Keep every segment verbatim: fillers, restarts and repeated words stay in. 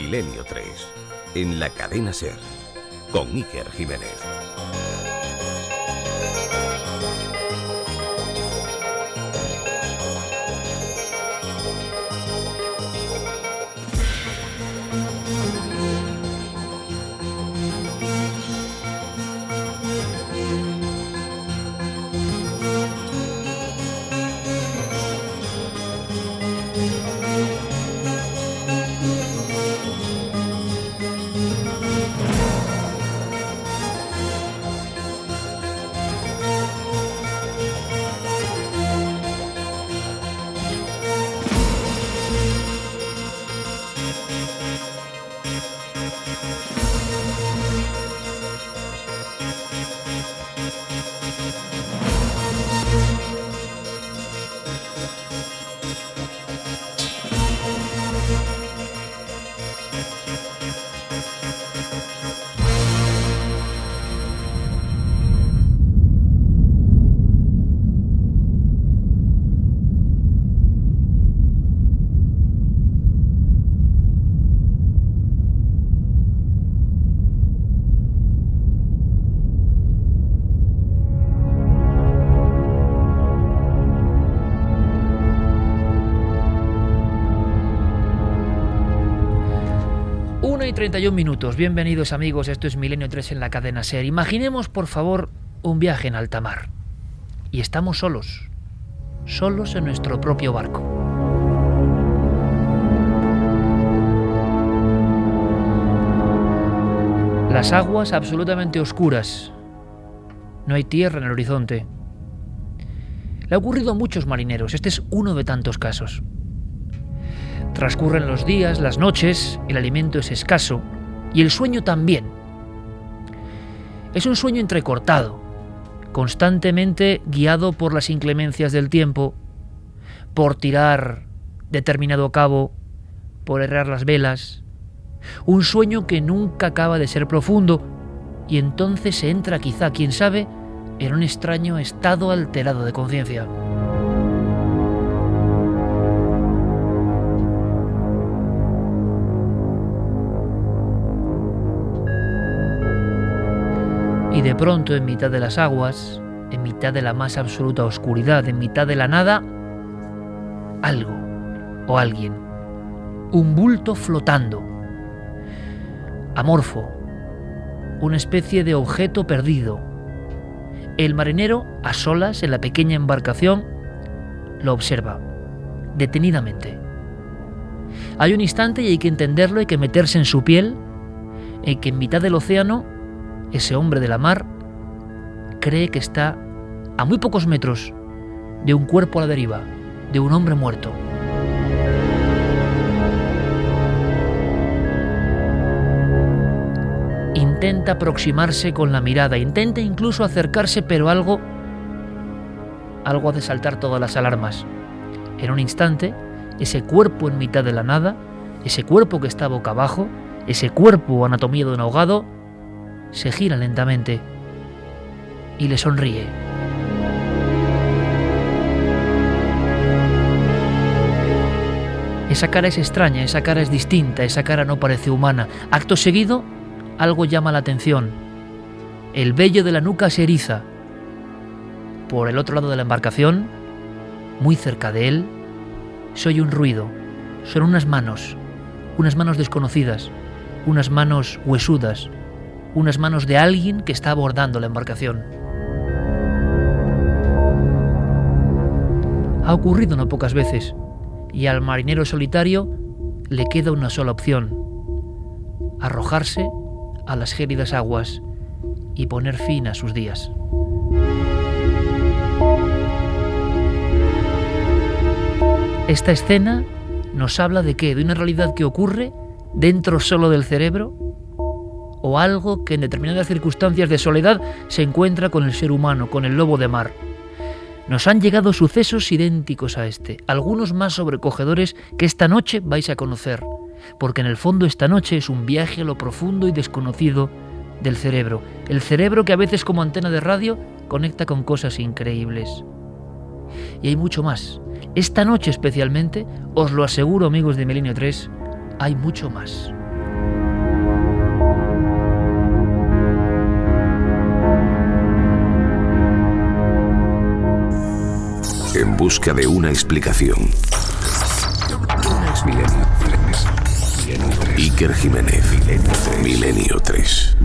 Milenio tres, en la cadena SER, con Iker Jiménez. una y treinta y un minutos. Bienvenidos, amigos. Esto es Milenio tres en la cadena SER. Imaginemos, por favor, un viaje en alta mar. Y estamos solos. Solos en nuestro propio barco. Las aguas absolutamente oscuras. No hay tierra en el horizonte. Le ha ocurrido a muchos marineros. Este es uno de tantos casos. Transcurren los días, las noches, el alimento es escaso y el sueño también. Es un sueño entrecortado, constantemente guiado por las inclemencias del tiempo, por tirar determinado cabo, por errar las velas. Un sueño que nunca acaba de ser profundo y entonces se entra, quizá, quién sabe, en un extraño estado alterado de conciencia. Y de pronto, en mitad de las aguas, en mitad de la más absoluta oscuridad, en mitad de la nada, algo o alguien, un bulto flotando, amorfo, una especie de objeto perdido. El marinero, a solas en la pequeña embarcación, lo observa, detenidamente. Hay un instante y hay que entenderlo, hay que meterse en su piel, en que en mitad del océano, ese hombre de la mar cree que está a muy pocos metros de un cuerpo a la deriva, de un hombre muerto. Intenta aproximarse con la mirada, intenta incluso acercarse, pero algo, algo hace saltar todas las alarmas. En un instante, ese cuerpo en mitad de la nada, ese cuerpo que está boca abajo, ese cuerpo anatomía de un ahogado, se gira lentamente y le sonríe. Esa cara es extraña, esa cara es distinta, esa cara no parece humana. Acto seguido, algo llama la atención. El vello de la nuca se eriza. Por el otro lado de la embarcación, muy cerca de él, se oye un ruido. Son unas manos, unas manos desconocidas, unas manos huesudas, unas manos de alguien que está abordando la embarcación. Ha ocurrido no pocas veces, y al marinero solitario le queda una sola opción: arrojarse a las gélidas aguas y poner fin a sus días. Esta escena nos habla de qué, de una realidad que ocurre dentro solo del cerebro, o algo que en determinadas circunstancias de soledad se encuentra con el ser humano, con el lobo de mar. Nos han llegado sucesos idénticos a este, algunos más sobrecogedores que esta noche vais a conocer, porque en el fondo esta noche es un viaje a lo profundo y desconocido del cerebro, el cerebro que a veces, como antena de radio, conecta con cosas increíbles. Y hay mucho más. Esta noche especialmente, os lo aseguro, amigos de Milenio tres, hay mucho más. en busca de una explicación. Iker Jiménez, Milenio tres.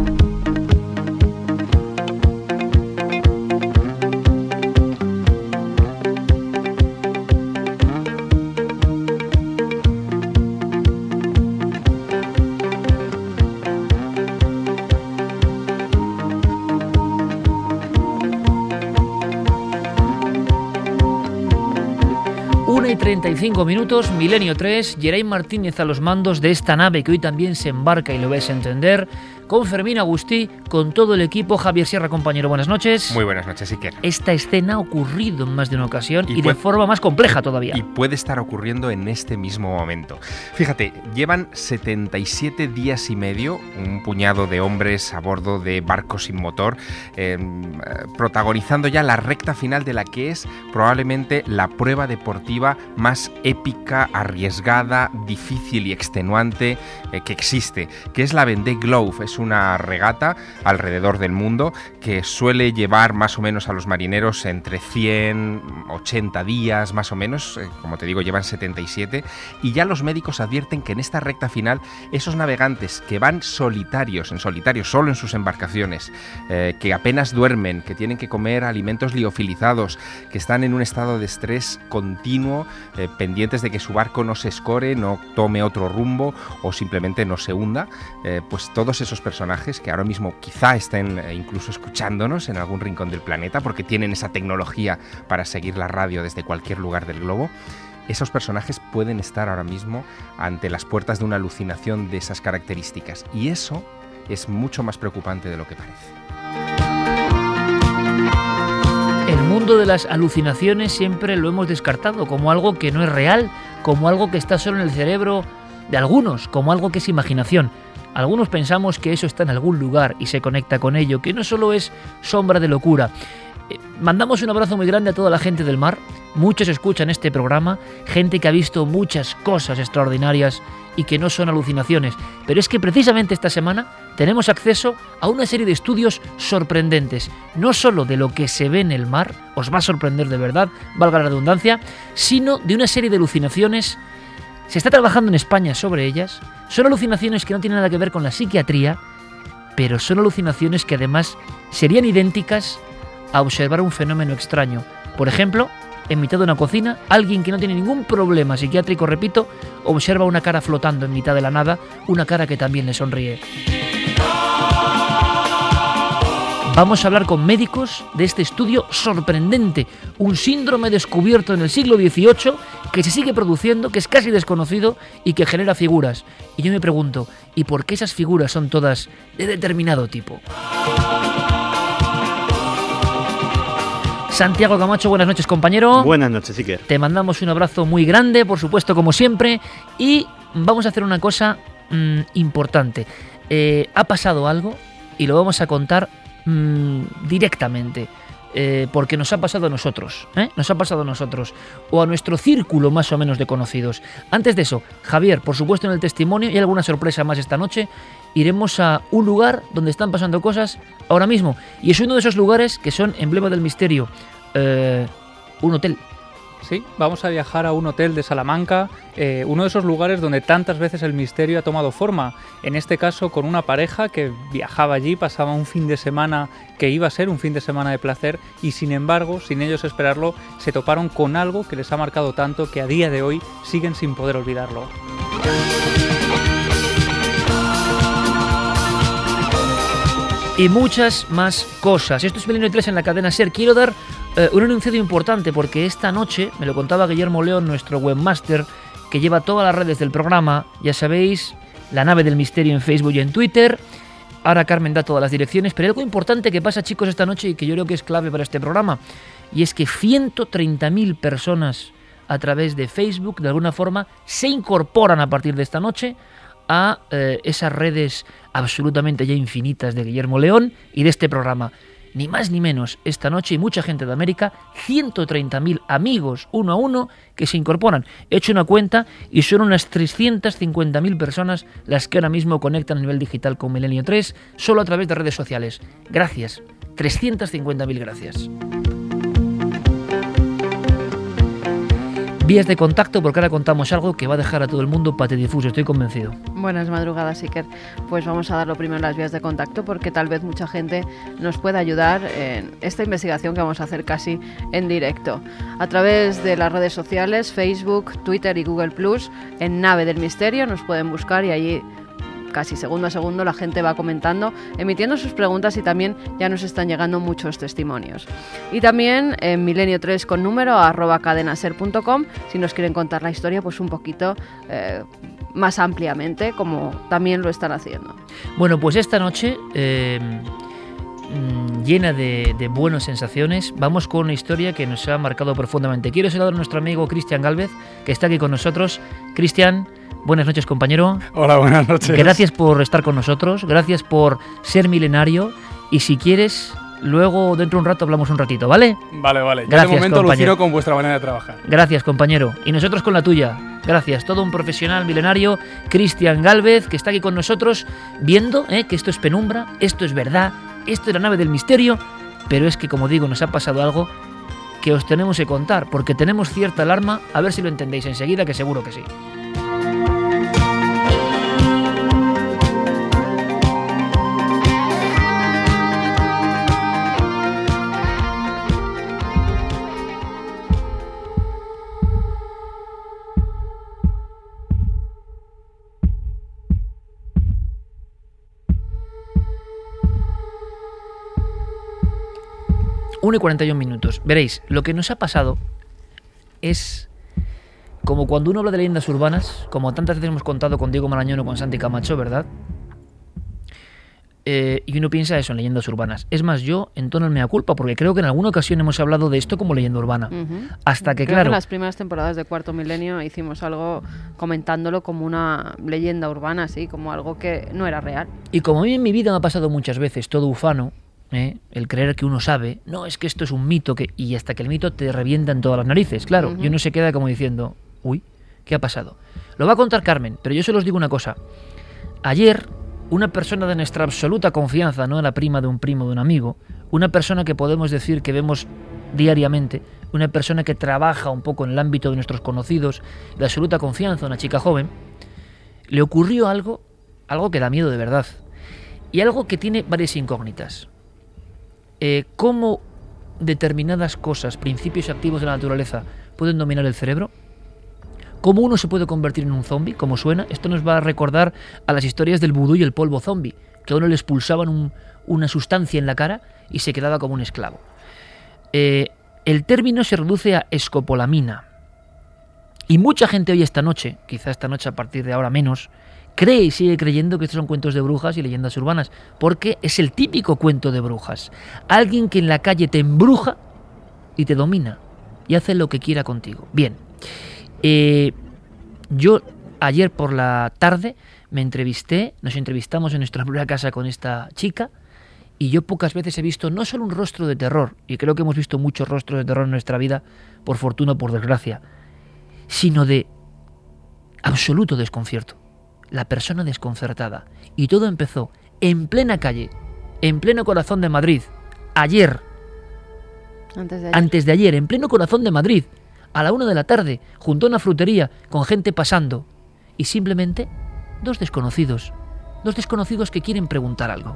treinta y cinco minutos, Milenio tres, Geray Martínez a los mandos de esta nave que hoy también se embarca y lo vais a entender, con Fermín Agustí, con todo el equipo. Javier Sierra, compañero, buenas noches. Muy buenas noches, Iker. Esta escena ha ocurrido en más de una ocasión y, y puede, de forma más compleja todavía. Y puede estar ocurriendo en este mismo momento. Fíjate, llevan setenta y siete días y medio, un puñado de hombres a bordo de barcos sin motor, eh, protagonizando ya la recta final de la que es probablemente la prueba deportiva más épica, arriesgada, difícil y extenuante eh, que existe, que es la Vendée Globe. Es una regata alrededor del mundo que suele llevar más o menos a los marineros entre cien, ochenta días más o menos, eh, como te digo, llevan setenta y siete, y ya los médicos advierten que en esta recta final esos navegantes que van solitarios, en solitario, solo en sus embarcaciones, eh, que apenas duermen, que tienen que comer alimentos liofilizados, que están en un estado de estrés continuo, eh, pendientes de que su barco no se escore, no tome otro rumbo o simplemente no se hunda, eh, pues todos esos personajes que ahora mismo quizá estén eh, incluso escuchándonos en algún rincón del planeta porque tienen esa tecnología para seguir la radio desde cualquier lugar del globo, esos personajes pueden estar ahora mismo ante las puertas de una alucinación de esas características, y eso es mucho más preocupante de lo que parece. El mundo de las alucinaciones siempre lo hemos descartado como algo que no es real, como algo que está solo en el cerebro de algunos, como algo que es imaginación. Algunos pensamos que eso está en algún lugar y se conecta con ello, que no solo es sombra de locura. Eh, mandamos un abrazo muy grande a toda la gente del mar. Muchos escuchan este programa, gente que ha visto muchas cosas extraordinarias y que no son alucinaciones. Pero es que precisamente esta semana tenemos acceso a una serie de estudios sorprendentes, no solo de lo que se ve en el mar, os va a sorprender de verdad, valga la redundancia, sino de una serie de alucinaciones. Se está trabajando en España sobre ellas. Son alucinaciones que no tienen nada que ver con la psiquiatría, pero son alucinaciones que además serían idénticas a observar un fenómeno extraño. Por ejemplo, en mitad de una cocina, alguien que no tiene ningún problema psiquiátrico, repito, observa una cara flotando en mitad de la nada, una cara que también le sonríe. Vamos a hablar con médicos de este estudio sorprendente, un síndrome descubierto en el siglo dieciocho que se sigue produciendo, que es casi desconocido y que genera figuras. Y yo me pregunto, ¿y por qué esas figuras son todas de determinado tipo? Santiago Camacho, buenas noches, compañero. Buenas noches, Iker. Te mandamos un abrazo muy grande, por supuesto, como siempre, y vamos a hacer una cosa mmm, importante. Eh, ha pasado algo y lo vamos a contar mmm, directamente, eh, porque nos ha pasado a nosotros, ¿eh? Nos ha pasado a nosotros, o a nuestro círculo más o menos de conocidos. Antes de eso, Javier, por supuesto, en el testimonio, y alguna sorpresa más esta noche, iremos a un lugar donde están pasando cosas ahora mismo, y es uno de esos lugares que son emblema del misterio, eh, un hotel. Sí, vamos a viajar a un hotel de Salamanca, eh, uno de esos lugares donde tantas veces el misterio ha tomado forma, en este caso con una pareja que viajaba allí, pasaba un fin de semana que iba a ser un fin de semana de placer, y sin embargo, sin ellos esperarlo, se toparon con algo que les ha marcado tanto que a día de hoy siguen sin poder olvidarlo. Y muchas más cosas. Esto es Milenio tres en la cadena SER. Quiero dar eh, un enunciado importante porque esta noche, me lo contaba Guillermo León, nuestro webmaster, que lleva todas las redes del programa, ya sabéis, La Nave del Misterio en Facebook y en Twitter. Ahora Carmen da todas las direcciones, pero hay algo importante que pasa, chicos, esta noche y que yo creo que es clave para este programa, y es que ciento treinta mil personas a través de Facebook, de alguna forma, se incorporan a partir de esta noche a eh, esas redes absolutamente ya infinitas de Guillermo León y de este programa. Ni más ni menos, esta noche, y mucha gente de América, ciento treinta mil amigos uno a uno que se incorporan. He hecho una cuenta y son unas trescientas cincuenta mil personas las que ahora mismo conectan a nivel digital con Milenio tres, solo a través de redes sociales. Gracias, trescientas cincuenta mil gracias. vías de contacto, porque ahora contamos algo que va a dejar a todo el mundo patidifuso, estoy convencido. Buenas madrugadas, Iker. Pues vamos a dar lo primero las vías de contacto, porque tal vez mucha gente nos pueda ayudar en esta investigación que vamos a hacer casi en directo. A través de las redes sociales, Facebook, Twitter y Google plus, en Nave del Misterio nos pueden buscar y allí casi segundo a segundo la gente va comentando, emitiendo sus preguntas y también ya nos están llegando muchos testimonios. Y también en milenio tres con número arroba cadenaser punto com si nos quieren contar la historia pues un poquito eh, más ampliamente, como también lo están haciendo. Bueno, pues esta noche, eh, llena de, de buenas sensaciones, vamos con una historia que nos ha marcado profundamente. Quiero saludar a nuestro amigo Cristian Gálvez, que está aquí con nosotros. Cristian, buenas noches, compañero. Hola, buenas noches. Gracias por estar con nosotros, gracias por ser milenario y si quieres, luego dentro de un rato hablamos un ratito, ¿vale? Vale, vale. Yo Gracias, de momento compañero. alucino con vuestra manera de trabajar. Gracias, compañero. Y nosotros con la tuya. Gracias. Todo un profesional milenario, Cristian Gálvez, que está aquí con nosotros viendo eh, que esto es penumbra, esto es verdad, esto es la nave del misterio, pero es que, como digo, nos ha pasado algo que os tenemos que contar, porque tenemos cierta alarma, a ver si lo entendéis enseguida, que seguro que sí. una y cuarenta y un minutos. Veréis, lo que nos ha pasado es como cuando uno habla de leyendas urbanas, como tantas veces hemos contado con Diego Marañón o con Santi Camacho, ¿verdad? Eh, y uno piensa eso en leyendas urbanas. Es más, yo entono el mea culpa, porque creo que en alguna ocasión hemos hablado de esto como leyenda urbana. Uh-huh. Hasta que, creo claro... que en las primeras temporadas de Cuarto Milenio hicimos algo comentándolo como una leyenda urbana, así, como algo que no era real. Y como a mí en mi vida me ha pasado muchas veces, todo ufano, ¿Eh? el creer que uno sabe, no, es que esto es un mito, que y hasta que el mito te revienta en todas las narices, claro, uh-huh. y uno se queda como diciendo, uy, ¿qué ha pasado? Lo va a contar Carmen, pero yo solo os digo una cosa. Ayer, una persona de nuestra absoluta confianza, no la prima de un primo, de un amigo, una persona que podemos decir que vemos diariamente, una persona que trabaja un poco en el ámbito de nuestros conocidos, de absoluta confianza, una chica joven, le ocurrió algo, algo que da miedo de verdad, y algo que tiene varias incógnitas. Eh, ¿Cómo determinadas cosas, principios activos de la naturaleza, pueden dominar el cerebro? ¿Cómo uno se puede convertir en un zombie? ¿Cómo suena? Esto nos va a recordar a las historias del vudú y el polvo zombie, que a uno le expulsaban un, una sustancia en la cara y se quedaba como un esclavo. Eh, el término se reduce a escopolamina. Y mucha gente hoy esta noche, quizá esta noche a partir de ahora menos, cree y sigue creyendo que estos son cuentos de brujas y leyendas urbanas, porque es el típico cuento de brujas. Alguien que en la calle te embruja y te domina y hace lo que quiera contigo. Bien, eh, yo ayer por la tarde me entrevisté, nos entrevistamos en nuestra propia casa con esta chica, y yo pocas veces he visto no solo un rostro de terror, y creo que hemos visto muchos rostros de terror en nuestra vida, por fortuna o por desgracia, sino de absoluto desconcierto. La persona desconcertada. Y todo empezó en plena calle, en pleno corazón de Madrid, ayer, antes de ayer, antes de ayer en pleno corazón de Madrid, a la una de la tarde, junto a una frutería, con gente pasando, y simplemente dos desconocidos, dos desconocidos que quieren preguntar algo.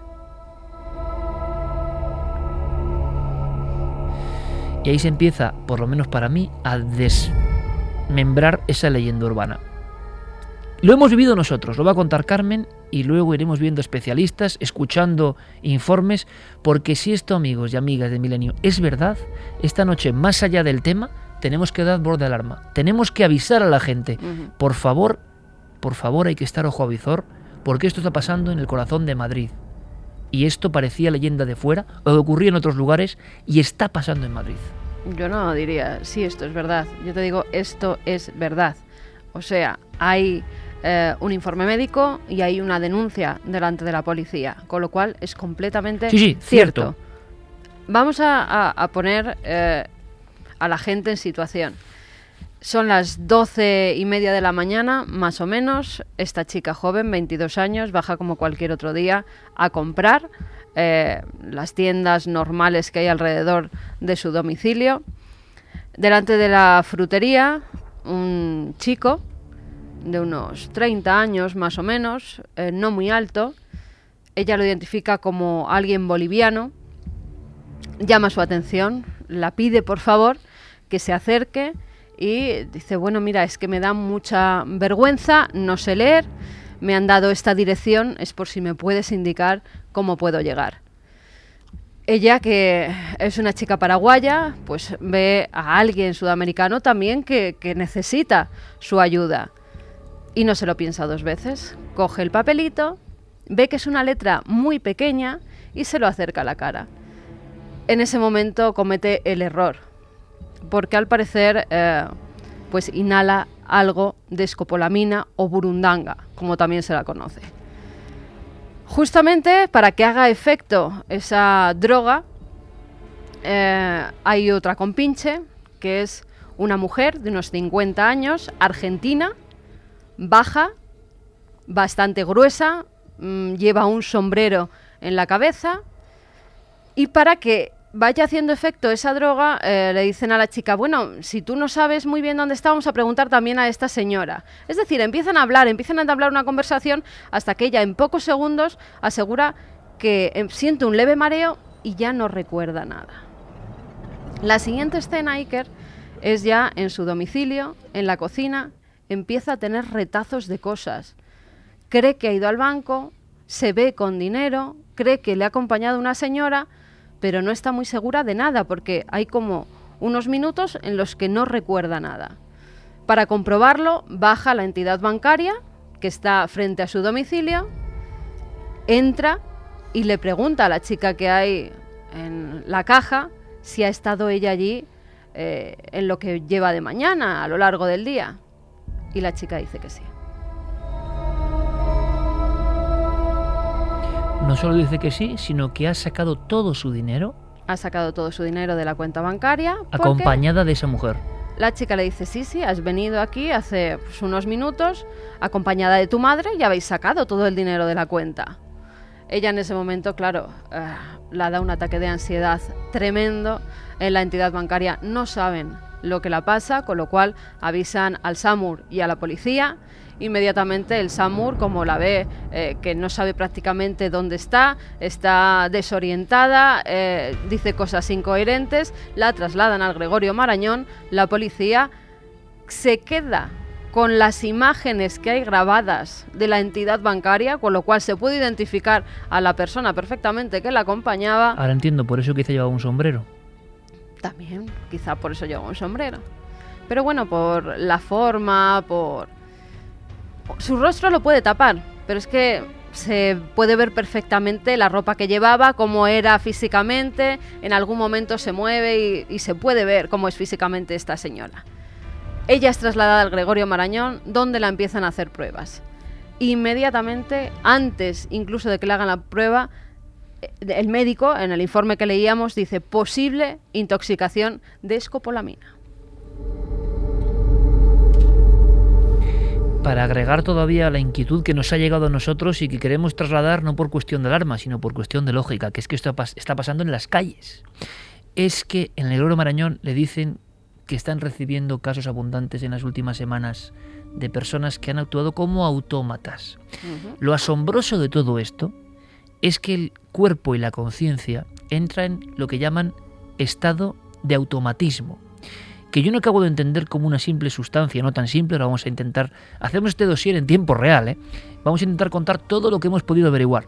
Y ahí se empieza, por lo menos para mí, a desmembrar esa leyenda urbana. Lo hemos vivido nosotros, lo va a contar Carmen, y luego iremos viendo especialistas, escuchando informes, porque si esto, amigos y amigas de Milenio, es verdad, esta noche, más allá del tema, tenemos que dar voz de alarma, tenemos que avisar a la gente, uh-huh. por favor, por favor hay que estar ojo a visor, porque esto está pasando en el corazón de Madrid, y esto parecía leyenda de fuera, o ocurría en otros lugares, y está pasando en Madrid. Yo no diría, sí, esto es verdad, yo te digo, esto es verdad, o sea, hay... Eh, un informe médico y hay una denuncia delante de la policía, con lo cual es completamente sí, sí, cierto. cierto. Vamos a, a, a poner eh, a la gente en situación. Son las doce y media de la mañana, más o menos. Esta chica joven, veintidós años, baja como cualquier otro día a comprar eh, las tiendas normales que hay alrededor de su domicilio. Delante de la frutería, un chico de unos treinta años más o menos, eh, no muy alto, ella lo identifica como alguien boliviano, llama su atención, la pide por favor que se acerque y dice, bueno, mira, es que me da mucha vergüenza, no sé leer, me han dado esta dirección, es por si me puedes indicar cómo puedo llegar. Ella, que es una chica paraguaya, pues ve a alguien sudamericano también que, que necesita su ayuda. Y no se lo piensa dos veces. Coge el papelito, ve que es una letra muy pequeña y se lo acerca a la cara. En ese momento comete el error, porque al parecer eh, pues inhala algo de escopolamina o burundanga, como también se la conoce. Justamente para que haga efecto esa droga, eh, hay otra compinche, que es una mujer de unos cincuenta años, argentina, baja, bastante gruesa, mmm, lleva un sombrero en la cabeza, y para que vaya haciendo efecto esa droga, eh, le dicen a la chica, bueno, si tú no sabes muy bien dónde está, vamos a preguntar también a esta señora. Es decir, empiezan a hablar, empiezan a entablar una conversación hasta que ella en pocos segundos asegura que eh, siente un leve mareo y ya no recuerda nada. La siguiente escena, Iker, es ya en su domicilio, en la cocina, empieza a tener retazos de cosas. Cree que ha ido al banco, se ve con dinero, cree que le ha acompañado una señora, pero no está muy segura de nada, porque hay como unos minutos en los que no recuerda nada. Para comprobarlo, baja a la entidad bancaria, que está frente a su domicilio, entra y le pregunta a la chica que hay en la caja si ha estado ella allí eh, en lo que lleva de mañana, a lo largo del día. Y la chica dice que sí. No solo dice que sí, sino que ha sacado todo su dinero. Ha sacado todo su dinero de la cuenta bancaria. Acompañada de esa mujer. La chica le dice, sí, sí, has venido aquí hace pues, unos minutos, acompañada de tu madre, y habéis sacado todo el dinero de la cuenta. Ella en ese momento, claro, eh, la da un ataque de ansiedad tremendo. En la entidad bancaria no saben lo que la pasa, con lo cual avisan al SAMUR y a la policía. Inmediatamente el SAMUR, como la ve eh, que no sabe prácticamente dónde está, está desorientada, eh, dice cosas incoherentes, la trasladan al Gregorio Marañón. La policía se queda con las imágenes que hay grabadas de la entidad bancaria, con lo cual se puede identificar a la persona perfectamente que la acompañaba. Ahora entiendo, por eso quizá llevaba un sombrero. También, quizá por eso llevaba un sombrero. Pero bueno, por la forma, por... Su rostro lo puede tapar, pero es que se puede ver perfectamente la ropa que llevaba, cómo era físicamente, en algún momento se mueve y, y se puede ver cómo es físicamente esta señora. Ella es trasladada al Gregorio Marañón, donde la empiezan a hacer pruebas. Inmediatamente, antes incluso de que le hagan la prueba, el médico, en el informe que leíamos, dice posible intoxicación de escopolamina. Para agregar todavía la inquietud que nos ha llegado a nosotros y que queremos trasladar no por cuestión de alarma, sino por cuestión de lógica, que es que esto está pasando en las calles. Es que en el Gregorio Marañón le dicen que están recibiendo casos abundantes en las últimas semanas de personas que han actuado como autómatas. Uh-huh. Lo asombroso de todo esto es que el cuerpo y la conciencia entran en lo que llaman estado de automatismo, que yo no acabo de entender como una simple sustancia, no tan simple. Ahora vamos a intentar, hacemos este dossier en tiempo real, ¿eh? Vamos a intentar contar todo lo que hemos podido averiguar.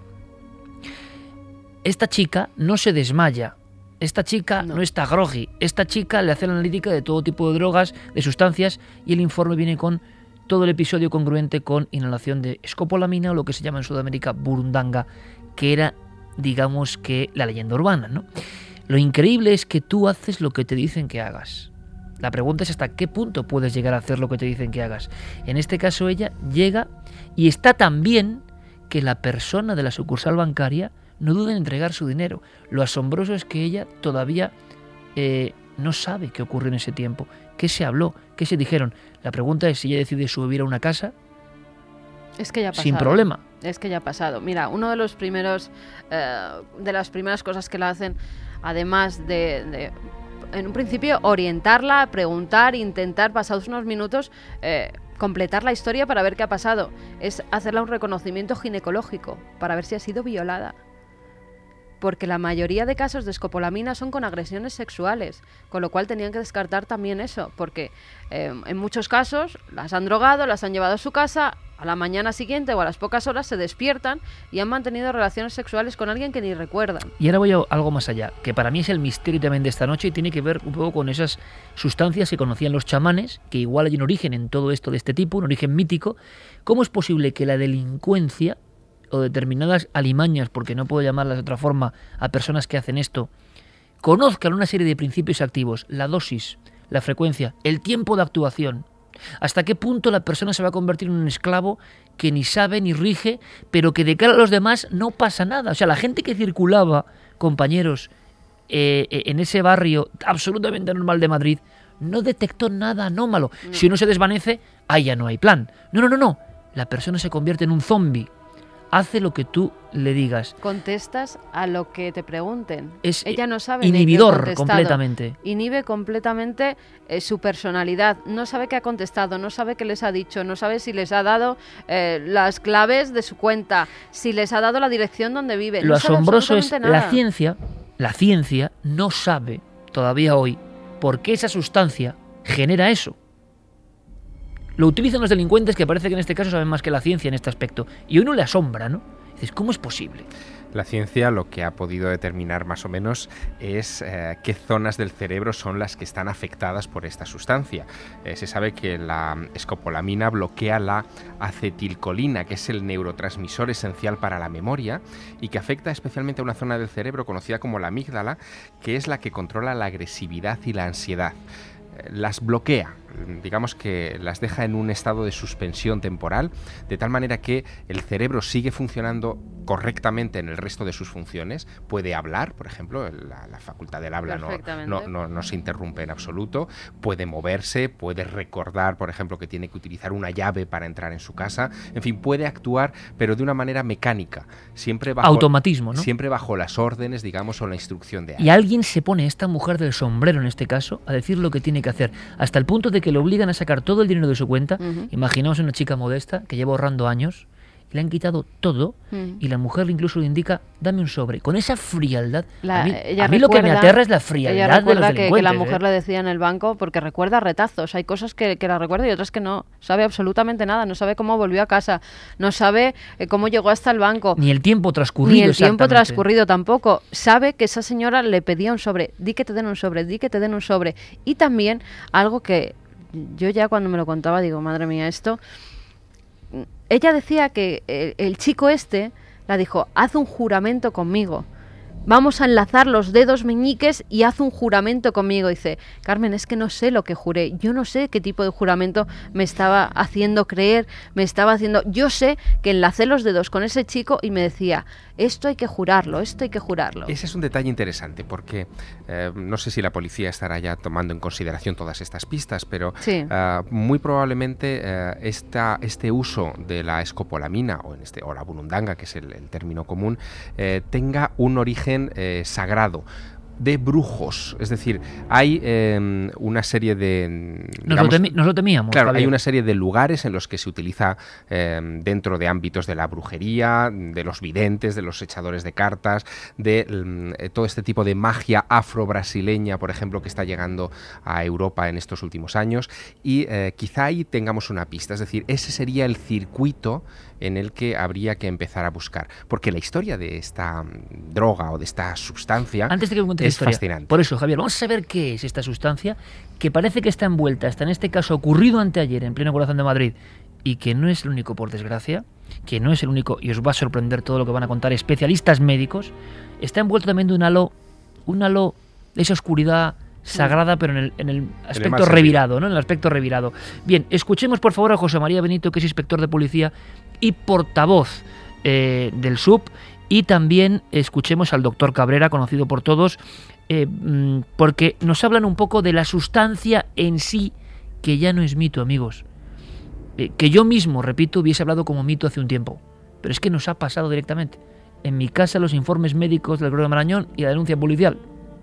Esta chica no se desmaya, esta chica no, no está groggy, esta chica le hace la analítica de todo tipo de drogas, de sustancias, y el informe viene con todo el episodio congruente con inhalación de escopolamina, o lo que se llama en Sudamérica burundanga, que era, digamos que, la leyenda urbana, ¿no? Lo increíble es que tú haces lo que te dicen que hagas. La pregunta es hasta qué punto puedes llegar a hacer lo que te dicen que hagas. En este caso ella llega y está tan bien que la persona de la sucursal bancaria no duda en entregar su dinero. Lo asombroso es que ella todavía eh, no sabe qué ocurrió en ese tiempo, qué se habló, qué se dijeron. La pregunta es si ella decide subir a una casa. Es que ya ha pasado. Sin problema. Es que ya ha pasado. Mira, uno de los primeros, eh, de las primeras cosas que la hacen, además de, de en un principio, orientarla, preguntar, intentar, pasados unos minutos, eh, completar la historia para ver qué ha pasado. Es hacerle un reconocimiento ginecológico para ver si ha sido violada. Porque la mayoría de casos de escopolamina son con agresiones sexuales, con lo cual tenían que descartar también eso, porque eh, en muchos casos las han drogado, las han llevado a su casa, a la mañana siguiente o a las pocas horas se despiertan y han mantenido relaciones sexuales con alguien que ni recuerdan. Y ahora voy a algo más allá, que para mí es el misterio también de esta noche y tiene que ver un poco con esas sustancias que conocían los chamanes, que igual hay un origen en todo esto de este tipo, un origen mítico. ¿Cómo es posible que la delincuencia o determinadas alimañas, porque no puedo llamarlas de otra forma, a personas que hacen esto, conozcan una serie de principios activos, la dosis, la frecuencia, el tiempo de actuación? ¿Hasta qué punto la persona se va a convertir en un esclavo que ni sabe ni rige, pero que de cara a los demás no pasa nada? O sea, la gente que circulaba, compañeros, eh, en ese barrio absolutamente normal de Madrid, no detectó nada anómalo. No. Si uno se desvanece, ahí ya no hay plan. No, no, no, no. La persona se convierte en un zombie. Hace lo que tú le digas. Contestas a lo que te pregunten. Es Ella no sabe inhibidor ni qué ha completamente. Inhibe completamente eh, su personalidad. No sabe qué ha contestado, no sabe qué les ha dicho, no sabe si les ha dado eh, las claves de su cuenta, si les ha dado la dirección donde vive. Lo no sabe asombroso es nada. la ciencia, la ciencia no sabe todavía hoy por qué esa sustancia genera eso. Lo utilizan los delincuentes, que parece que en este caso saben más que la ciencia en este aspecto. Y a uno le asombra, ¿no? Dices, ¿cómo es posible? La ciencia lo que ha podido determinar más o menos es eh, qué zonas del cerebro son las que están afectadas por esta sustancia. Eh, se sabe que la escopolamina bloquea la acetilcolina, que es el neurotransmisor esencial para la memoria y que afecta especialmente a una zona del cerebro conocida como la amígdala, que es la que controla la agresividad y la ansiedad. Las bloquea, digamos que las deja en un estado de suspensión temporal, de tal manera que el cerebro sigue funcionando correctamente en el resto de sus funciones. Puede hablar, por ejemplo, la, la facultad del habla no, no, no, no se interrumpe en absoluto, puede moverse, puede recordar, por ejemplo, que tiene que utilizar una llave para entrar en su casa, en fin, puede actuar, pero de una manera mecánica, siempre bajo, automatismo, ¿no? Siempre bajo las órdenes, digamos, o la instrucción de alguien. Y alguien se pone, esta mujer del sombrero en este caso, a decir lo que tiene que hacer, hasta el punto de que le obligan a sacar todo el dinero de su cuenta. Uh-huh. Imaginaos una chica modesta que lleva ahorrando años, le han quitado todo, uh-huh. y la mujer incluso le indica, dame un sobre. Con esa frialdad, la, a mí, ella a mí recuerda, lo que me aterra es la frialdad ella recuerda de los delincuentes. Que, que la mujer ¿eh? le decía en el banco, porque recuerda retazos. Hay cosas que, que la recuerda y otras que no. Sabe absolutamente nada. No sabe cómo volvió a casa. No sabe eh, cómo llegó hasta el banco. Ni el tiempo transcurrido. Ni el tiempo transcurrido tampoco. Sabe que esa señora le pedía un sobre. Di que te den un sobre, di que te den un sobre. Y también algo que yo ya cuando me lo contaba digo, madre mía, esto... Ella decía que el, el chico este la dijo, haz un juramento conmigo. Vamos a enlazar los dedos meñiques y haz un juramento conmigo. Dice, Carmen, es que no sé lo que juré. Yo no sé qué tipo de juramento me estaba haciendo creer, me estaba haciendo... Yo sé que enlacé los dedos con ese chico y me decía, esto hay que jurarlo, esto hay que jurarlo. Ese es un detalle interesante porque eh, no sé si la policía estará ya tomando en consideración todas estas pistas, pero sí. uh, muy probablemente uh, esta, este uso de la escopolamina o, en este, o la burundanga, que es el, el término común, eh, tenga un origen Eh, sagrado, de brujos. Es decir, hay eh, una serie de... Nos, digamos, lo, temi- nos lo temíamos. Claro, Javier. Hay una serie de lugares en los que se utiliza eh, dentro de ámbitos de la brujería, de los videntes, de los echadores de cartas, de eh, todo este tipo de magia afro-brasileña, por ejemplo, que está llegando a Europa en estos últimos años. Y eh, quizá ahí tengamos una pista. Es decir, ese sería el circuito en el que habría que empezar a buscar. Porque la historia de esta droga o de esta sustancia... Antes de que me es historia. fascinante. Por eso, Javier, vamos a saber qué es esta sustancia que parece que está envuelta, está en este caso ocurrido anteayer en pleno corazón de Madrid y que no es el único, por desgracia, que no es el único, y os va a sorprender todo lo que van a contar especialistas médicos, está envuelto también de un halo, un halo de esa oscuridad sagrada, pero en el, en el aspecto en el revirado, ¿no? En el aspecto revirado. Bien, escuchemos por favor a José María Benito, que es inspector de policía y portavoz eh, del S U P. Y también escuchemos al doctor Cabrera, conocido por todos, eh, porque nos hablan un poco de la sustancia en sí, que ya no es mito, amigos. Eh, que yo mismo, repito, hubiese hablado como mito hace un tiempo. Pero es que nos ha pasado directamente. En mi casa los informes médicos del Gregorio Marañón y la denuncia policial.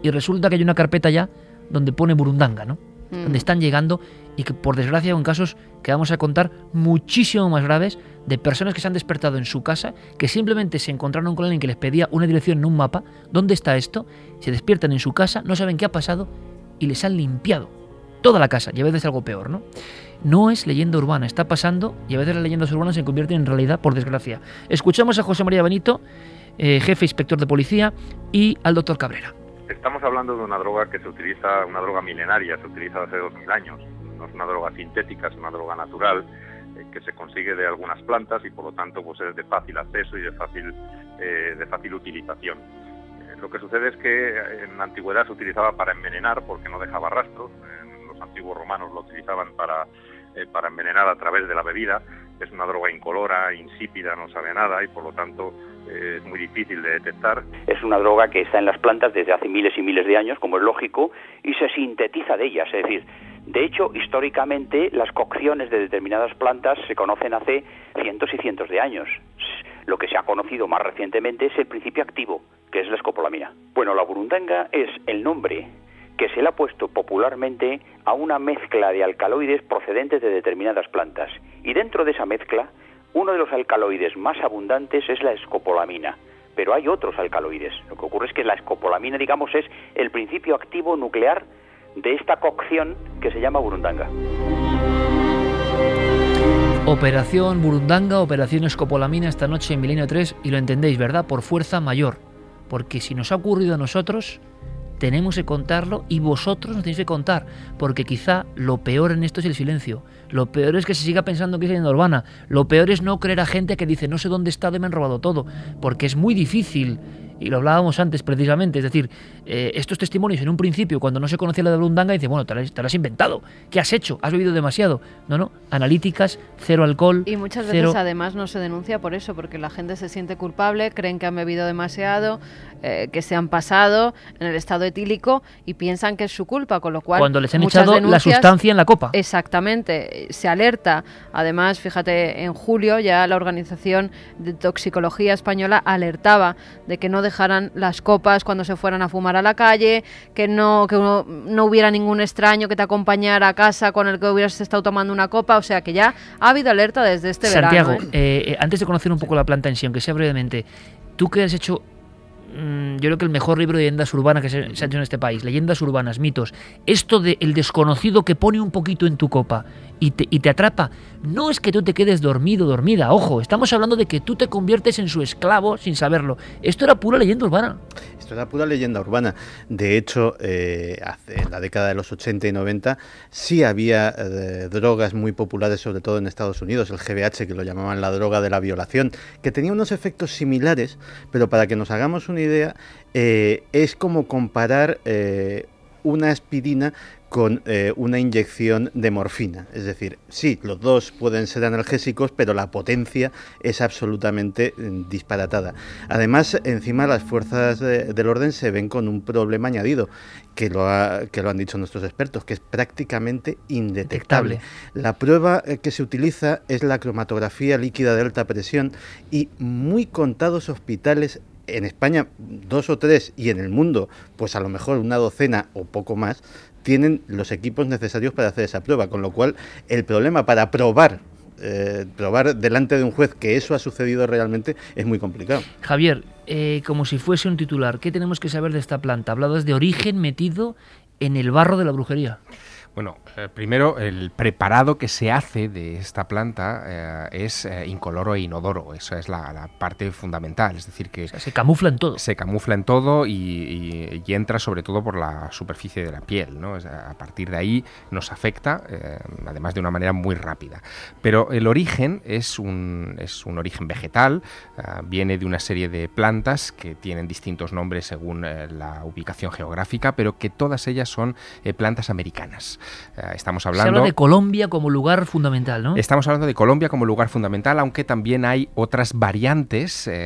y resulta que hay una carpeta ya donde pone burundanga, ¿no? Mm. Donde están llegando y que por desgracia en casos que vamos a contar muchísimo más graves de personas que se han despertado en su casa, que simplemente se encontraron con alguien que les pedía una dirección en un mapa, ¿dónde está esto? Se despiertan en su casa, no saben qué ha pasado y les han limpiado toda la casa, y a veces algo peor, ¿no? No es leyenda urbana, está pasando y a veces las leyendas urbanas se convierten en realidad, por desgracia. Escuchamos a José María Benito, eh, jefe inspector de policía, y al doctor Cabrera. Estamos hablando de una droga que se utiliza, una droga milenaria, se utiliza hace dos mil años. No es una droga sintética, es una droga natural eh, que se consigue de algunas plantas y por lo tanto pues es de fácil acceso y de fácil, eh, de fácil utilización. Eh, lo que sucede es que en la antigüedad se utilizaba para envenenar porque no dejaba rastros. Eh, los antiguos romanos lo utilizaban para, eh, para envenenar a través de la bebida. Es una droga incolora, insípida, no sabe a nada y por lo tanto eh, es muy difícil de detectar. Es una droga que está en las plantas desde hace miles y miles de años, como es lógico, y se sintetiza de ellas. Es decir, de hecho, históricamente las cocciones de determinadas plantas se conocen hace cientos y cientos de años. Lo que se ha conocido más recientemente es el principio activo, que es la escopolamina. Bueno, la burundanga es el nombre que se le ha puesto popularmente a una mezcla de alcaloides procedentes de determinadas plantas. Y dentro de esa mezcla, uno de los alcaloides más abundantes es la escopolamina. Pero hay otros alcaloides. Lo que ocurre es que la escopolamina, digamos, es el principio activo nuclear de esta cocción que se llama burundanga. Operación Burundanga, Operación Escopolamina esta noche en Milenio tres, y lo entendéis, ¿verdad? Por fuerza mayor. Porque si nos ha ocurrido a nosotros, tenemos que contarlo y vosotros nos tenéis que contar, porque quizá lo peor en esto es el silencio. Lo peor es que se siga pensando que es leyenda urbana. Lo peor es no creer a gente que dice no sé dónde he estado y me han robado todo, porque es muy difícil. Y lo hablábamos antes precisamente, es decir, eh, estos testimonios en un principio, cuando no se conocía la de burundanga, dice, bueno, te lo, has, te lo has inventado, ¿qué has hecho? ¿Has bebido demasiado? No, no, analíticas, cero alcohol. Y muchas cero... veces además no se denuncia por eso, porque la gente se siente culpable, creen que han bebido demasiado, eh, que se han pasado en el estado etílico y piensan que es su culpa, con lo cual... Cuando les han echado la sustancia en la copa. Exactamente, se alerta. Además, fíjate, en julio ya la Organización de Toxicología Española alertaba de que no dejaran las copas cuando se fueran a fumar a la calle, que no que no, no hubiera ningún extraño que te acompañara a casa con el que hubieras estado tomando una copa, o sea que ya ha habido alerta desde este Santiago, verano. Santiago, eh? eh, antes de conocer un poco la planta en sí, aunque sea brevemente, tú que has hecho, mmm, yo creo que el mejor libro de leyendas urbanas que se, se ha hecho en este país, leyendas urbanas, mitos, esto de el desconocido que pone un poquito en tu copa y te, y te atrapa, no es que tú te quedes dormido, dormida, ojo, estamos hablando de que tú te conviertes en su esclavo sin saberlo. Esto era pura leyenda urbana. Esto era pura leyenda urbana. De hecho, eh, hace, en la década de los ochenta y noventa sí había eh, drogas muy populares, sobre todo en Estados Unidos, el G B H, que lo llamaban la droga de la violación, que tenía unos efectos similares, pero para que nos hagamos una idea, eh, es como comparar eh, una aspirina con eh, una inyección de morfina. Es decir, sí, los dos pueden ser analgésicos, pero la potencia es absolutamente eh, disparatada. Además, encima las fuerzas de, del orden se ven con un problema añadido, que lo, ha, que lo han dicho nuestros expertos, que es prácticamente indetectable. Detectable. La prueba eh, que se utiliza es la cromatografía líquida de alta presión y muy contados hospitales, en España dos o tres y en el mundo pues a lo mejor una docena o poco más, tienen los equipos necesarios para hacer esa prueba, con lo cual el problema para probar eh, probar delante de un juez que eso ha sucedido realmente es muy complicado. Javier, eh, como si fuese un titular, ¿qué tenemos que saber de esta planta? Hablabas de origen metido en el barro de la brujería. Bueno, eh, primero, el preparado que se hace de esta planta eh, es eh, incoloro e inodoro. Esa es la, la parte fundamental. Es decir, que... O sea, se camufla en todo. Se camufla en todo y, y, y entra sobre todo por la superficie de la piel, ¿no? Es, a partir de ahí nos afecta, eh, además de una manera muy rápida. Pero el origen es un, es un origen vegetal, eh, viene de una serie de plantas que tienen distintos nombres según eh, la ubicación geográfica, pero que todas ellas son eh, plantas americanas. Estamos hablando... Se habla de Colombia como lugar fundamental, ¿no? Estamos hablando de Colombia como lugar fundamental, aunque también hay otras variantes, eh,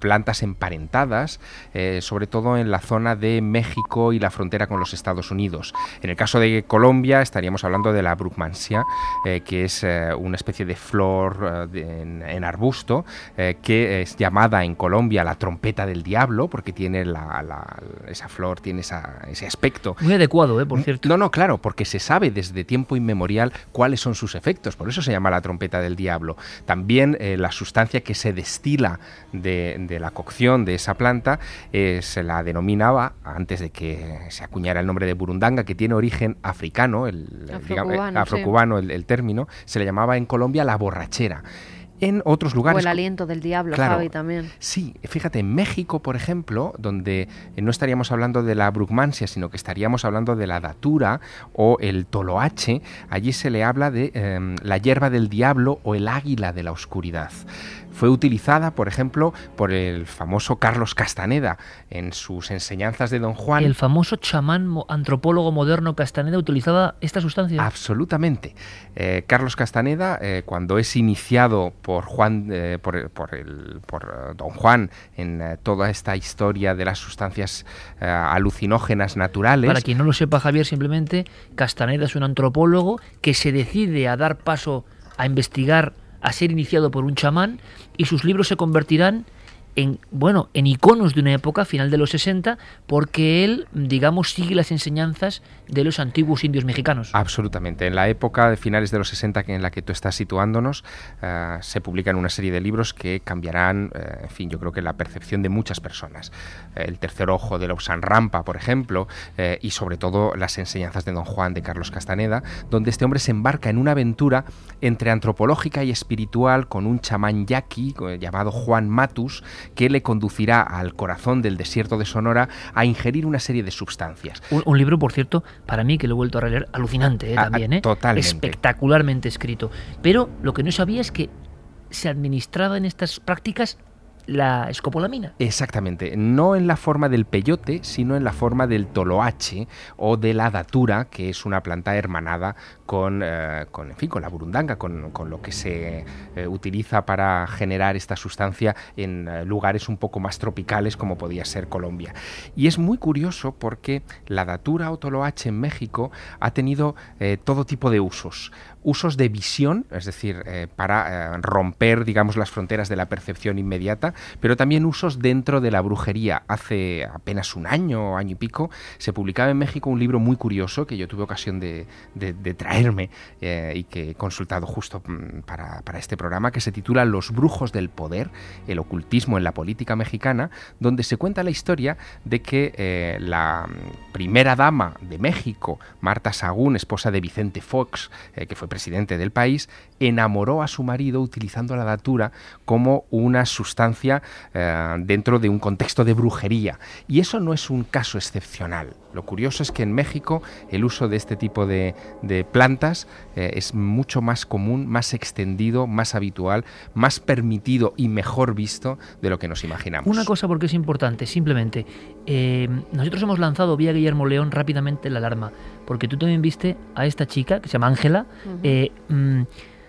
plantas emparentadas, eh, sobre todo en la zona de México y la frontera con los Estados Unidos. En el caso de Colombia estaríamos hablando de la Brugmansia, eh, que es eh, una especie de flor eh, de, en, en arbusto, eh, que es llamada en Colombia la trompeta del diablo, porque tiene la, la, esa flor, tiene esa, ese aspecto. Muy adecuado, ¿eh? Por cierto. No, no, claro, porque se sabe desde tiempo inmemorial cuáles son sus efectos, por eso se llama la trompeta del diablo. También eh, la sustancia que se destila de, de la cocción de esa planta eh, se la denominaba, antes de que se acuñara el nombre de burundanga, que tiene origen africano, el, afrocubano, digamos, eh, afrocubano sí. el, el término, se le llamaba en Colombia la borrachera. En otros lugares... O el aliento del diablo, claro, Javi, también. Sí, fíjate, en México, por ejemplo, donde no estaríamos hablando de la brugmansia, sino que estaríamos hablando de la datura o el toloache, allí se le habla de eh, la hierba del diablo o el águila de la oscuridad. Fue utilizada, por ejemplo, por el famoso Carlos Castaneda en sus enseñanzas de Don Juan. El famoso chamán antropólogo moderno Castaneda utilizaba esta sustancia. Absolutamente. Eh, Carlos Castaneda, eh, cuando es iniciado por Juan, eh, por, por, el, por uh, Don Juan en uh, toda esta historia de las sustancias uh, alucinógenas naturales. Para quien no lo sepa, Javier, simplemente Castaneda es un antropólogo que se decide a dar paso a investigar, a ser iniciado por un chamán, y sus libros se convertirán en, bueno, en iconos de una época, final de los sesenta, porque él, digamos, sigue las enseñanzas de los antiguos indios mexicanos. Absolutamente. En la época de finales de los sesenta en la que tú estás situándonos, uh, se publican una serie de libros que cambiarán, uh, en fin, yo creo que la percepción de muchas personas. El tercer ojo de Lausanne Rampa, por ejemplo, uh, y sobre todo las enseñanzas de Don Juan de Carlos Castaneda, donde este hombre se embarca en una aventura entre antropológica y espiritual con un chamán yaqui uh, llamado Juan Matus, que le conducirá al corazón del desierto de Sonora a ingerir una serie de sustancias. Un, un libro, por cierto, para mí, que lo he vuelto a releer, alucinante, ¿eh? Ah, también, ¿eh? Totalmente. Espectacularmente escrito. Pero lo que no sabía es que se administraba en estas prácticas la escopolamina. Exactamente, no en la forma del peyote, sino en la forma del toloache o de la datura, que es una planta hermanada con, eh, con, en fin, con la burundanga, con, con lo que se eh, utiliza para generar esta sustancia en eh, lugares un poco más tropicales, como podía ser Colombia. Y es muy curioso porque la datura o toloache en México ha tenido eh, todo tipo de usos. Usos de visión, es decir, eh, para eh, romper, digamos, las fronteras de la percepción inmediata, pero también usos dentro de la brujería. Hace apenas un año, año y pico, se publicaba en México un libro muy curioso que yo tuve ocasión de, de, de traerme eh, y que he consultado justo para, para este programa, que se titula Los brujos del poder, el ocultismo en la política mexicana, donde se cuenta la historia de que eh, la primera dama de México, Marta Sagún, esposa de Vicente Fox, eh, que fue presidente del país, enamoró a su marido utilizando la datura como una sustancia eh, dentro de un contexto de brujería. Y eso no es un caso excepcional. Lo curioso es que en México el uso de este tipo de, de plantas eh, es mucho más común, más extendido, más habitual, más permitido y mejor visto de lo que nos imaginamos. Una cosa, porque es importante, simplemente, eh, nosotros hemos lanzado vía Guillermo León rápidamente la alarma, porque tú también viste a esta chica, que se llama Ángela. Uh-huh. eh, mm,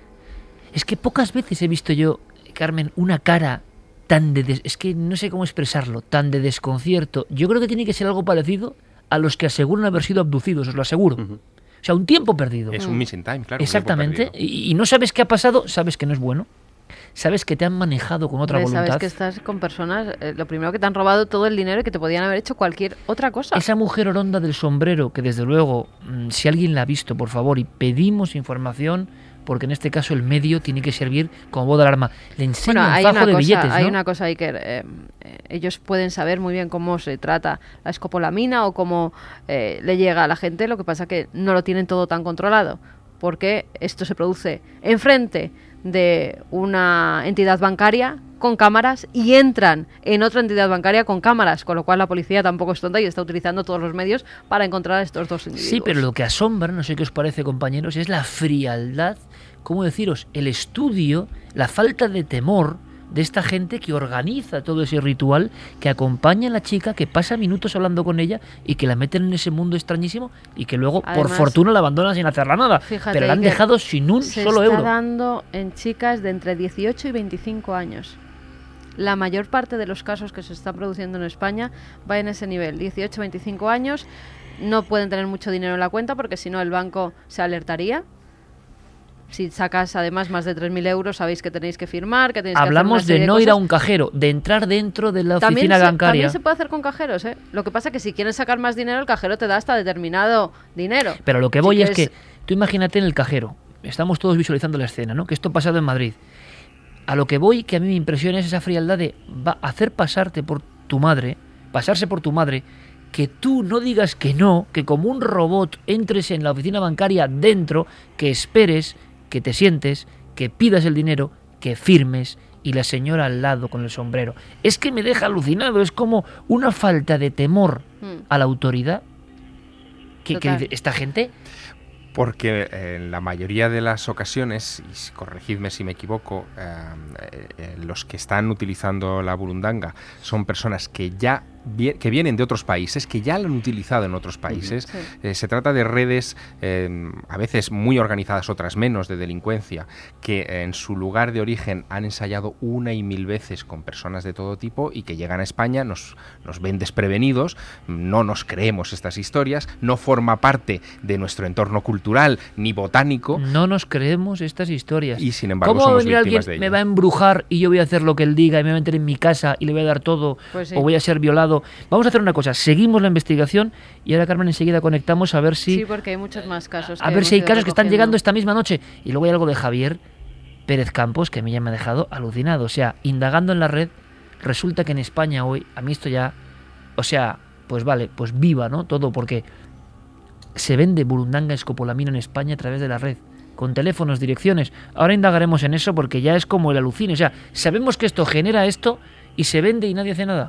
es que pocas veces he visto yo, Carmen, una cara tan de... Des- es que no sé cómo expresarlo, tan de desconcierto. Yo creo que tiene que ser algo parecido a los que aseguran haber sido abducidos, os lo aseguro. Uh-huh. O sea, un tiempo perdido. Es un missing time, claro. Exactamente. Y, y no sabes qué ha pasado, sabes que no es bueno. Sabes que te han manejado con otra voluntad. Sabes que estás con personas, eh, lo primero que te han robado todo el dinero y que te podían haber hecho cualquier otra cosa. Esa mujer oronda del sombrero, que desde luego, si alguien la ha visto, por favor, y pedimos información, porque en este caso el medio tiene que servir como voz de alarma. Le enseño bueno, un fajo de cosa, billetes, ¿no? Hay una cosa ahí que eh, ellos pueden saber muy bien cómo se trata la escopolamina o cómo eh, le llega a la gente, lo que pasa que no lo tienen todo tan controlado, porque esto se produce enfrente de una entidad bancaria con cámaras y entran en otra entidad bancaria con cámaras, con lo cual la policía tampoco es tonta y está utilizando todos los medios para encontrar a estos dos individuos. Sí, pero lo que asombra, no sé qué os parece, compañeros, es la frialdad, ¿cómo deciros? El estudio, la falta de temor de esta gente que organiza todo ese ritual, que acompaña a la chica, que pasa minutos hablando con ella y que la meten en ese mundo extrañísimo y que luego, además, por fortuna, la abandonan sin hacerla nada. Pero la han dejado sin un solo euro. Se está dando en chicas de entre dieciocho y veinticinco años. La mayor parte de los casos que se están produciendo en España va en ese nivel, dieciocho a veinticinco años, no pueden tener mucho dinero en la cuenta porque si no el banco se alertaría. Si sacas además más de tres mil euros, sabéis que tenéis que firmar, que tenéis Hablamos que hacer una serie de no de ir a cosas. un cajero, de entrar dentro de la También oficina se, bancaria. También se puede hacer con cajeros, ¿eh? Lo que pasa es que si quieres sacar más dinero, el cajero te da hasta determinado dinero. Pero lo que Si voy quieres... es que, tú imagínate en el cajero, estamos todos visualizando la escena, ¿no? Que esto ha pasado en Madrid. A lo que voy, que a mí me impresiona es esa frialdad de va a hacer pasarte por tu madre, pasarse por tu madre, que tú no digas que no, que como un robot entres en la oficina bancaria dentro, que esperes, que te sientes, que pidas el dinero, que firmes, y la señora al lado con el sombrero. Es que me deja alucinado, es como una falta de temor Mm. a la autoridad que, que Total. dice, esta gente... Porque eh, en la mayoría de las ocasiones, y corregidme si me equivoco, eh, eh, los que están utilizando la burundanga son personas que ya vi- que vienen de otros países, que ya lo han utilizado en otros países. Sí. Eh, se trata de redes, eh, a veces muy organizadas, otras menos, de delincuencia, que eh, en su lugar de origen han ensayado una y mil veces con personas de todo tipo y que llegan a España, nos, nos ven desprevenidos, no nos creemos estas historias, no forma parte de nuestro entorno cultural ni botánico. No nos creemos estas historias. Y sin embargo ¿Cómo va a somos venir alguien, víctimas de ello? me va a embrujar y yo voy a hacer lo que él diga y me voy a meter en mi casa y le voy a dar todo Pues sí. o voy a ser violado? Vamos a hacer una cosa, seguimos la investigación y ahora, Carmen, enseguida conectamos a ver si Sí, porque hay muchos más casos. a que ver hemos si hay ido casos que están recogiendo. llegando esta misma noche. Y luego hay algo de Javier Pérez Campos que a mí ya me ha dejado alucinado. O sea, indagando en la red, resulta que en España hoy, a mí esto ya, o sea, pues vale, pues viva, ¿no? Todo, porque se vende burundanga escopolamina en España a través de la red, con teléfonos, direcciones. Ahora indagaremos en eso porque ya es como el alucine. O sea, sabemos que esto genera esto y se vende y nadie hace nada.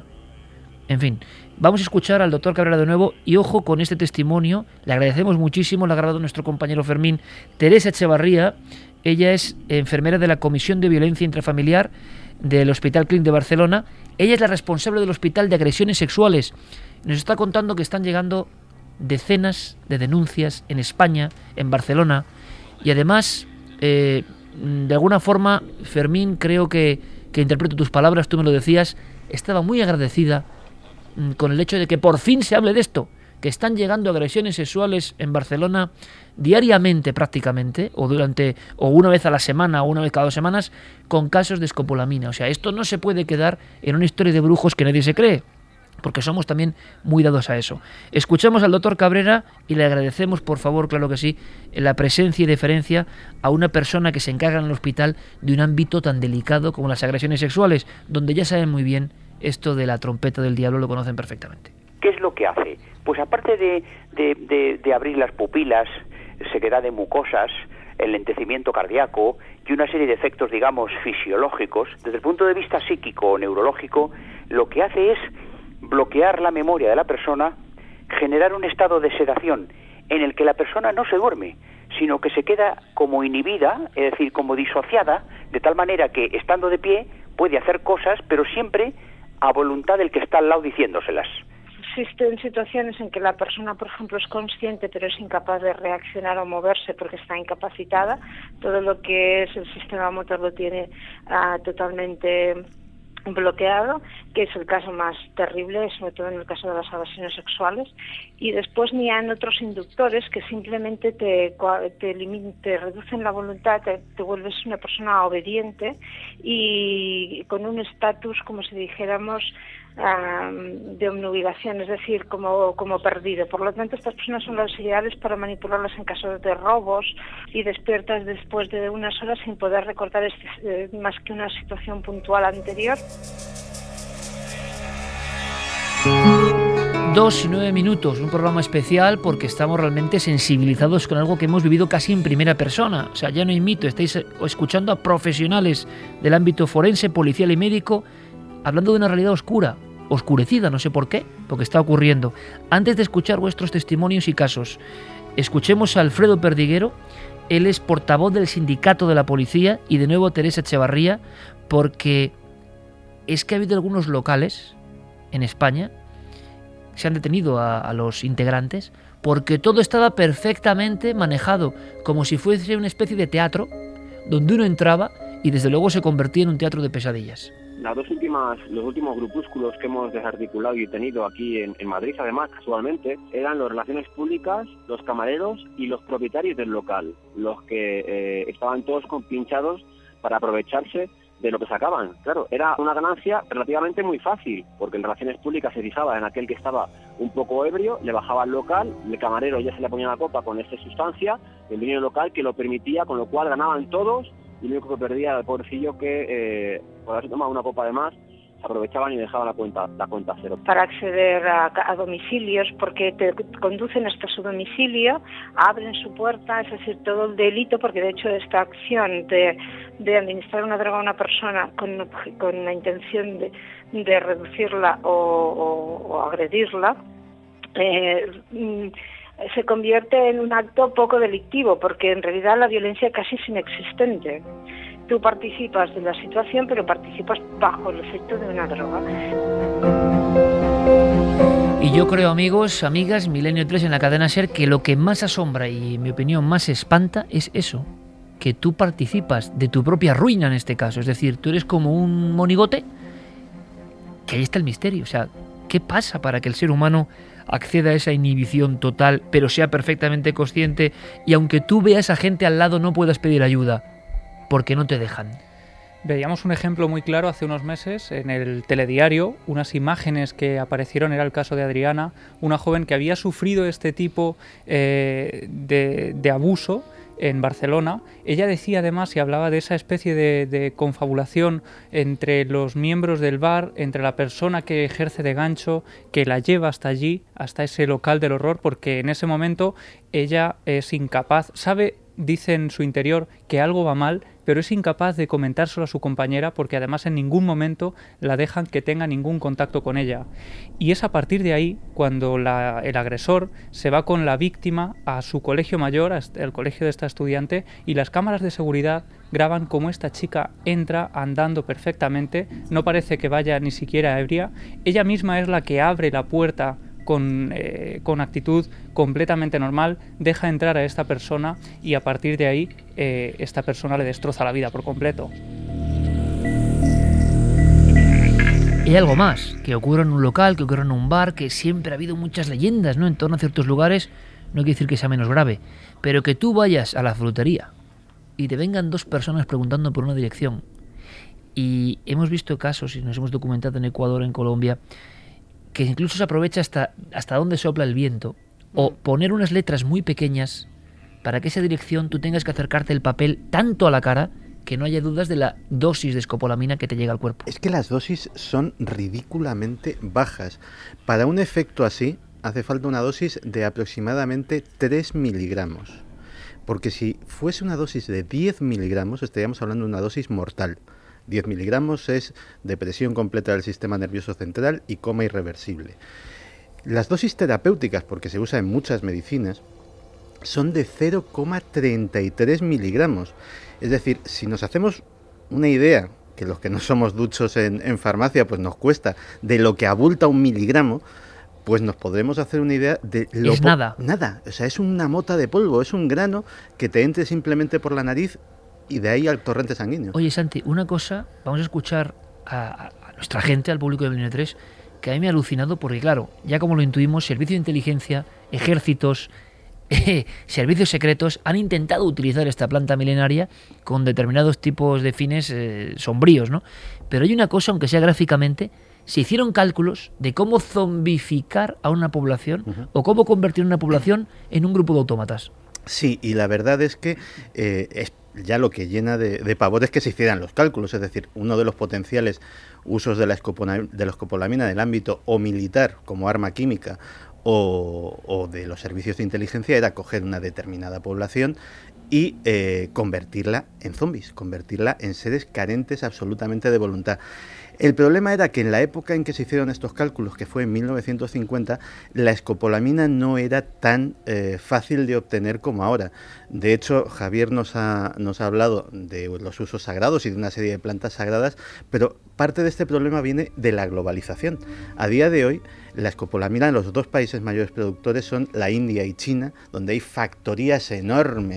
En fin, vamos a escuchar al doctor Cabrera de nuevo y ojo con este testimonio. Le agradecemos muchísimo, lo ha grabado nuestro compañero Fermín. Teresa Echevarría, ella es enfermera de la Comisión de Violencia Intrafamiliar del Hospital Clínic de Barcelona. Ella es la responsable del Hospital de Agresiones Sexuales. Nos está contando que están llegando decenas de denuncias en España, en Barcelona, y además, eh, de alguna forma, Fermín, creo que, que interpreto tus palabras, tú me lo decías, estaba muy agradecida mm, con el hecho de que por fin se hable de esto, que están llegando agresiones sexuales en Barcelona diariamente prácticamente, o durante o una vez a la semana o una vez cada dos semanas, con casos de escopolamina. O sea, esto no se puede quedar en una historia de brujos que nadie se cree, porque somos también muy dados a eso. Escuchamos al doctor Cabrera y le agradecemos, por favor, claro que sí, la presencia y deferencia a una persona que se encarga en el hospital de un ámbito tan delicado como las agresiones sexuales, donde ya saben muy bien esto de la trompeta del diablo, lo conocen perfectamente. ¿Qué es lo que hace? Pues aparte de, de, de, de abrir las pupilas, sequedad de mucosas, el lentecimiento cardíaco y una serie de efectos, digamos, fisiológicos, desde el punto de vista psíquico o neurológico, lo que hace es bloquear la memoria de la persona, generar un estado de sedación en el que la persona no se duerme, sino que se queda como inhibida, es decir, como disociada, de tal manera que estando de pie puede hacer cosas, pero siempre a voluntad del que está al lado diciéndoselas. Existen situaciones en que la persona, por ejemplo, es consciente pero es incapaz de reaccionar o moverse porque está incapacitada. Todo lo que es el sistema motor lo tiene uh, totalmente bloqueado, que es el caso más terrible, sobre todo en el caso de las agresiones sexuales. Y después ni hay otros inductores que simplemente te, te, limit, te reducen la voluntad, te, te vuelves una persona obediente y con un estatus, como si dijéramos, Um, de obnubilación, es decir, como, como perdido. Por lo tanto, estas personas son las ideales para manipularlas en casos de robos y despiertas después de unas horas sin poder recordar este, eh, más que una situación puntual anterior. Dos y nueve minutos, un programa especial porque estamos realmente sensibilizados con algo que hemos vivido casi en primera persona. O sea, ya no hay mito, estáis escuchando a profesionales del ámbito forense, policial y médico hablando de una realidad oscura, oscurecida, no sé por qué, porque está ocurriendo. Antes de escuchar vuestros testimonios y casos, escuchemos a Alfredo Perdiguero. Él es portavoz del sindicato de la policía, y de nuevo Teresa Echevarría, porque es que ha habido algunos locales en España que se han detenido a, a los integrantes porque todo estaba perfectamente manejado, como si fuese una especie de teatro donde uno entraba y desde luego se convertía en un teatro de pesadillas. las dos últimas, los últimos grupúsculos que hemos desarticulado y tenido aquí en, en Madrid, además, casualmente, eran las relaciones públicas, los camareros y los propietarios del local, los que eh, estaban todos compinchados para aprovecharse de lo que sacaban. Claro, era una ganancia relativamente muy fácil, porque en relaciones públicas se fijaba en aquel que estaba un poco ebrio, le bajaba al local, el camarero ya se le ponía la copa con esta sustancia, el dueño local que lo permitía, con lo cual ganaban todos, y lo único que perdía era el pobrecillo que eh, por haberse tomado una copa de más, se aprovechaban y dejaban la cuenta la cuenta cero. Para acceder a, a domicilios, porque te conducen hasta su domicilio, abren su puerta, es decir, todo el delito, porque de hecho esta acción de, de administrar una droga a una persona con, con la intención de, de reducirla o, o, o agredirla, eh, se convierte en un acto poco delictivo, porque en realidad la violencia casi es inexistente. Tú participas de la situación, pero participas bajo el efecto de una droga. Y yo creo, amigos, amigas, Milenio tres en la cadena SER, que lo que más asombra y, en mi opinión, más espanta es eso, que tú participas de tu propia ruina en este caso. Es decir, tú eres como un monigote, que ahí está el misterio. O sea, ¿qué pasa para que el ser humano acceda a esa inhibición total, pero sea perfectamente consciente y aunque tú veas a esa gente al lado no puedas pedir ayuda? Porque no te dejan. Veíamos un ejemplo muy claro hace unos meses en el telediario, unas imágenes que aparecieron, era el caso de Adriana, una joven que había sufrido este tipo eh, de, de abuso en Barcelona. Ella decía además y hablaba de esa especie de, de confabulación entre los miembros del bar, entre la persona que ejerce de gancho, que la lleva hasta allí, hasta ese local del horror, porque en ese momento ella es incapaz, sabe, dice en su interior que algo va mal, pero es incapaz de comentárselo a su compañera porque además en ningún momento la dejan que tenga ningún contacto con ella. Y es a partir de ahí cuando la, el agresor se va con la víctima a su colegio mayor, al colegio de esta estudiante, y las cámaras de seguridad graban cómo esta chica entra andando perfectamente, no parece que vaya ni siquiera ebria, ella misma es la que abre la puerta Con, eh, con actitud completamente normal, deja entrar a esta persona y a partir de ahí eh, esta persona le destroza la vida por completo. Y hay algo más, que ocurre en un local, que ocurre en un bar, que siempre ha habido muchas leyendas, ¿no?, en torno a ciertos lugares. No quiere decir que sea menos grave, pero que tú vayas a la frutería y te vengan dos personas preguntando por una dirección. Y hemos visto casos, y nos hemos documentado en Ecuador, en Colombia, que incluso se aprovecha hasta, hasta dónde sopla el viento, o poner unas letras muy pequeñas para que esa dirección tú tengas que acercarte el papel tanto a la cara que no haya dudas de la dosis de escopolamina que te llega al cuerpo. Es que las dosis son ridículamente bajas. Para un efecto así hace falta una dosis de aproximadamente tres miligramos, porque si fuese una dosis de diez miligramos estaríamos hablando de una dosis mortal. diez miligramos es depresión completa del sistema nervioso central y coma irreversible. Las dosis terapéuticas, porque se usa en muchas medicinas, son de cero coma treinta y tres miligramos. Es decir, si nos hacemos una idea, que los que no somos duchos en, en farmacia, pues nos cuesta, de lo que abulta un miligramo, pues nos podremos hacer una idea de lo... Es nada. Nada, o sea, es una mota de polvo, es un grano que te entre simplemente por la nariz y de ahí al torrente sanguíneo. Oye, Santi, una cosa, vamos a escuchar a, a nuestra gente, al público de Milenio tres, que a mí me ha alucinado porque, claro, ya como lo intuimos, servicio de inteligencia, ejércitos, eh, servicios secretos han intentado utilizar esta planta milenaria con determinados tipos de fines eh, sombríos, ¿no? Pero hay una cosa, aunque sea gráficamente, se hicieron cálculos de cómo zombificar a una población uh-huh. o cómo convertir una población en un grupo de autómatas. Sí, y la verdad es que eh, es ya lo que llena de, de pavor es que se hicieran los cálculos, es decir, uno de los potenciales usos de la, escopolamina, de la escopolamina en el ámbito o militar como arma química o, o de los servicios de inteligencia era coger una determinada población y eh, convertirla en zombies, convertirla en seres carentes absolutamente de voluntad. El problema era que en la época en que se hicieron estos cálculos, que fue en mil novecientos cincuenta, la escopolamina no era tan eh, fácil de obtener como ahora. De hecho, Javier nos ha, nos ha hablado de los usos sagrados y de una serie de plantas sagradas, pero parte de este problema viene de la globalización. A día de hoy, la escopolamina en los dos países mayores productores son la India y China, donde hay factorías enormes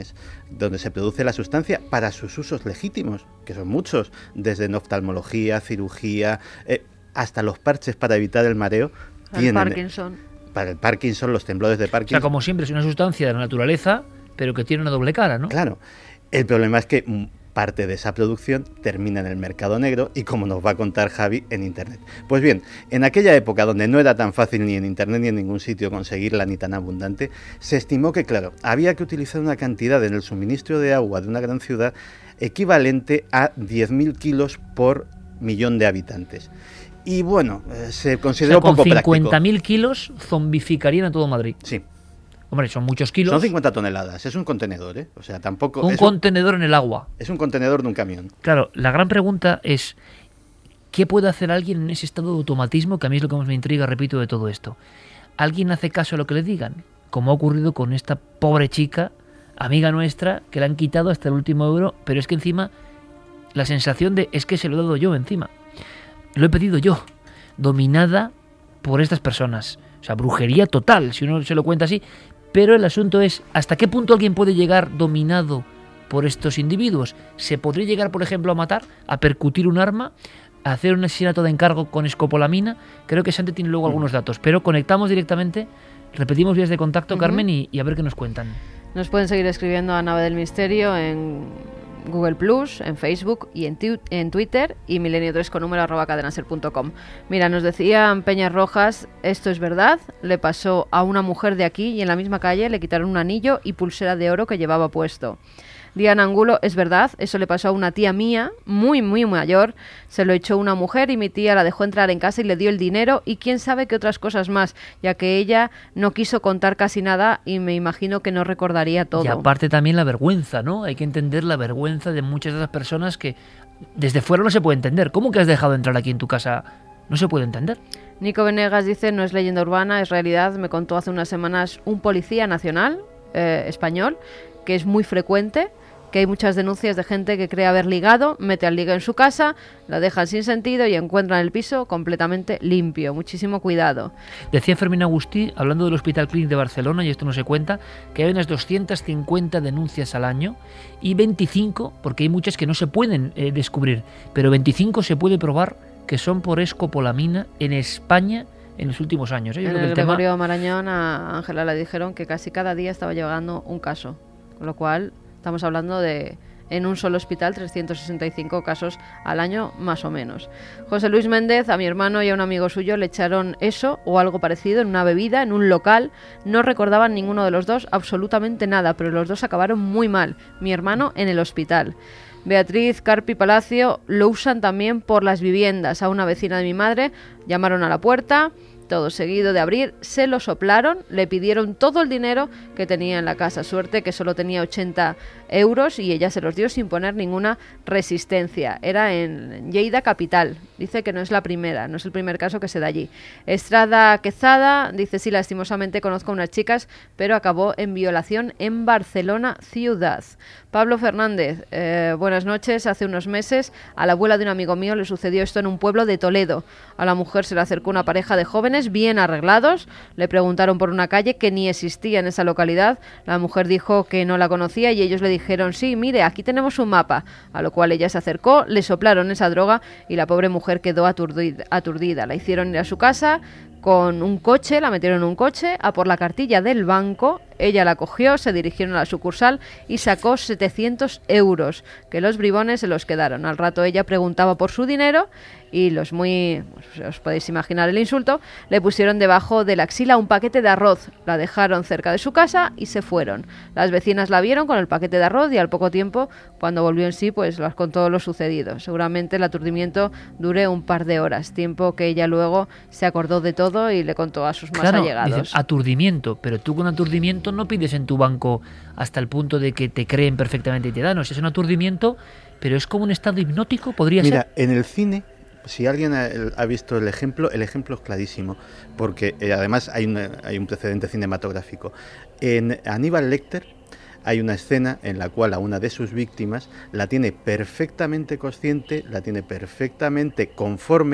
donde se produce la sustancia para sus usos legítimos, que son muchos, desde en oftalmología, cirugía, eh, hasta los parches para evitar el mareo. El tienen, Parkinson. Para el Parkinson, los temblores de Parkinson. O sea, como siempre, es una sustancia de la naturaleza, pero que tiene una doble cara, ¿no? Claro. El problema es que mm, parte de esa producción termina en el mercado negro y, como nos va a contar Javi, en Internet. Pues bien, en aquella época donde no era tan fácil ni en Internet ni en ningún sitio conseguirla ni tan abundante, se estimó que, claro, había que utilizar una cantidad en el suministro de agua de una gran ciudad equivalente a diez mil kilos por millón de habitantes. Y bueno, eh, se consideró o sea, con poco práctico. Con cincuenta mil kilos zombificarían a todo Madrid. Sí. Hombre, son muchos kilos. Son cincuenta toneladas, es un contenedor, ¿eh? O sea, tampoco... Un es contenedor en el agua. Es un contenedor de un camión. Claro, la gran pregunta es, ¿qué puede hacer alguien en ese estado de automatismo? Que a mí es lo que más me intriga, repito, de todo esto. ¿Alguien hace caso a lo que le digan? Como ha ocurrido con esta pobre chica, amiga nuestra, que le han quitado hasta el último euro, pero es que encima la sensación de es que se lo he dado yo encima. Lo he pedido yo, dominada por estas personas. O sea, brujería total, si uno se lo cuenta así. Pero el asunto es, ¿hasta qué punto alguien puede llegar dominado por estos individuos? ¿Se podría llegar, por ejemplo, a matar, a percutir un arma, a hacer un asesinato de encargo con escopolamina? Creo que Santi tiene luego algunos datos, pero conectamos directamente, repetimos vías de contacto, uh-huh. Carmen, y, y a ver qué nos cuentan. Nos pueden seguir escribiendo a Nave del Misterio en Google Plus, en Facebook y en, tu- en Twitter, y milenio tres con número arroba cadenaser punto com. Mira, nos decían Peñas Rojas, esto es verdad, le pasó a una mujer de aquí y en la misma calle le quitaron un anillo y pulsera de oro que llevaba puesto. Diana Angulo, es verdad, eso le pasó a una tía mía, muy, muy mayor, se lo echó una mujer y mi tía la dejó entrar en casa y le dio el dinero y quién sabe qué otras cosas más, ya que ella no quiso contar casi nada y me imagino que no recordaría todo. Y aparte también la vergüenza, ¿no? Hay que entender la vergüenza de muchas de esas personas que desde fuera no se puede entender. ¿Cómo que has dejado entrar aquí en tu casa? No se puede entender. Nico Venegas dice, no es leyenda urbana, es realidad, me contó hace unas semanas un policía nacional eh, español, que es muy frecuente, que hay muchas denuncias de gente que cree haber ligado, mete al liga en su casa, la dejan sin sentido y encuentran el piso completamente limpio. Muchísimo cuidado. Decía Fermín Agustí, hablando del Hospital Clínic de Barcelona, y esto no se cuenta, que hay unas doscientas cincuenta denuncias al año y veinticinco, porque hay muchas que no se pueden eh, descubrir, pero veinticinco se puede probar que son por escopolamina en España en los últimos años. ¿eh? Yo En creo el que el Gregorio tema... Marañón a Ángela le dijeron que casi cada día estaba llegando un caso, con lo cual estamos hablando de, en un solo hospital, trescientos sesenta y cinco casos al año, más o menos. José Luis Méndez, a mi hermano y a un amigo suyo le echaron eso o algo parecido en una bebida, en un local. No recordaban ninguno de los dos absolutamente nada, pero los dos acabaron muy mal. Mi hermano en el hospital. Beatriz Carpi Palacio, lo usan también por las viviendas. A una vecina de mi madre llamaron a la puerta, todo seguido de abrir, se lo soplaron, le pidieron todo el dinero que tenía en la casa. Suerte que solo tenía ochenta euros y ella se los dio sin poner ninguna resistencia. Era en Lleida capital. Dice que no es la primera, no es el primer caso que se da allí. Estrada Quezada dice, sí, lastimosamente conozco a unas chicas, pero acabó en violación en Barcelona ciudad. Pablo Fernández, eh, buenas noches. Hace unos meses a la abuela de un amigo mío le sucedió esto en un pueblo de Toledo. A la mujer se le acercó una pareja de jóvenes bien arreglados, le preguntaron por una calle que ni existía en esa localidad. La mujer dijo que no la conocía y ellos le dijeron, sí, mire, aquí tenemos un mapa. A lo cual ella se acercó, le soplaron esa droga y la pobre mujer quedó aturdida. aturdida. La hicieron ir a su casa con un coche, la metieron en un coche, a por la cartilla del banco. Ella la cogió, se dirigieron a la sucursal y sacó setecientos euros, que los bribones se los quedaron. Al rato ella preguntaba por su dinero y los muy, pues, os podéis imaginar el insulto, le pusieron debajo de la axila un paquete de arroz, la dejaron cerca de su casa y se fueron. Las vecinas la vieron con el paquete de arroz y al poco tiempo, cuando volvió en sí, pues les contó lo sucedido. Seguramente el aturdimiento dure un par de horas, tiempo que ella luego se acordó de todo y le contó a sus más claro, allegados. Dicen, aturdimiento, pero tú con aturdimiento no pides en tu banco hasta el punto de que te creen perfectamente y te dan. No, es un aturdimiento, pero es como un estado hipnótico, podría Mira, ser. Mira, en el cine, si alguien ha, ha visto el ejemplo, el ejemplo es clarísimo, porque eh, además hay, una, hay un precedente cinematográfico. En Aníbal Lecter hay una escena en la cual a una de sus víctimas la tiene perfectamente consciente, la tiene perfectamente conforme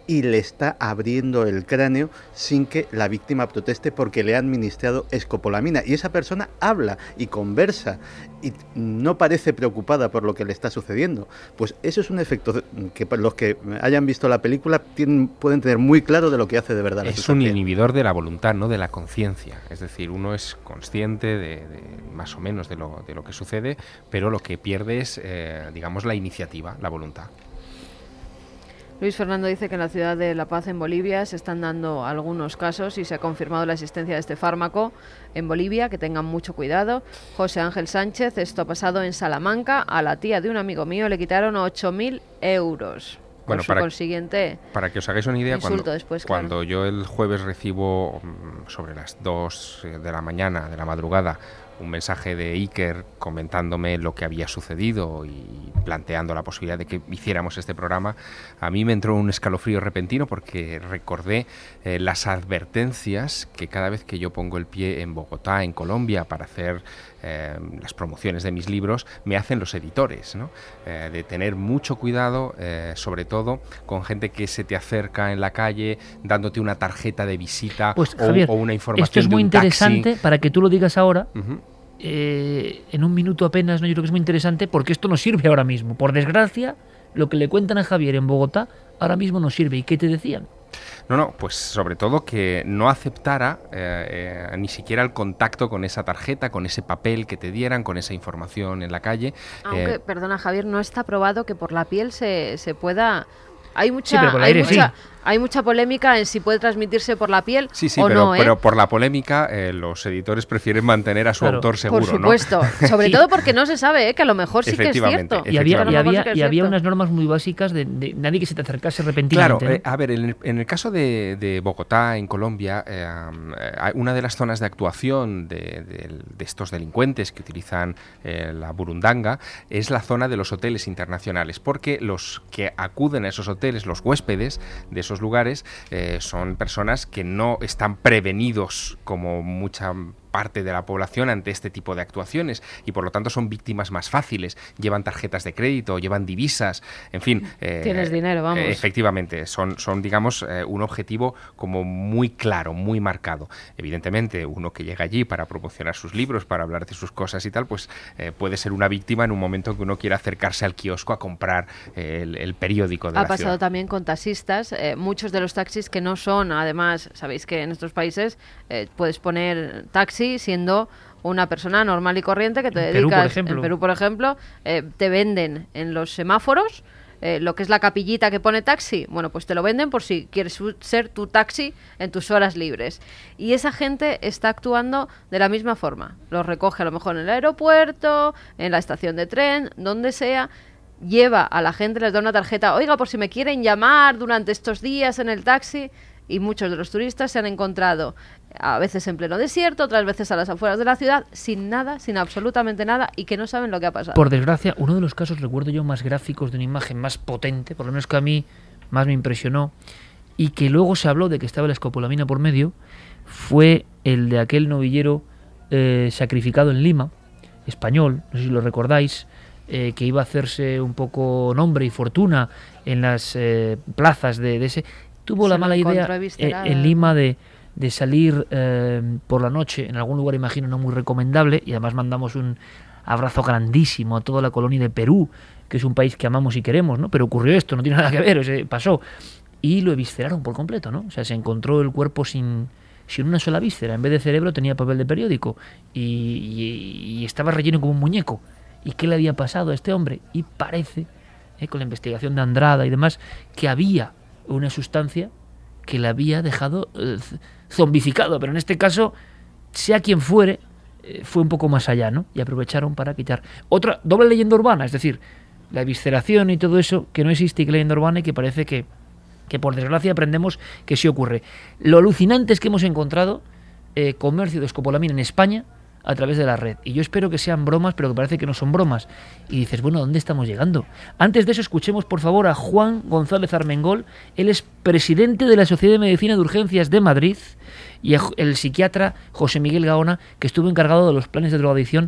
y le está abriendo el cráneo sin que la víctima proteste porque le ha administrado escopolamina. Y esa persona habla y conversa y no parece preocupada por lo que le está sucediendo. Pues eso es un efecto que los que hayan visto la película tienen, pueden tener muy claro de lo que hace de verdad la Es sustancia. un inhibidor de la voluntad, no de la conciencia. Es decir, uno es consciente de, de más o menos de lo, de lo que sucede, pero lo que pierde es, eh, digamos, la iniciativa, la voluntad. Luis Fernando dice que en la ciudad de La Paz, en Bolivia, se están dando algunos casos y se ha confirmado la existencia de este fármaco en Bolivia, que tengan mucho cuidado. José Ángel Sánchez, esto ha pasado en Salamanca, a la tía de un amigo mío le quitaron ocho mil euros. Con Bueno, su para, consiguiente para que os hagáis una idea, cuando, después, cuando claro. yo el jueves recibo mm, sobre las dos de la mañana, de la madrugada, un mensaje de Iker comentándome lo que había sucedido y planteando la posibilidad de que hiciéramos este programa, a mí me entró un escalofrío repentino porque recordé eh, las advertencias que cada vez que yo pongo el pie en Bogotá, en Colombia, para hacer eh, las promociones de mis libros, me hacen los editores, ¿no? Eh, de tener mucho cuidado, eh, sobre todo con gente que se te acerca en la calle dándote una tarjeta de visita pues, o, Javier, o una información esto es muy de un interesante taxi. para que tú lo digas ahora. Uh-huh. Eh, en un minuto apenas, ¿no? Yo creo que es muy interesante porque esto no sirve ahora mismo. Por desgracia, lo que le cuentan a Javier en Bogotá ahora mismo no sirve. ¿Y qué te decían? No, no, pues sobre todo que no aceptara eh, eh, ni siquiera el contacto con esa tarjeta, con ese papel que te dieran, con esa información en la calle. Aunque, eh, perdona Javier, no está probado que por la piel se, se pueda... Hay mucha, Sí, pero por el hay, aire, mucha, sí. hay mucha polémica en si puede transmitirse por la piel Sí, sí, o pero, no, ¿eh? pero por la polémica eh, los editores prefieren mantener a su Claro, autor seguro, Por supuesto, ¿no? sobre Sí. todo porque no se sabe, ¿eh? Que a lo mejor sí que es Efectivamente, cierto. Y había, y Efectivamente. había, Sí que es y había cierto. unas normas muy básicas de, de nadie que se te acercase Claro, repentinamente. ¿no? eh, a ver, en el, en el caso de, de Bogotá, en Colombia, eh, eh, una de las zonas de actuación de, de, de estos delincuentes que utilizan eh, la burundanga es la zona de los hoteles internacionales, porque los que acuden a esos hoteles, los huéspedes de esos lugares, eh, son personas que no están prevenidos como mucha parte de la población ante este tipo de actuaciones y por lo tanto son víctimas más fáciles, llevan tarjetas de crédito, llevan divisas, en fin. Eh, Tienes dinero, vamos. eh, efectivamente, son, son digamos, eh, un objetivo como muy claro, muy marcado. Evidentemente, uno que llega allí para promocionar sus libros, para hablar de sus cosas y tal, pues eh, puede ser una víctima en un momento en que uno quiera acercarse al kiosco a comprar eh, el, el periódico de Ha la pasado ciudad. también con taxistas, eh, muchos de los taxis que no son, además, sabéis que en estos países eh, puedes poner taxi siendo una persona normal y corriente que te En Perú, dedicas, por ejemplo. en Perú, por ejemplo, eh, te venden en los semáforos eh, lo que es la capillita que pone taxi, bueno, pues te lo venden por si quieres u- ser tu taxi en tus horas libres. Y esa gente está actuando de la misma forma. Los recoge a lo mejor en el aeropuerto, en la estación de tren, donde sea, lleva a la gente, les da una tarjeta, oiga, por si me quieren llamar durante estos días en el taxi. Y muchos de los turistas se han encontrado a veces en pleno desierto, otras veces a las afueras de la ciudad, sin nada, sin absolutamente nada, y que no saben lo que ha pasado. Por desgracia, uno de los casos, recuerdo yo, más gráficos de una imagen más potente, por lo menos que a mí más me impresionó, y que luego se habló de que estaba la escopolamina por medio, fue el de aquel novillero eh, sacrificado en Lima, español, no sé si lo recordáis, eh, que iba a hacerse un poco nombre y fortuna en las eh, plazas de, de ese... Tuvo Se la lo mala idea encontró eh, eviscerado. en Lima de, de salir eh, por la noche en algún lugar, imagino, no muy recomendable, y además mandamos un abrazo grandísimo a toda la colonia de Perú, que es un país que amamos y queremos, ¿no? Pero ocurrió esto, no tiene nada que ver, o sea, pasó. Y lo evisceraron por completo, ¿no? O sea, se encontró el cuerpo sin, sin una sola víscera. En vez de cerebro tenía papel de periódico y, y, y estaba relleno como un muñeco. ¿Y qué le había pasado a este hombre? Y parece, eh, con la investigación de Andrada y demás, que había una sustancia que le había dejado eh, zombificado, pero en este caso, sea quien fuere, eh, fue un poco más allá, ¿no? Y aprovecharon para quitar otra doble leyenda urbana, es decir, la evisceración y todo eso, que no existe y que es leyenda urbana y que parece que, que por desgracia aprendemos que sí ocurre. Lo alucinante es que hemos encontrado eh, comercio de escopolamina en España a través de la red. Y yo espero que sean bromas, pero que parece que no son bromas. Y dices, bueno, ¿a dónde estamos llegando? Antes de eso, escuchemos por favor a Juan González Armengol. Él es presidente de la Sociedad de Medicina de Urgencias de Madrid, y el psiquiatra José Miguel Gaona, que estuvo encargado de los planes de drogadicción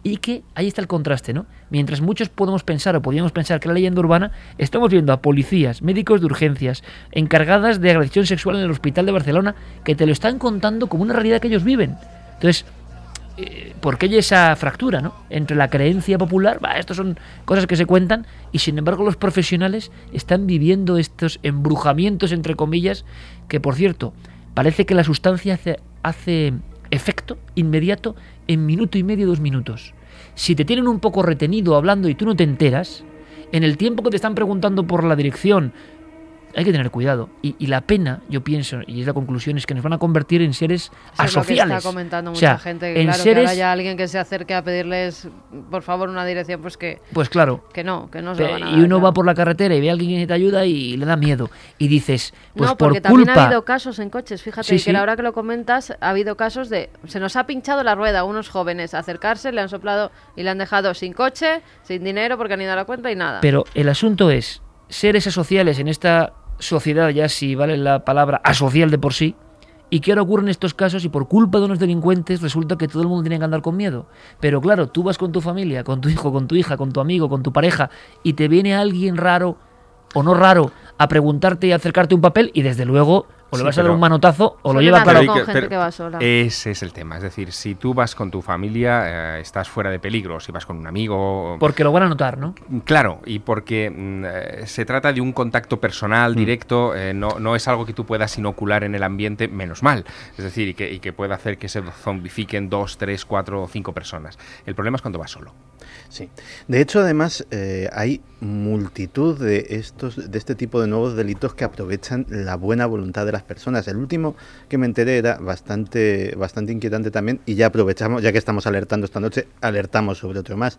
Y que ahí está el contraste, ¿no? Mientras muchos podemos pensar o podíamos pensar que la leyenda urbana, estamos viendo a policías, médicos de urgencias, encargadas de agresión sexual en el hospital de Barcelona, que te lo están contando como una realidad que ellos viven. Entonces, eh, ¿por qué hay esa fractura, ¿no? Entre la creencia popular, bah, estos son cosas que se cuentan, y sin embargo los profesionales están viviendo estos embrujamientos, entre comillas, que por cierto, parece que la sustancia hace, hace efecto inmediato en minuto y medio, dos minutos. Si te tienen un poco retenido hablando y tú no te enteras, en el tiempo que te están preguntando por la dirección, hay que tener cuidado. Y, y la pena, yo pienso, y es la conclusión, es que nos van a convertir en seres Eso asociales. Es lo que está comentando mucha o sea, gente, que en claro, seres, que ahora haya alguien que se acerque a pedirles, por favor, una dirección, pues que... Pues claro. Que no, que no se lo van a dar. Y uno claro. va por la carretera y ve a alguien que te ayuda y le da miedo. Y dices, pues no, por porque también culpa... ha habido casos en coches, fíjate, Sí, que sí. ahora que lo comentas, ha habido casos de... Se nos ha pinchado la rueda a unos jóvenes, acercarse, le han soplado y le han dejado sin coche, sin dinero, porque han ido a la cuenta y nada. Pero el asunto es, seres asociales en esta sociedad, ya si vale la palabra asocial de por sí, y que ahora ocurren estos casos y por culpa de unos delincuentes resulta que todo el mundo tiene que andar con miedo. Pero claro, tú vas con tu familia, con tu hijo, con tu hija, con tu amigo, con tu pareja, y te viene alguien raro o no raro a preguntarte y acercarte un papel, y desde luego o le Sí, vas a dar pero- un manotazo o lo Suelen lleva hacer claro. con Pero- gente pero- que va sola. Ese es el tema. Es decir, si tú vas con tu familia, eh, estás fuera de peligro. Si vas con un amigo... Porque lo van a notar, ¿no? Claro, y porque mm, eh, se trata de un contacto personal, directo, eh, no, no es algo que tú puedas inocular en el ambiente, menos mal. Es decir, y que, y que pueda hacer que se zombifiquen dos, tres, cuatro o cinco personas. El problema es cuando vas solo. Sí. De hecho, además, eh, hay multitud de estos, de este tipo de nuevos delitos que aprovechan la buena voluntad de las personas. El último que me enteré era bastante, bastante inquietante también, y ya aprovechamos, ya que estamos alertando esta noche, alertamos sobre otro más.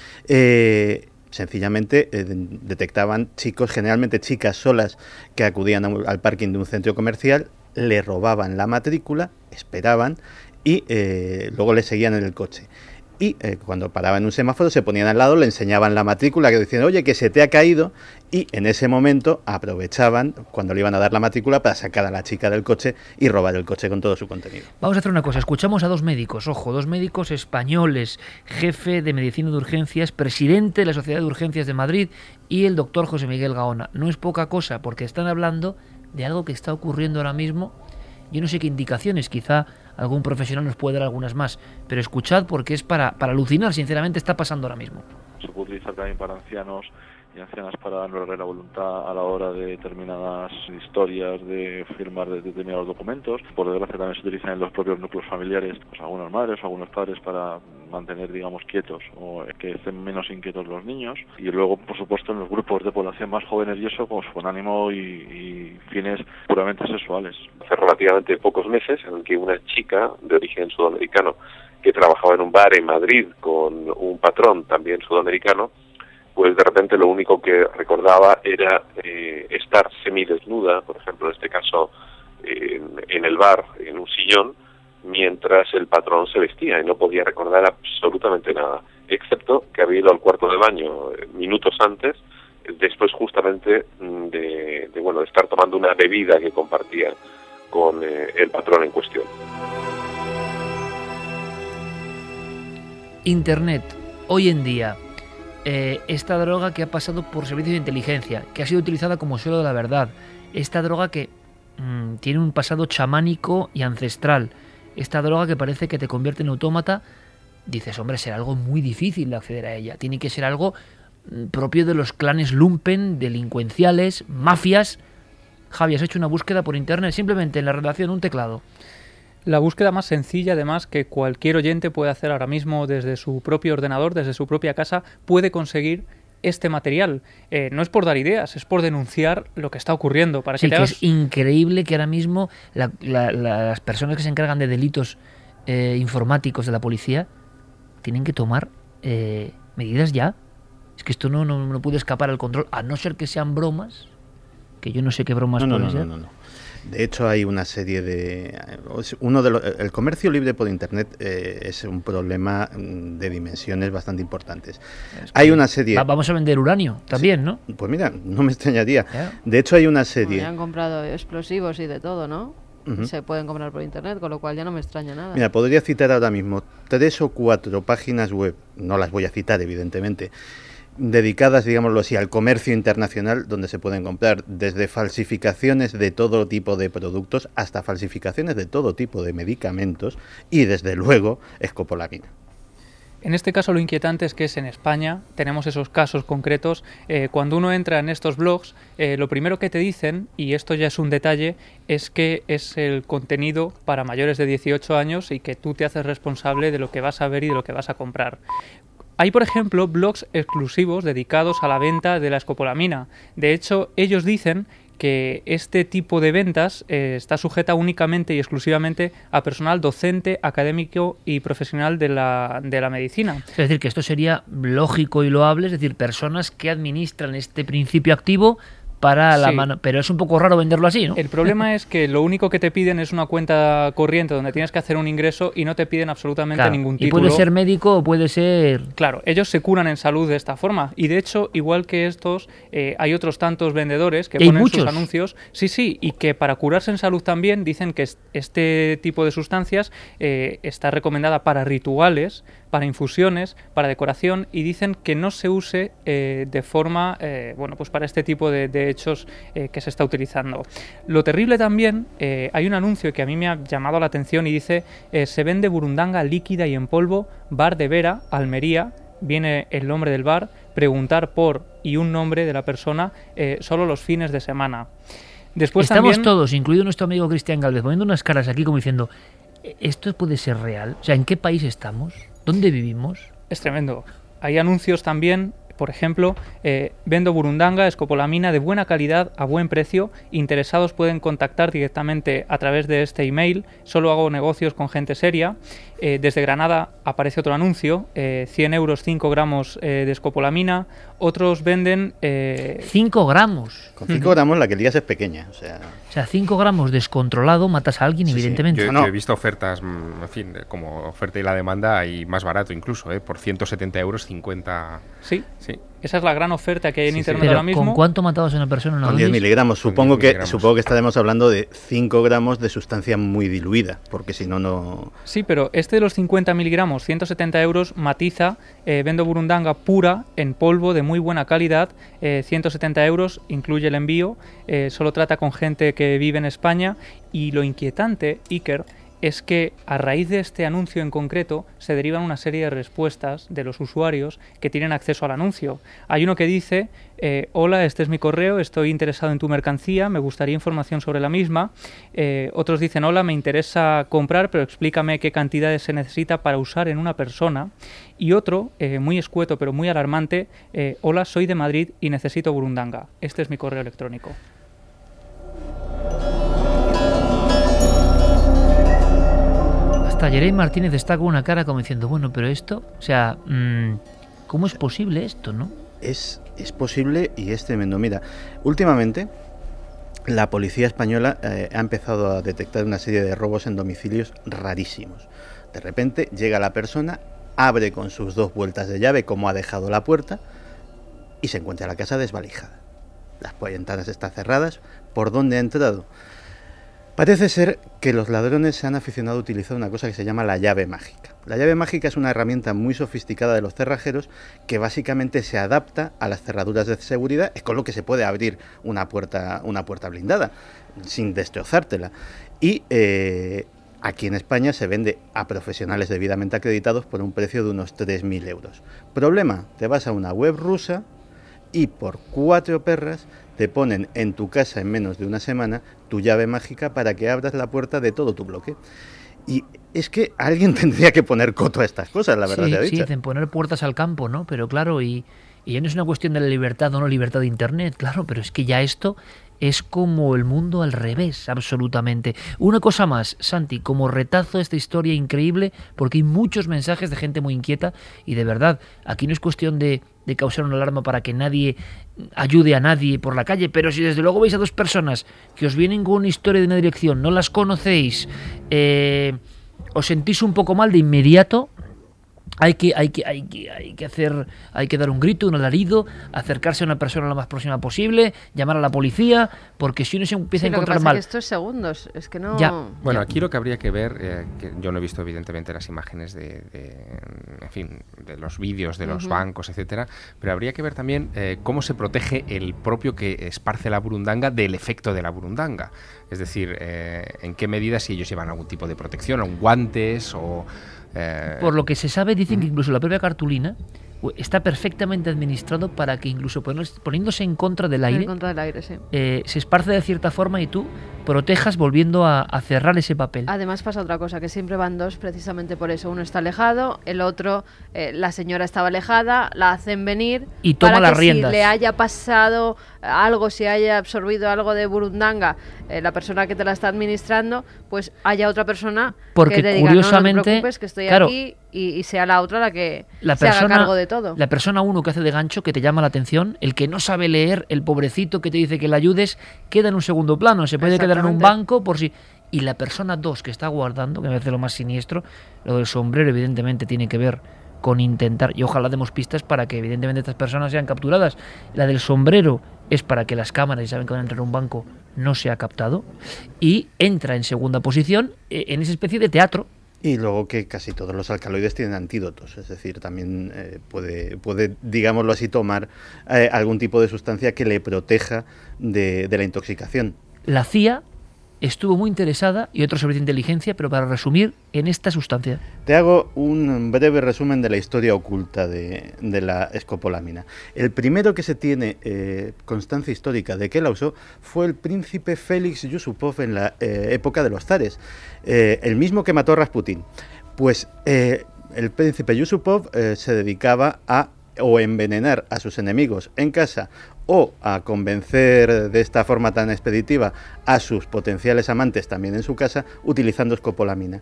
Eh, sencillamente eh, detectaban chicos, generalmente chicas solas, que acudían a un- al parking de un centro comercial, le robaban la matrícula, esperaban y eh, luego le seguían en el coche. Y eh, cuando paraban en un semáforo se ponían al lado, le enseñaban la matrícula, que decían, oye, que se te ha caído, y en ese momento aprovechaban cuando le iban a dar la matrícula para sacar a la chica del coche y robar el coche con todo su contenido. Vamos a hacer una cosa, escuchamos a dos médicos, ojo, dos médicos españoles, jefe de medicina de urgencias, presidente de la Sociedad de Urgencias de Madrid, y el doctor José Miguel Gaona. No es poca cosa, porque están hablando de algo que está ocurriendo ahora mismo. Yo no sé qué indicaciones, quizá algún profesional nos puede dar algunas más, pero escuchad porque es para, para alucinar, sinceramente está pasando ahora mismo. Se puede utilizar también para ancianos y ancianas para darle la voluntad a la hora de determinadas historias, de firmar de determinados documentos. Por desgracia también se utilizan en los propios núcleos familiares, pues algunas madres o algunos padres para mantener, digamos, quietos o que estén menos inquietos los niños. Y luego, por supuesto, en los grupos de población más jóvenes y eso, pues con ánimo y, y fines puramente sexuales. Hace relativamente pocos meses en el que una chica de origen sudamericano que trabajaba en un bar en Madrid con un patrón también sudamericano, pues de repente lo único que recordaba era eh, estar semidesnuda, por ejemplo, en este caso eh, en el bar, en un sillón, mientras el patrón se vestía, y no podía recordar absolutamente nada, excepto que había ido al cuarto de baño eh, minutos antes, después justamente de, de, bueno, de estar tomando una bebida que compartía con eh, el patrón en cuestión. Internet, hoy en día, eh, esta droga que ha pasado por servicios de inteligencia, que ha sido utilizada como suelo de la verdad, esta droga que mmm, tiene un pasado chamánico y ancestral, esta droga que parece que te convierte en autómata, dices, hombre, será algo muy difícil de acceder a ella, tiene que ser algo mmm, propio de los clanes lumpen, delincuenciales, mafias. Javi, has hecho una búsqueda por internet, simplemente en la redacción, un teclado. La búsqueda más sencilla, además, que cualquier oyente puede hacer ahora mismo desde su propio ordenador, desde su propia casa, puede conseguir este material. Eh, no es por dar ideas, es por denunciar lo que está ocurriendo. Para Sí, que te que hagas... es increíble que ahora mismo la, la, la, las personas que se encargan de delitos eh, informáticos de la policía tienen que tomar eh, medidas ya. Es que esto no, no, no puede escapar al control, a no ser que sean bromas, que yo no sé qué bromas No, no, pueden no, ser. no, no, no. De hecho, hay una serie de... uno de los, el comercio libre por Internet eh, es un problema de dimensiones bastante importantes. Es hay una serie... Va, vamos a vender uranio también, sí, ¿no? Pues mira, no me extrañaría. Yeah. De hecho, hay una serie... Bueno, han comprado explosivos y de todo, ¿no? Uh-huh. Se pueden comprar por internet, con lo cual ya no me extraña nada. Mira, podría citar ahora mismo tres o cuatro páginas web, no las voy a citar evidentemente, dedicadas, digámoslo así, al comercio internacional, donde se pueden comprar desde falsificaciones de todo tipo de productos hasta falsificaciones de todo tipo de medicamentos y, desde luego, escopolamina. En este caso lo inquietante es que es en España, tenemos esos casos concretos. Eh, cuando uno entra en estos blogs, eh, lo primero que te dicen, y esto ya es un detalle, es que es el contenido para mayores de dieciocho años y que tú te haces responsable de lo que vas a ver y de lo que vas a comprar. Hay, por ejemplo, blogs exclusivos dedicados a la venta de la escopolamina. De hecho, ellos dicen que este tipo de ventas eh, está sujeta únicamente y exclusivamente a personal docente, académico y profesional de la, de la medicina. Es decir, que esto sería lógico y loable, es decir, personas que administran este principio activo para la Sí. mano, pero es un poco raro venderlo así, ¿no? El problema es que lo único que te piden es una cuenta corriente donde tienes que hacer un ingreso y no te piden absolutamente Claro, ningún y título. puede ser médico o puede ser... Claro, ellos se curan en salud de esta forma y de hecho, igual que estos, eh, hay otros tantos vendedores que ¿Y hay ponen muchos? sus anuncios, sí, sí, y que para curarse en salud también dicen que es- este tipo de sustancias eh, está recomendada para rituales, para infusiones, para decoración y dicen que no se use eh, de forma, eh, bueno, pues para este tipo de, de hechos eh, que se está utilizando. Lo terrible también, eh, hay un anuncio que a mí me ha llamado la atención y dice, eh, se vende burundanga líquida y en polvo, bar de Vera, Almería, viene el nombre del bar, preguntar por y un nombre de la persona eh, solo los fines de semana. Después Estamos también, todos, incluido nuestro amigo Cristian Galvez, poniendo unas caras aquí como diciendo, ¿esto puede ser real? O sea, ¿en qué país estamos? ¿Dónde vivimos? Es tremendo. Hay anuncios también, por ejemplo, eh, vendo burundanga, escopolamina de buena calidad a buen precio. Interesados pueden contactar directamente a través de este email. Solo hago negocios con gente seria. Eh, desde Granada aparece otro anuncio, eh, cien euros, cinco gramos eh, de escopolamina. Otros venden... Eh, cinco gramos. Con cinco gramos la que lías es pequeña, o sea... O sea, cinco gramos descontrolado matas a alguien, Sí, sí. evidentemente. Yo, No. yo he visto ofertas, mm, en fin, como oferta y la demanda, y más barato incluso, ¿eh? Por ciento setenta euros, cincuenta... Sí, Sí. esa es la gran oferta que hay en Sí, sí. internet Pero ahora mismo. ¿con cuánto matabas a una persona en una Con diez dosis? miligramos. Con Supongo diez que, miligramos. supongo que estaremos hablando de cinco gramos de sustancia muy diluida, porque si no, no... Sí, pero este de los cincuenta miligramos, ciento setenta euros, matiza, eh, vendo burundanga pura, en polvo, de muy buena calidad, eh, ciento setenta euros, incluye el envío, eh, solo trata con gente que vive en España, y lo inquietante, Iker, es que a raíz de este anuncio en concreto se derivan una serie de respuestas de los usuarios que tienen acceso al anuncio. Hay uno que dice, eh, hola, este es mi correo, estoy interesado en tu mercancía, me gustaría información sobre la misma. Eh, otros dicen, hola, me interesa comprar, pero explícame qué cantidades se necesita para usar en una persona. Y otro, eh, muy escueto pero muy alarmante, eh, hola, soy de Madrid y necesito burundanga. Este es mi correo electrónico. Hasta Jerey Martínez está con una cara como diciendo, bueno, pero esto, o sea, mmm, ¿cómo es posible esto, no? Es, es posible y es tremendo. Mira, últimamente la policía española eh, ha empezado a detectar una serie de robos en domicilios rarísimos. De repente llega la persona, abre con sus dos vueltas de llave como ha dejado la puerta y se encuentra la casa desvalijada. Las ventanas están cerradas. ¿Por dónde ha entrado? Parece ser que los ladrones se han aficionado a utilizar una cosa que se llama la llave mágica. La llave mágica es una herramienta muy sofisticada de los cerrajeros que básicamente se adapta a las cerraduras de seguridad, es con lo que se puede abrir una puerta, una puerta blindada sin destrozártela. Y eh, aquí en España se vende a profesionales debidamente acreditados por un precio de unos tres mil euros. Problema, te vas a una web rusa y por cuatro perras te ponen en tu casa en menos de una semana tu llave mágica para que abras la puerta de todo tu bloque. Y es que alguien tendría que poner coto a estas cosas, la verdad Sí, sea sí, dicha. dicen poner puertas al campo, ¿no? Pero claro, y, y ya no es una cuestión de la libertad o no libertad de Internet, claro, pero es que ya esto es como el mundo al revés, absolutamente. Una cosa más, Santi, como retazo esta historia increíble, porque hay muchos mensajes de gente muy inquieta y de verdad, aquí no es cuestión de, de causar una alarma para que nadie ayude a nadie por la calle, pero si desde luego veis a dos personas que os vienen con una historia de una dirección, no las conocéis, eh, os sentís un poco mal de inmediato, Hay que, hay que, hay que, hay que hacer, hay que dar un grito, un alarido, acercarse a una persona lo más próxima posible, llamar a la policía, porque si uno se empieza sí, a encontrar lo que pasa mal. Es que esto es segundos, es que no. Ya. Bueno, ya. aquí lo que habría que ver, eh, que yo no he visto evidentemente las imágenes de, de en fin, de los vídeos de los uh-huh. bancos, etcétera, pero habría que ver también eh, cómo se protege el propio que esparce la burundanga del efecto de la burundanga. Es decir, eh, en qué medida, si ellos llevan algún tipo de protección, o guantes o Eh... Por lo que se sabe, dicen que incluso la propia cartulina está perfectamente administrado para que incluso poniéndose en contra del aire, en contra del aire sí. eh, se esparce de cierta forma y tú protejas volviendo a, a cerrar ese papel. Además pasa otra cosa, que siempre van dos precisamente por eso. Uno está alejado, el otro, eh, la señora estaba alejada, la hacen venir y toma para las que riendas. Si le haya pasado algo, si haya absorbido algo de burundanga, eh, la persona que te la está administrando, pues haya otra persona Porque que le diga, curiosamente, no, no te preocupes, que estoy claro, aquí y, y sea la otra la que la se persona, haga cargo de todo. La persona uno que hace de gancho, que te llama la atención, el que no sabe leer, el pobrecito que te dice que le ayudes, queda en un segundo plano, se puede quedar en un banco por si... Y la persona dos que está guardando, que me parece lo más siniestro, lo del sombrero evidentemente tiene que ver con intentar, y ojalá demos pistas para que evidentemente estas personas sean capturadas. La del sombrero es para que las cámaras, y saben que van a entrar a un banco, no sea captado, y entra en segunda posición en esa especie de teatro. Y luego que casi todos los alcaloides tienen antídotos, es decir, también eh, puede, puede, digámoslo así, tomar eh, algún tipo de sustancia que le proteja de, de la intoxicación. La C I A estuvo muy interesada, y otro servicio de inteligencia, pero para resumir, en esta sustancia. Te hago un breve resumen de la historia oculta de, de la escopolamina. El primero que se tiene eh, constancia histórica de que la usó fue el príncipe Félix Yusupov en la eh, época de los zares, eh, el mismo que mató a Rasputín. Pues eh, el príncipe Yusupov eh, se dedicaba a o envenenar a sus enemigos en casa o a convencer de esta forma tan expeditiva a sus potenciales amantes también en su casa, utilizando escopolamina.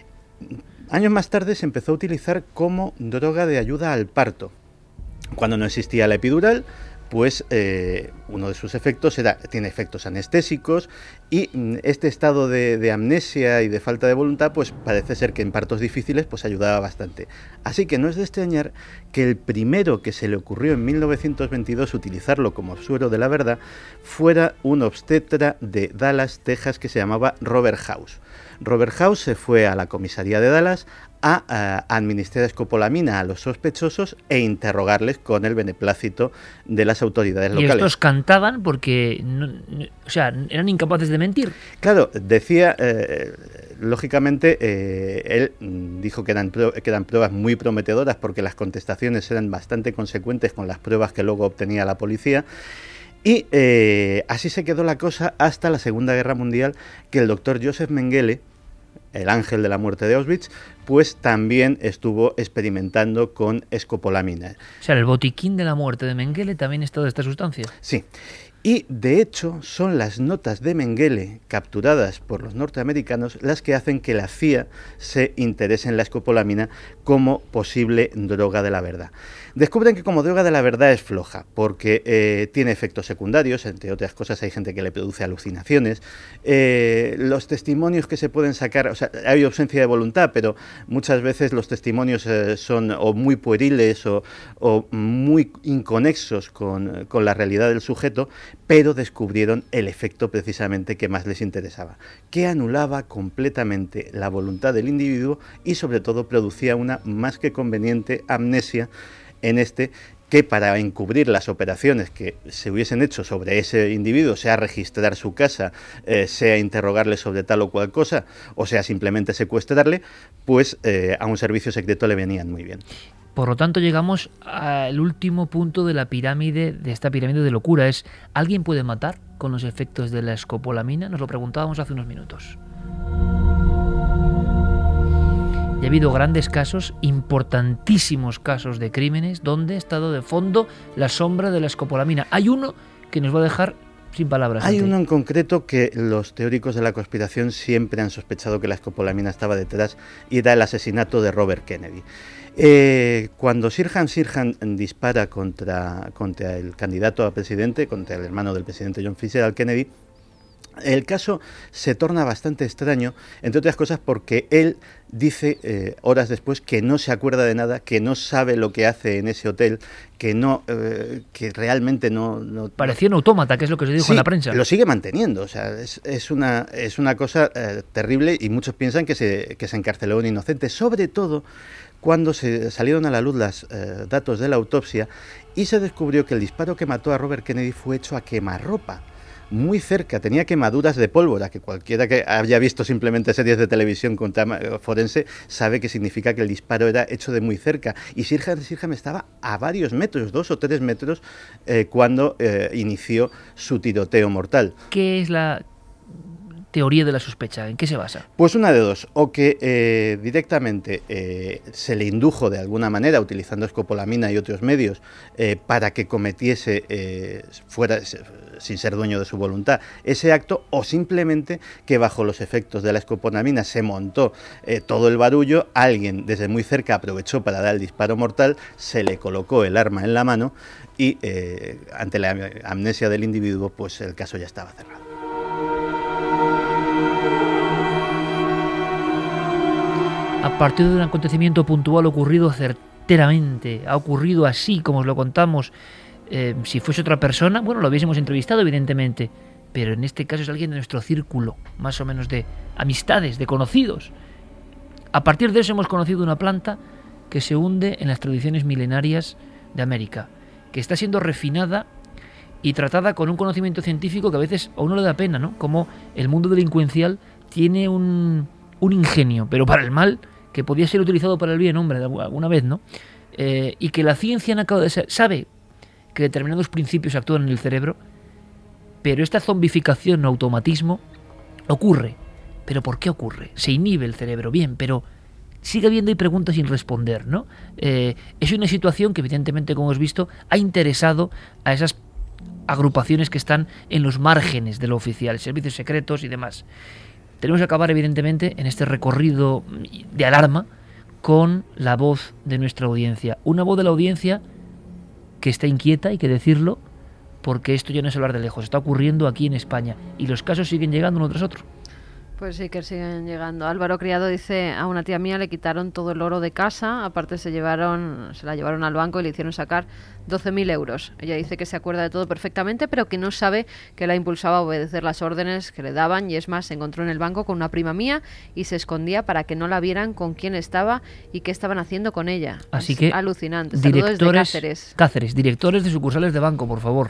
Años más tarde se empezó a utilizar como droga de ayuda al parto. Cuando no existía la epidural, pues eh, uno de sus efectos era, tiene efectos anestésicos, y este estado de, de amnesia y de falta de voluntad, pues parece ser que en partos difíciles pues ayudaba bastante. Así que no es de extrañar que el primero que se le ocurrió en mil novecientos veintidós utilizarlo como suero de la verdad fuera un obstetra de Dallas, Texas, que se llamaba Robert House. Robert House se fue a la comisaría de Dallas a, a administrar escopolamina a los sospechosos e interrogarles con el beneplácito de las autoridades locales. Y estos cantaban porque, no, no, o sea, eran incapaces de mentir. Claro, decía, eh, lógicamente, eh, él dijo que eran, que eran pruebas muy prometedoras porque las contestaciones eran bastante consecuentes con las pruebas que luego obtenía la policía. Y eh, así se quedó la cosa hasta la Segunda Guerra Mundial, que el doctor Joseph Mengele, el ángel de la muerte de Auschwitz, pues también estuvo experimentando con escopolamina. O sea, el botiquín de la muerte de Mengele también es toda esta sustancia. Sí. Y, de hecho, son las notas de Mengele capturadas por los norteamericanos las que hacen que la C I A se interese en la escopolamina como posible droga de la verdad. Descubren que como droga de la verdad es floja, porque eh, tiene efectos secundarios, entre otras cosas hay gente que le produce alucinaciones. Eh, los testimonios que se pueden sacar, o sea, hay ausencia de voluntad, pero muchas veces los testimonios eh, son o muy pueriles o, o muy inconexos con, con la realidad del sujeto, pero descubrieron el efecto precisamente que más les interesaba, que anulaba completamente la voluntad del individuo y sobre todo producía una más que conveniente amnesia en este, que para encubrir las operaciones que se hubiesen hecho sobre ese individuo, sea registrar su casa, eh, sea interrogarle sobre tal o cual cosa, o sea simplemente secuestrarle, pues eh, a un servicio secreto le venían muy bien. Por lo tanto, llegamos al último punto de la pirámide, de esta pirámide de locura. Es, ¿alguien puede matar con los efectos de la escopolamina? Nos lo preguntábamos hace unos minutos. Y ha habido grandes casos, importantísimos casos de crímenes, donde ha estado de fondo la sombra de la escopolamina. Hay uno que nos va a dejar sin palabras. Hay uno en concreto que los teóricos de la conspiración siempre han sospechado que la escopolamina estaba detrás, y era el asesinato de Robert Kennedy. Eh, cuando Sirhan Sirhan dispara contra, contra el candidato a presidente, contra el hermano del presidente John Fitzgerald Kennedy, El caso se torna bastante extraño, entre otras cosas porque él dice eh, horas después que no se acuerda de nada, que no sabe lo que hace en ese hotel, que no, eh, que realmente no, no... Parecía un autómata, que es lo que se dijo Sí, en la prensa. lo sigue manteniendo, o sea, es, es, una, es una cosa eh, terrible y muchos piensan que se, que se encarceló a un inocente, sobre todo cuando se salieron a la luz los eh, datos de la autopsia y se descubrió que el disparo que mató a Robert Kennedy fue hecho a quemarropa. Muy cerca, tenía quemaduras de pólvora, que cualquiera que haya visto simplemente series de televisión con tema forense sabe que significa que el disparo era hecho de muy cerca. Y Sirhan Sirhan estaba a varios metros, dos o tres metros, eh, cuando eh, inició su tiroteo mortal. ¿Qué es la teoría de la sospecha? ¿En qué se basa? Pues una de dos, o que eh, directamente eh, se le indujo de alguna manera, utilizando escopolamina y otros medios, eh, para que cometiese, eh, fuera sin ser dueño de su voluntad, ese acto, o simplemente que bajo los efectos de la escopolamina se montó eh, todo el barullo, alguien desde muy cerca aprovechó para dar el disparo mortal, se le colocó el arma en la mano y eh, ante la amnesia del individuo, pues el caso ya estaba cerrado. A partir de un acontecimiento puntual ocurrido certeramente, ha ocurrido así como os lo contamos, eh, si fuese otra persona, bueno, lo hubiésemos entrevistado evidentemente, pero en este caso es alguien de nuestro círculo, más o menos de amistades, de conocidos. A partir de eso hemos conocido una planta que se hunde en las tradiciones milenarias de América, que está siendo refinada y tratada con un conocimiento científico que a veces a uno le da pena, ¿no? Como el mundo delincuencial tiene un, un ingenio, pero para el mal, que podía ser utilizado para el bien, hombre, alguna vez, ¿no? Eh, y que la ciencia no acaba de ser, sabe que determinados principios actúan en el cerebro, pero esta zombificación o automatismo ocurre. ¿Pero por qué ocurre? Se inhibe el cerebro, bien, pero sigue habiendo preguntas sin responder, ¿no? Eh, es una situación que evidentemente, como hemos visto, ha interesado a esas agrupaciones que están en los márgenes de lo oficial, servicios secretos y demás. Tenemos que acabar, evidentemente, en este recorrido de alarma con la voz de nuestra audiencia. Una voz de la audiencia que está inquieta, hay que decirlo, porque esto ya no es hablar de lejos, está ocurriendo aquí en España y los casos siguen llegando uno tras otro. Pues sí que siguen llegando. Álvaro Criado dice, a una tía mía le quitaron todo el oro de casa, aparte se llevaron, se la llevaron al banco y le hicieron sacar doce mil euros. Ella dice que se acuerda de todo perfectamente, pero que no sabe que la impulsaba a obedecer las órdenes que le daban, y es más, se encontró en el banco con una prima mía y se escondía para que no la vieran con quién estaba y qué estaban haciendo con ella. Así es que alucinante. Saludos desde Cáceres. Cáceres, directores de sucursales de banco, por favor.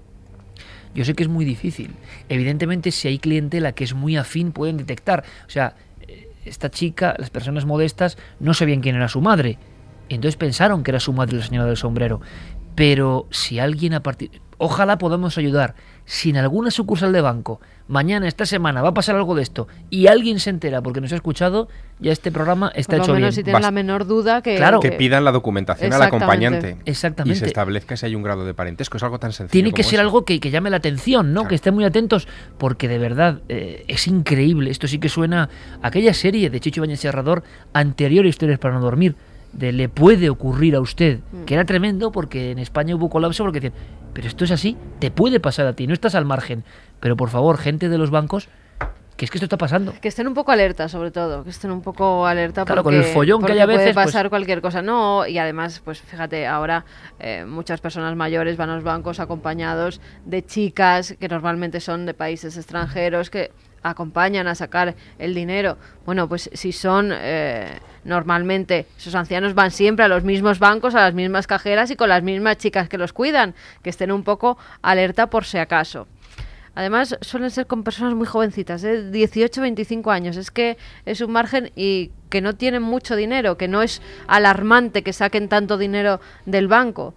Yo sé que es muy difícil. Evidentemente, si hay clientela que es muy afín, pueden detectar. O sea, esta chica, las personas modestas, no sabían quién era su madre. Entonces pensaron que era su madre la señora del sombrero. Pero si alguien a partir... Ojalá podamos ayudar. Si en alguna sucursal de banco, mañana, esta semana, va a pasar algo de esto y alguien se entera porque nos ha escuchado, ya este programa está Por lo hecho menos bien. Si tienen la menor duda que... Claro. Que pidan la documentación al acompañante. Exactamente. Y se establezca si hay un grado de parentesco. Es algo tan sencillo. Tiene que como ser eso. algo que, que llame la atención, ¿no? Claro. Que estén muy atentos, porque de verdad eh, es increíble. Esto sí que suena a aquella serie de Chicho Ibáñez Serrador, anterior a Historias para no dormir, de le puede ocurrir a usted, que era tremendo porque en España hubo colapso porque decían, pero esto es así, te puede pasar a ti, no estás al margen. Pero por favor, gente de los bancos, que es que esto está pasando. Que estén un poco alerta, sobre todo, que estén un poco alerta claro, porque, con el follón que hay a veces, puede pasar pues... cualquier cosa. No, y además, pues fíjate, ahora eh, muchas personas mayores van a los bancos acompañados de chicas que normalmente son de países extranjeros que acompañan a sacar el dinero. Bueno, pues si son eh, normalmente esos ancianos van siempre a los mismos bancos, a las mismas cajeras y con las mismas chicas que los cuidan, que estén un poco alerta por si acaso. Además, suelen ser con personas muy jovencitas, ¿eh? dieciocho, veinticinco años. Es que es un margen y que no tienen mucho dinero, que no es alarmante que saquen tanto dinero del banco.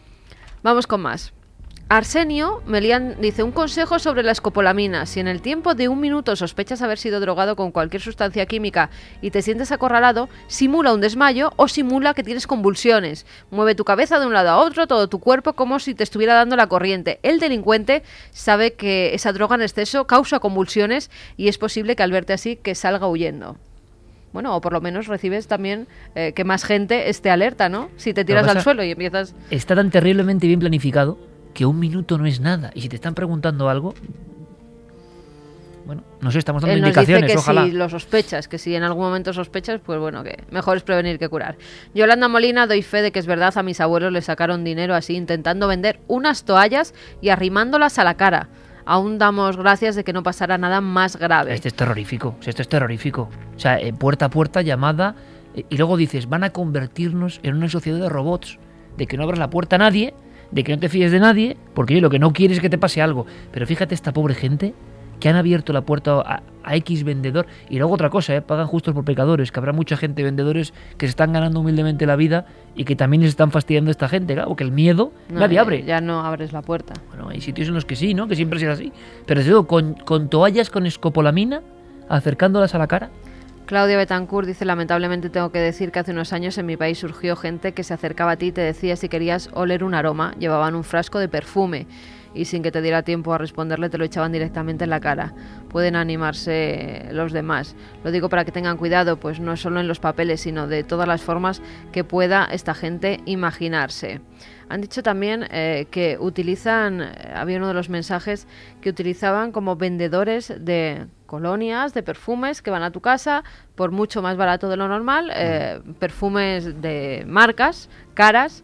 Vamos con más. Arsenio Melián dice, un consejo sobre la escopolamina. Si en el tiempo de un minuto sospechas haber sido drogado con cualquier sustancia química y te sientes acorralado, simula un desmayo o simula que tienes convulsiones. Mueve tu cabeza de un lado a otro, todo tu cuerpo, como si te estuviera dando la corriente. El delincuente sabe que esa droga en exceso causa convulsiones y es posible que al verte así que salga huyendo. Bueno, o por lo menos recibes también eh, que más gente esté alerta, ¿no? Si te tiras al suelo y empiezas... Está tan terriblemente bien planificado que un minuto no es nada. Y si te están preguntando algo, Bueno, no sé, estamos dando Él nos indicaciones, dice que ojalá. si lo sospechas, que si en algún momento sospechas, pues bueno, que mejor es prevenir que curar. Yolanda Molina, doy fe de que es verdad, a mis abuelos les sacaron dinero así, intentando vender unas toallas y arrimándolas a la cara. Aún damos gracias de que no pasara nada más grave. Este es terrorífico, o sea, esto es terrorífico. O sea, eh, puerta a puerta, llamada, eh, y luego dices, van a convertirnos en una sociedad de robots, de que no abras la puerta a nadie, de que no te fíes de nadie, porque oye, lo que no quieres es que te pase algo. Pero fíjate esta pobre gente que han abierto la puerta a, a X vendedor. Y luego otra cosa, ¿eh? Pagan justos por pecadores, que habrá mucha gente, vendedores, que se están ganando humildemente la vida y que también les están fastidiando a esta gente, claro, porque el miedo No, nadie ya, abre. Ya no abres la puerta. Bueno, hay sitios en los que sí, ¿no? Que siempre ha sido así. Pero desde luego, con, con toallas con escopolamina, acercándolas a la cara. Claudia Betancourt dice, lamentablemente tengo que decir que hace unos años en mi país surgió gente que se acercaba a ti y te decía si querías oler un aroma, llevaban un frasco de perfume y sin que te diera tiempo a responderle te lo echaban directamente en la cara. Pueden animarse los demás. Lo digo para que tengan cuidado, pues no solo en los papeles, sino de todas las formas que pueda esta gente imaginarse. Han dicho también eh, que utilizan, eh, había uno de los mensajes que utilizaban como vendedores de colonias, de perfumes que van a tu casa por mucho más barato de lo normal, eh, perfumes de marcas caras,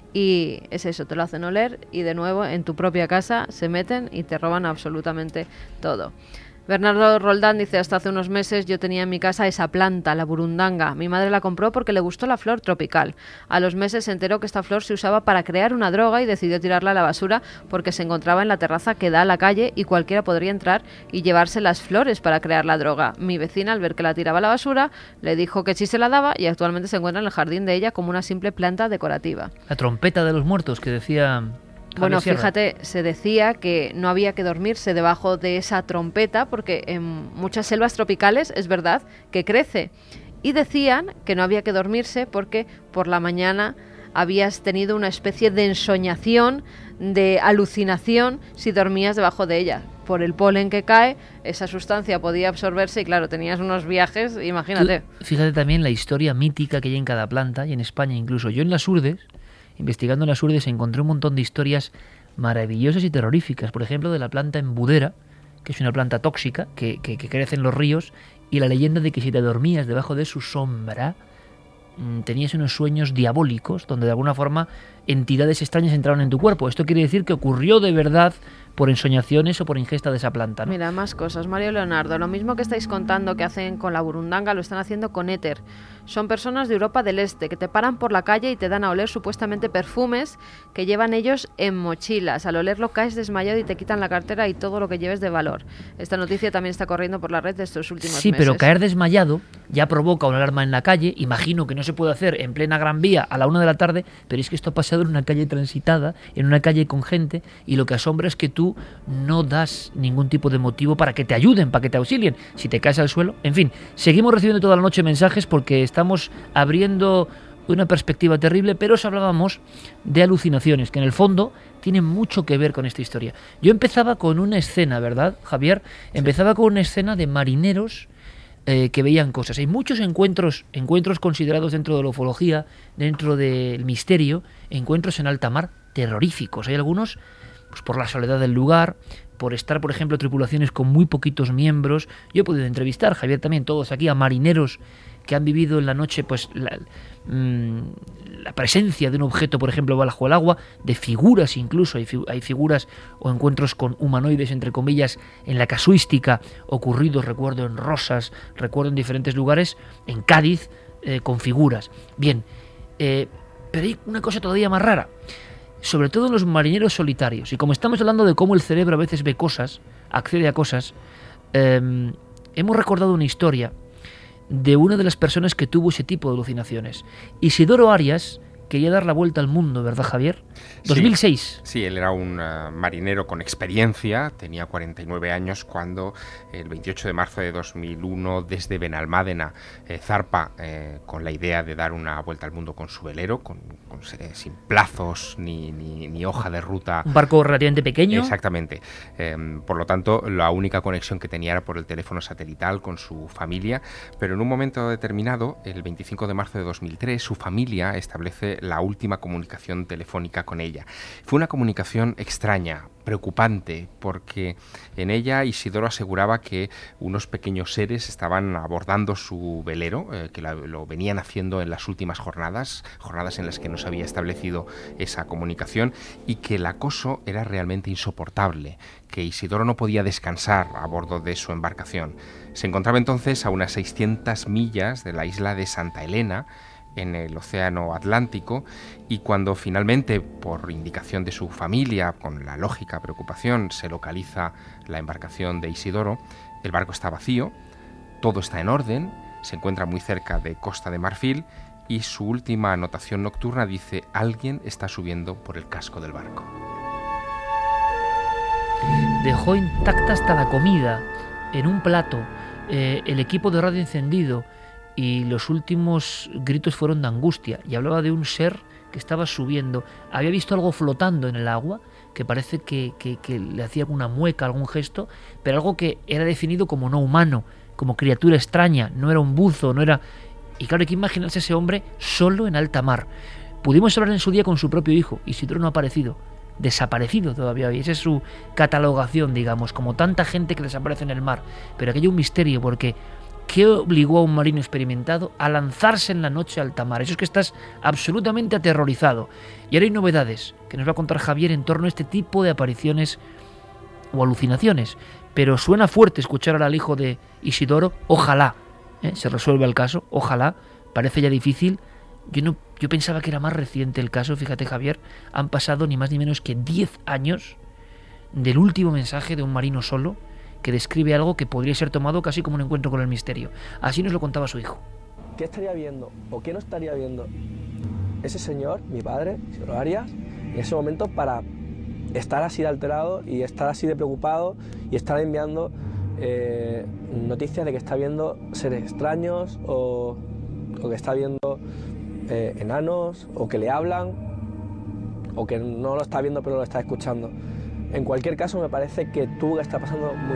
y es eso, te lo hacen oler y de nuevo en tu propia casa se meten y te roban absolutamente todo. Bernardo Roldán dice, hasta hace unos meses yo tenía en mi casa esa planta, la burundanga. Mi madre la compró porque le gustó la flor tropical. A los meses se enteró que esta flor se usaba para crear una droga y decidió tirarla a la basura porque se encontraba en la terraza que da a la calle y cualquiera podría entrar y llevarse las flores para crear la droga. Mi vecina, al ver que la tiraba a la basura, le dijo que sí se la daba y actualmente se encuentra en el jardín de ella como una simple planta decorativa. La trompeta de los muertos que decía... Bueno, Sierra. fíjate, se decía que no había que dormirse debajo de esa trompeta porque en muchas selvas tropicales es verdad que crece. Y decían que no había que dormirse porque por la mañana habías tenido una especie de ensoñación, de alucinación si dormías debajo de ella. Por el polen que cae, esa sustancia podía absorberse y claro, tenías unos viajes, imagínate. Tú, fíjate también la historia mítica que hay en cada planta y en España incluso. Yo en las Urdes, investigando en las Urdes, encontré un montón de historias maravillosas y terroríficas. Por ejemplo, de la planta embudera, que es una planta tóxica que, que, que crece en los ríos, y la leyenda de que si te dormías debajo de su sombra, mmm, tenías unos sueños diabólicos, donde de alguna forma entidades extrañas entraron en tu cuerpo. Esto quiere decir que ocurrió de verdad por ensoñaciones o por ingesta de esa planta, ¿no? Mira, más cosas. Mario Leonardo, lo mismo que estáis contando que hacen con la burundanga, lo están haciendo con éter. Son personas de Europa del Este que te paran por la calle y te dan a oler supuestamente perfumes que llevan ellos en mochilas. Al olerlo caes desmayado y te quitan la cartera y todo lo que lleves de valor. Esta noticia también está corriendo por la red de estos últimos sí, meses. Sí, pero caer desmayado ya provoca una alarma en la calle. Imagino que no se puede hacer en plena Gran Vía a la una de la tarde, pero es que esto ha pasado en una calle transitada, en una calle con gente, y lo que asombra es que tú no das ningún tipo de motivo para que te ayuden, para que te auxilien. Si te caes al suelo, en fin, seguimos recibiendo toda la noche mensajes porque estamos abriendo una perspectiva terrible, pero os hablábamos de alucinaciones, que en el fondo tienen mucho que ver con esta historia. Yo empezaba con una escena, ¿verdad, Javier? Empezaba con una escena de marineros eh, que veían cosas. Hay muchos encuentros, encuentros considerados dentro de la ufología, dentro del misterio, encuentros en alta mar terroríficos. Hay algunos pues por la soledad del lugar, por estar, por ejemplo, tripulaciones con muy poquitos miembros. Yo he podido entrevistar, Javier también, todos aquí, a marineros que han vivido en la noche pues la, mmm, la presencia de un objeto, por ejemplo, bajo el agua, de figuras incluso, hay, fi- hay figuras o encuentros con humanoides, entre comillas, en la casuística, ocurridos, recuerdo, en Rosas, recuerdo en diferentes lugares, en Cádiz, eh, con figuras. Bien, eh, pero hay una cosa todavía más rara, sobre todo en los marineros solitarios, y como estamos hablando de cómo el cerebro a veces ve cosas, accede a cosas, eh, hemos recordado una historia de una de las personas que tuvo ese tipo de alucinaciones. Isidoro Arias quería dar la vuelta al mundo, ¿verdad, Javier? dos mil seis. Sí, sí, él era un uh, marinero con experiencia, tenía cuarenta y nueve años cuando el veintiocho de marzo de dos mil uno desde Benalmádena eh, zarpa eh, con la idea de dar una vuelta al mundo con su velero, con, con, eh, sin plazos ni, ni, ni hoja de ruta. Un barco relativamente pequeño. Exactamente. Eh, por lo tanto, la única conexión que tenía era por el teléfono satelital con su familia, pero en un momento determinado, el veinticinco de marzo de dos mil tres, su familia establece la última comunicación telefónica con ella. Fue una comunicación extraña, preocupante, porque en ella Isidoro aseguraba que unos pequeños seres estaban abordando su velero, eh, que la, lo venían haciendo en las últimas jornadas, jornadas en las que no se había establecido esa comunicación, y que el acoso era realmente insoportable, que Isidoro no podía descansar a bordo de su embarcación. Se encontraba entonces a unas seiscientas millas de la isla de Santa Elena, en el Océano Atlántico, y cuando finalmente, por indicación de su familia, con la lógica preocupación, se localiza la embarcación de Isidoro, el barco está vacío, todo está en orden, se encuentra muy cerca de Costa de Marfil, y su última anotación nocturna dice: alguien está subiendo por el casco del barco. Dejó intacta hasta la comida, en un plato, eh, el equipo de radio encendido, y los últimos gritos fueron de angustia, y hablaba de un ser que estaba subiendo. Había visto algo flotando en el agua, que parece que, que, que le hacía alguna mueca, algún gesto, pero algo que era definido como no humano, como criatura extraña, no era un buzo, no era... Y claro, hay que imaginarse ese hombre solo en alta mar. Pudimos hablar en su día con su propio hijo, Isidoro no ha aparecido, desaparecido todavía hoy. Esa es su catalogación, digamos, como tanta gente que desaparece en el mar. Pero aquello es un misterio, porque ¿qué obligó a un marino experimentado a lanzarse en la noche a alta mar? Eso es que estás absolutamente aterrorizado. Y ahora hay novedades que nos va a contar Javier en torno a este tipo de apariciones o alucinaciones. Pero suena fuerte escuchar ahora al hijo de Isidoro. Ojalá ¿eh? se resuelva el caso, ojalá. Parece ya difícil. Yo, no, yo pensaba que era más reciente el caso, fíjate, Javier. Han pasado ni más ni menos que diez años del último mensaje de un marino solo, que describe algo que podría ser tomado casi como un encuentro con el misterio. Así nos lo contaba su hijo. ¿Qué estaría viendo o qué no estaría viendo ese señor, mi padre, Isidoro Arias, en ese momento para estar así de alterado y estar así de preocupado y estar enviando eh, noticias de que está viendo seres extraños o, o que está viendo eh, enanos o que le hablan o que no lo está viendo pero lo está escuchando? En cualquier caso, me parece que tuvo que estar pasando muy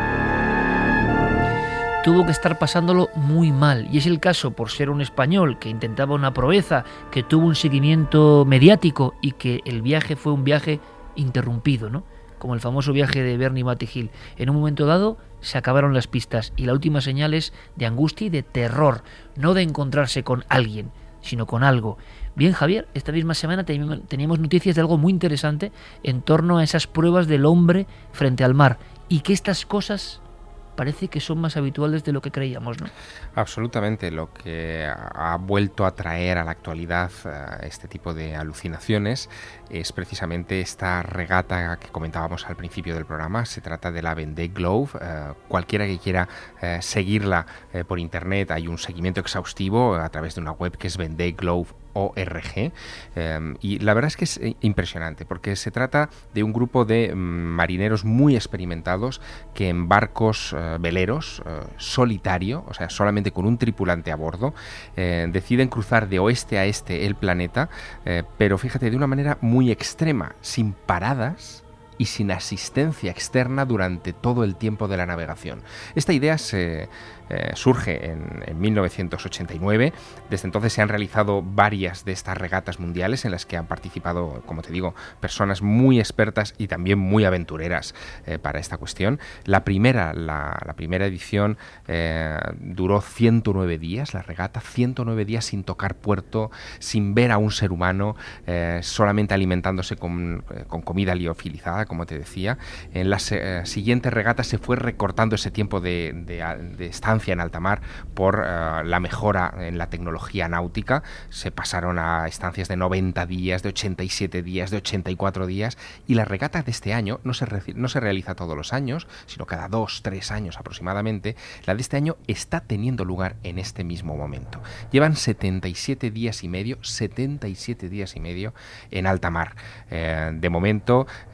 mal. Tuvo que estar pasándolo muy mal. Y es el caso, por ser un español que intentaba una proeza, que tuvo un seguimiento mediático y que el viaje fue un viaje interrumpido, ¿no? Como el famoso viaje de Bernie Matty Hill. En un momento dado se acabaron las pistas y la última señal es de angustia y de terror, no de encontrarse con alguien, sino con algo. Bien, Javier, esta misma semana teníamos noticias de algo muy interesante en torno a esas pruebas del hombre frente al mar, y que estas cosas parece que son más habituales de lo que creíamos, ¿no? Absolutamente. Lo que ha vuelto a traer a la actualidad uh, este tipo de alucinaciones es precisamente esta regata que comentábamos al principio del programa. Se trata de la Vendée Globe. Uh, cualquiera que quiera uh, seguirla uh, por internet, hay un seguimiento exhaustivo a través de una web que es Vendée Globe org, eh, y la verdad es que es impresionante porque se trata de un grupo de mm, marineros muy experimentados que en barcos eh, veleros, eh, solitario, o sea, solamente con un tripulante a bordo, eh, deciden cruzar de oeste a este el planeta, eh, pero fíjate, de una manera muy extrema, sin paradas y sin asistencia externa durante todo el tiempo de la navegación. Esta idea se eh, surge en, en mil novecientos ochenta y nueve. Desde entonces se han realizado varias de estas regatas mundiales en las que han participado, como te digo, personas muy expertas y también muy aventureras eh, para esta cuestión. La primera, la, la primera edición eh, duró ciento nueve días, la regata, ciento nueve días sin tocar puerto, sin ver a un ser humano, eh, solamente alimentándose con, eh, con comida liofilizada, como te decía. En las eh, siguientes regatas se fue recortando ese tiempo de, de, de estancia en alta mar por uh, la mejora en la tecnología náutica. Se pasaron a estancias de noventa días, de ochenta y siete días, de ochenta y cuatro días, y la regata de este año no se, re- no se realiza todos los años, sino cada dos, tres años aproximadamente. La de este año está teniendo lugar en este mismo momento. Llevan setenta y siete días y medio, setenta y siete días y medio en alta mar. Eh, de momento, eh,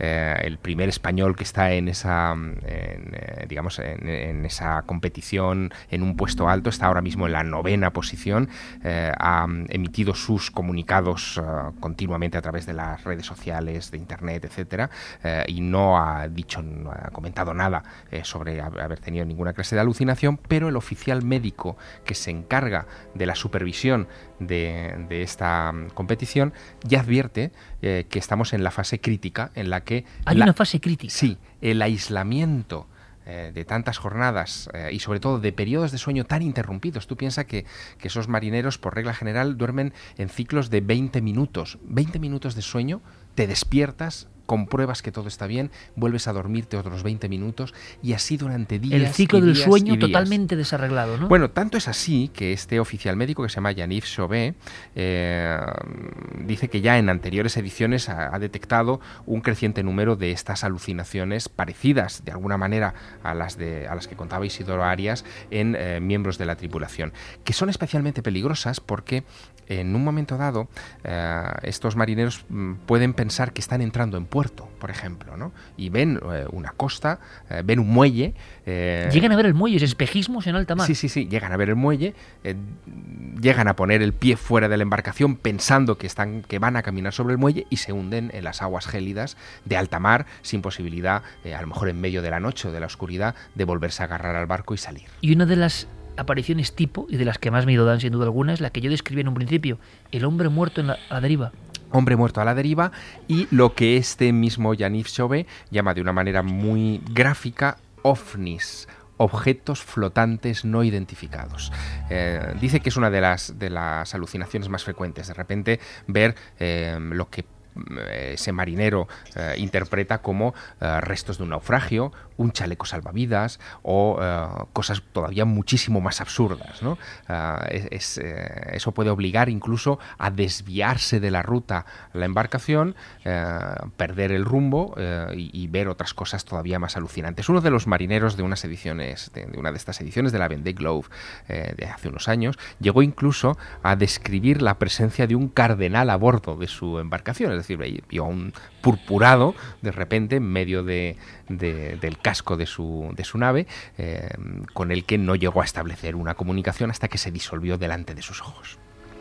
el primer español que está en esa, en, eh, digamos, en, en esa competición en un puesto alto, está ahora mismo en la novena posición, eh, ha emitido sus comunicados uh, continuamente a través de las redes sociales, de internet, etcétera, eh, y no ha dicho, no ha comentado nada eh, sobre haber tenido ninguna clase de alucinación, pero el oficial médico que se encarga de la supervisión de, de esta um, competición ya advierte eh, que estamos en la fase crítica en la que... Hay la, una fase crítica. Sí, el aislamiento eh, de tantas jornadas eh, y sobre todo de periodos de sueño tan interrumpidos. Tú piensas que, que esos marineros por regla general duermen en ciclos de veinte minutos. veinte minutos de sueño, te despiertas, compruebas que todo está bien, vuelves a dormirte otros veinte minutos y así durante días. El ciclo y del días sueño y días. totalmente desarreglado, ¿no? Bueno, tanto es así que este oficial médico que se llama Yaniv Chauvet eh, dice que ya en anteriores ediciones ha, ha detectado un creciente número de estas alucinaciones parecidas de alguna manera a las de a las que contaba Isidoro Arias en eh, miembros de la tripulación, que son especialmente peligrosas porque en un momento dado eh, estos marineros mm, pueden pensar que están entrando en puerto, por ejemplo, ¿no? Y ven eh, una costa, eh, ven un muelle. Eh, llegan a ver el muelle, es espejismos en alta mar. Sí, sí, sí, llegan a ver el muelle, eh, llegan a poner el pie fuera de la embarcación pensando que, están, que van a caminar sobre el muelle y se hunden en las aguas gélidas de alta mar sin posibilidad, eh, a lo mejor en medio de la noche o de la oscuridad, de volverse a agarrar al barco y salir. Y una de las apariciones tipo, y de las que más miedo dan sin duda alguna, es la que yo describí en un principio, el hombre muerto en la, a la deriva. Hombre muerto a la deriva, y lo que este mismo Yaniv Chauvet llama de una manera muy gráfica ovnis, objetos flotantes no identificados. Eh, dice que es una de las, de las alucinaciones más frecuentes, de repente ver eh, lo que ese marinero eh, interpreta como eh, restos de un naufragio, un chaleco salvavidas o eh, cosas todavía muchísimo más absurdas, ¿no? Eh, es, eh, eso puede obligar incluso a desviarse de la ruta la embarcación, eh, perder el rumbo eh, y, y ver otras cosas todavía más alucinantes. Uno de los marineros de unas ediciones, de, de una de estas ediciones de la Vendée Globe eh, de hace unos años, llegó incluso a describir la presencia de un cardenal a bordo de su embarcación, es decir, vio a un purpurado de repente en medio de, de, del casco de su, de su nave, eh, con el que no llegó a establecer una comunicación hasta que se disolvió delante de sus ojos.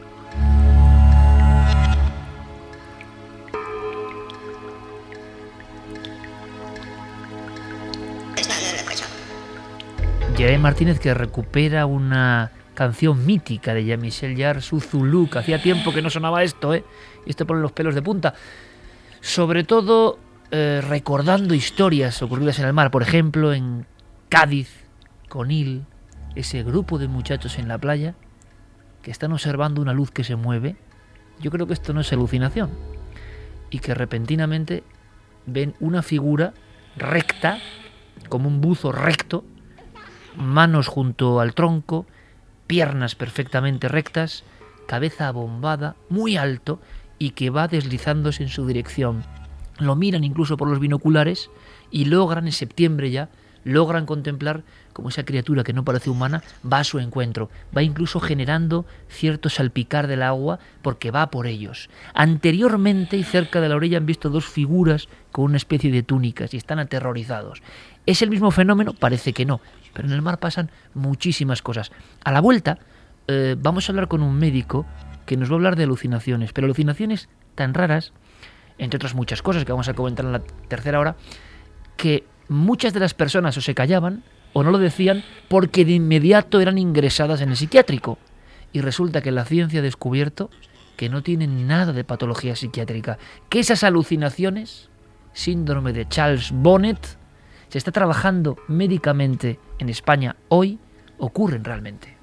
Jeremy Martínez, que recupera una canción mítica de Jean-Michel Jarre, su Zulu, que hacía tiempo que no sonaba esto, ¿eh? Y esto pone los pelos de punta. Sobre todo eh, recordando historias ocurridas en el mar, por ejemplo, en Cádiz, Conil, ese grupo de muchachos en la playa que están observando una luz que se mueve. Yo creo que esto no es alucinación. Y que repentinamente ven una figura recta, como un buzo recto, manos junto al tronco, piernas perfectamente rectas, cabeza abombada, muy alto, y que va deslizándose en su dirección. Lo miran incluso por los binoculares y logran, en septiembre ya, logran contemplar como esa criatura que no parece humana va a su encuentro, va incluso generando cierto salpicar del agua porque va por ellos. Anteriormente y cerca de la orilla han visto dos figuras con una especie de túnicas y están aterrorizados. ¿Es el mismo fenómeno? Parece que no, pero en el mar pasan muchísimas cosas. A la vuelta eh, vamos a hablar con un médico que nos va a hablar de alucinaciones, pero alucinaciones tan raras, entre otras muchas cosas que vamos a comentar en la tercera hora, que muchas de las personas o se callaban o no lo decían porque de inmediato eran ingresadas en el psiquiátrico. Y resulta que la ciencia ha descubierto que no tienen nada de patología psiquiátrica, que esas alucinaciones, síndrome de Charles Bonnet, se está trabajando médicamente en España hoy, ocurren realmente.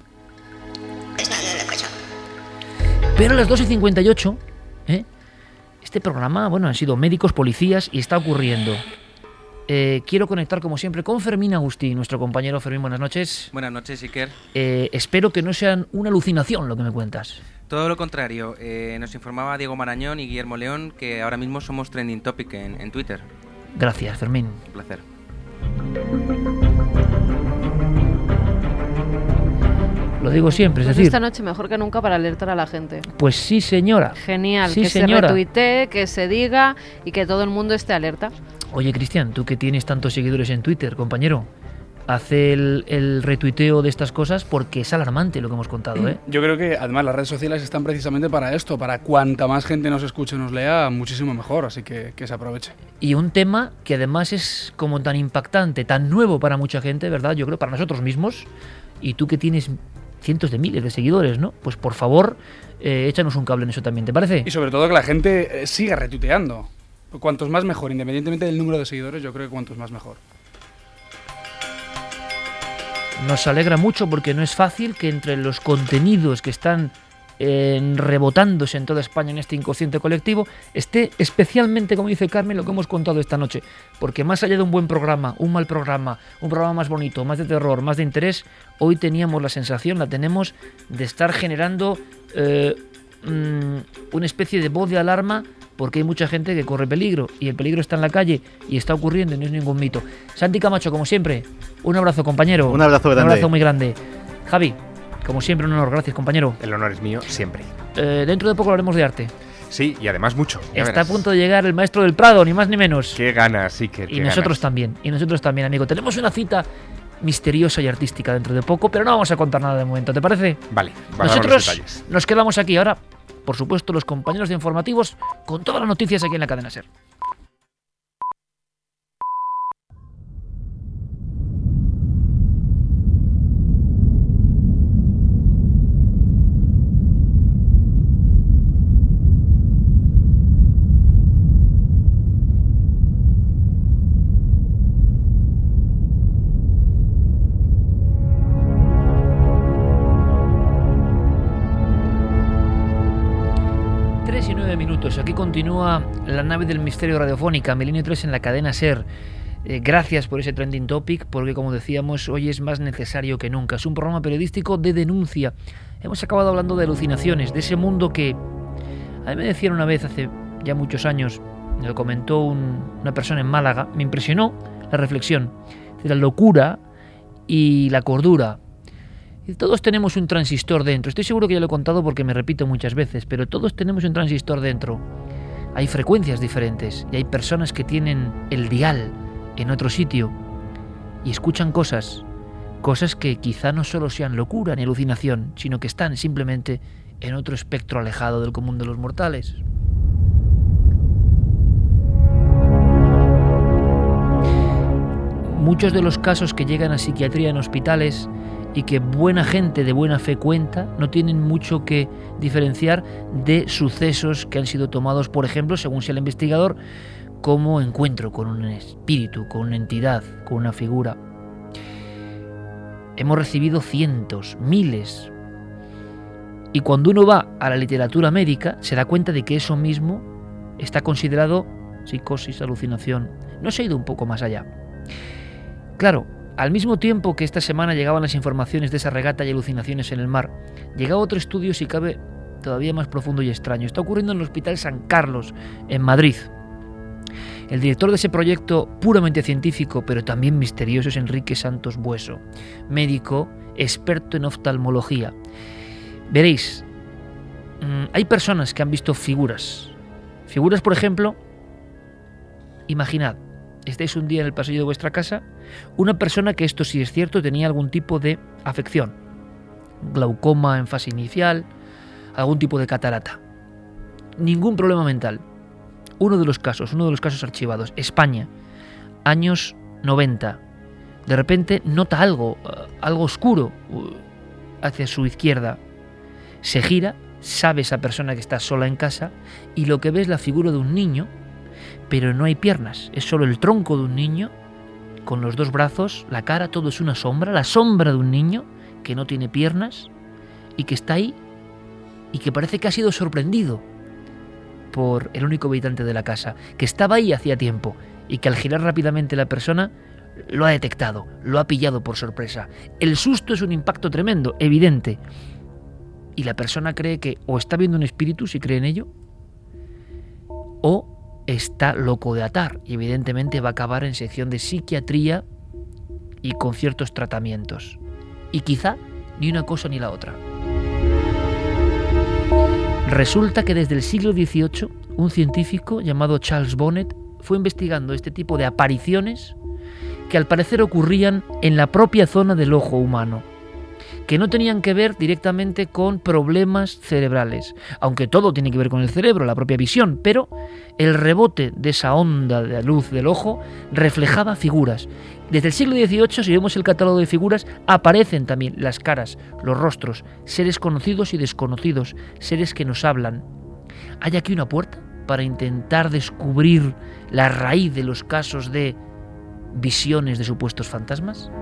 Pero a las dos y cincuenta y ocho, ¿eh? este programa, bueno, han sido médicos, policías y está ocurriendo. Eh, quiero conectar, como siempre, con Fermín Agustí, nuestro compañero. Fermín, buenas noches. Buenas noches, Iker. Eh, espero que no sean una alucinación lo que me cuentas. Todo lo contrario. Eh, nos informaba Diego Marañón y Guillermo León que ahora mismo somos trending topic en, en Twitter. Gracias, Fermín. Un placer. Lo digo siempre, es Pues decir... esta noche mejor que nunca para alertar a la gente. Pues sí, señora. Genial, sí, que señora. se retuitee, que se diga y que todo el mundo esté alerta. Oye, Cristian, tú que tienes tantos seguidores en Twitter, compañero, hace el, el retuiteo de estas cosas porque es alarmante lo que hemos contado, ¿eh? Yo creo que además las redes sociales están precisamente para esto, para cuanta más gente nos escuche, nos lea, muchísimo mejor, así que que se aproveche. Y un tema que además es como tan impactante, tan nuevo para mucha gente, ¿verdad? Yo creo para nosotros mismos, y tú que tienes cientos de miles de seguidores, ¿no? Pues por favor, eh, échanos un cable en eso también, ¿te parece? Y sobre todo que la gente eh, siga retuiteando. Cuantos más mejor, independientemente del número de seguidores, yo creo que cuantos más mejor. Nos alegra mucho porque no es fácil que entre los contenidos que están eh, rebotándose en toda España en este inconsciente colectivo esté especialmente, como dice Carmen, lo que hemos contado esta noche. Porque más allá de un buen programa, un mal programa, un programa más bonito, más de terror, más de interés, hoy teníamos la sensación, la tenemos, de estar generando eh, mmm, una especie de voz de alarma porque hay mucha gente que corre peligro y el peligro está en la calle y está ocurriendo y no es ningún mito. Santi Camacho, como siempre, un abrazo, compañero. Un abrazo grande. Un abrazo muy grande. Javi, como siempre, un honor. Gracias, compañero. El honor es mío siempre. Eh, dentro de poco hablaremos de arte. Sí, y además mucho. Está verás. a punto de llegar el maestro del Prado, ni más ni menos. Qué ganas, sí que. Y nosotros ganas. también, y nosotros también, amigo. Tenemos una cita misteriosa y artística dentro de poco, pero no vamos a contar nada de momento, ¿te parece? Vale, vamos nosotros a los detalles. Nos quedamos aquí ahora, por supuesto, los compañeros de informativos con todas las noticias aquí en la cadena SER. Aquí continúa la nave del misterio radiofónica, Milenio tres en la cadena SER. Eh, gracias por ese trending topic, porque como decíamos, hoy es más necesario que nunca. Es un programa periodístico de denuncia. Hemos acabado hablando de alucinaciones, de ese mundo que a mí me decían una vez, hace ya muchos años, me lo comentó un, una persona en Málaga, me impresionó la reflexión de la locura y la cordura. Todos tenemos un transistor dentro. Estoy seguro que ya lo he contado porque me repito muchas veces, pero todos tenemos un transistor dentro. Hay frecuencias diferentes y hay personas que tienen el dial en otro sitio y escuchan cosas, cosas que quizá no solo sean locura ni alucinación, sino que están simplemente en otro espectro alejado del común de los mortales. Muchos de los casos que llegan a psiquiatría en hospitales y que buena gente de buena fe cuenta, no tienen mucho que diferenciar de sucesos que han sido tomados, por ejemplo, según sea el investigador, como encuentro con un espíritu, con una entidad, con una figura. Hemos recibido cientos, miles, y cuando uno va a la literatura médica se da cuenta de que eso mismo está considerado psicosis, alucinación. No se ha ido un poco más allá. Claro, al mismo tiempo que esta semana llegaban las informaciones de esa regata y alucinaciones en el mar, llegaba otro estudio, si cabe, todavía más profundo y extraño. Está ocurriendo en el Hospital San Carlos, en Madrid. El director de ese proyecto puramente científico, pero también misterioso, es Enrique Santos Bueso, médico, experto en oftalmología. Veréis, hay personas que han visto figuras. Figuras, por ejemplo, imaginad, estáis un día en el pasillo de vuestra casa, una persona que, esto sí es cierto, tenía algún tipo de afección, glaucoma en fase inicial, algún tipo de catarata, ningún problema mental. Uno de los casos, uno de los casos archivados, España, años noventa, de repente nota algo, algo oscuro hacia su izquierda, se gira, sabe esa persona que está sola en casa y lo que ve es la figura de un niño, pero no hay piernas, es solo el tronco de un niño con los dos brazos, la cara, todo es una sombra, la sombra de un niño que no tiene piernas y que está ahí y que parece que ha sido sorprendido por el único habitante de la casa, que estaba ahí hacía tiempo y que al girar rápidamente la persona lo ha detectado, lo ha pillado por sorpresa. El susto es un impacto tremendo, evidente, y la persona cree que o está viendo un espíritu, si cree en ello, o está loco de atar y evidentemente va a acabar en sección de psiquiatría y con ciertos tratamientos. Y quizá ni una cosa ni la otra. Resulta que desde el siglo dieciocho, un científico llamado Charles Bonnet fue investigando este tipo de apariciones que al parecer ocurrían en la propia zona del ojo humano, que no tenían que ver directamente con problemas cerebrales, aunque todo tiene que ver con el cerebro, la propia visión, pero el rebote de esa onda de luz del ojo reflejaba figuras. Desde el siglo dieciocho, si vemos el catálogo de figuras, aparecen también las caras, los rostros, seres conocidos y desconocidos, seres que nos hablan. ¿Hay aquí una puerta para intentar descubrir la raíz de los casos de visiones de supuestos fantasmas?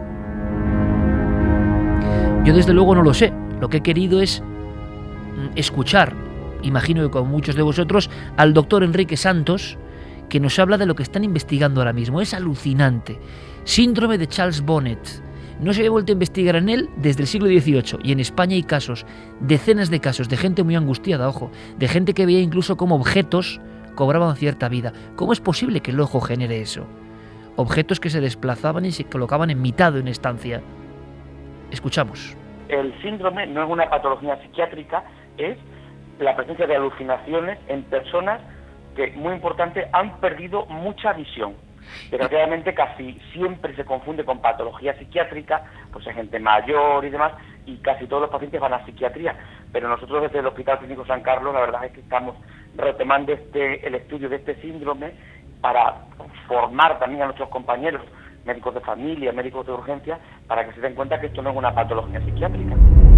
Yo desde luego no lo sé. Lo que he querido es escuchar, imagino que con muchos de vosotros, al doctor Enrique Santos, que nos habla de lo que están investigando ahora mismo. Es alucinante. Síndrome de Charles Bonnet. No se había vuelto a investigar en él desde el siglo dieciocho, y en España hay casos, decenas de casos, de gente muy angustiada, ojo, de gente que veía incluso cómo objetos cobraban cierta vida. ¿Cómo es posible que el ojo genere eso? Objetos que se desplazaban y se colocaban en mitad de una estancia. Escuchamos. El síndrome no es una patología psiquiátrica, es la presencia de alucinaciones en personas que, muy importante, han perdido mucha visión. Desgraciadamente casi siempre se confunde con patología psiquiátrica, pues hay gente mayor y demás, y casi todos los pacientes van a psiquiatría. Pero nosotros desde el Hospital Clínico San Carlos, la verdad es que estamos retomando este, el estudio de este síndrome para formar también a nuestros compañeros, médicos de familia, médicos de urgencia, para que se den cuenta que esto no es una patología psiquiátrica.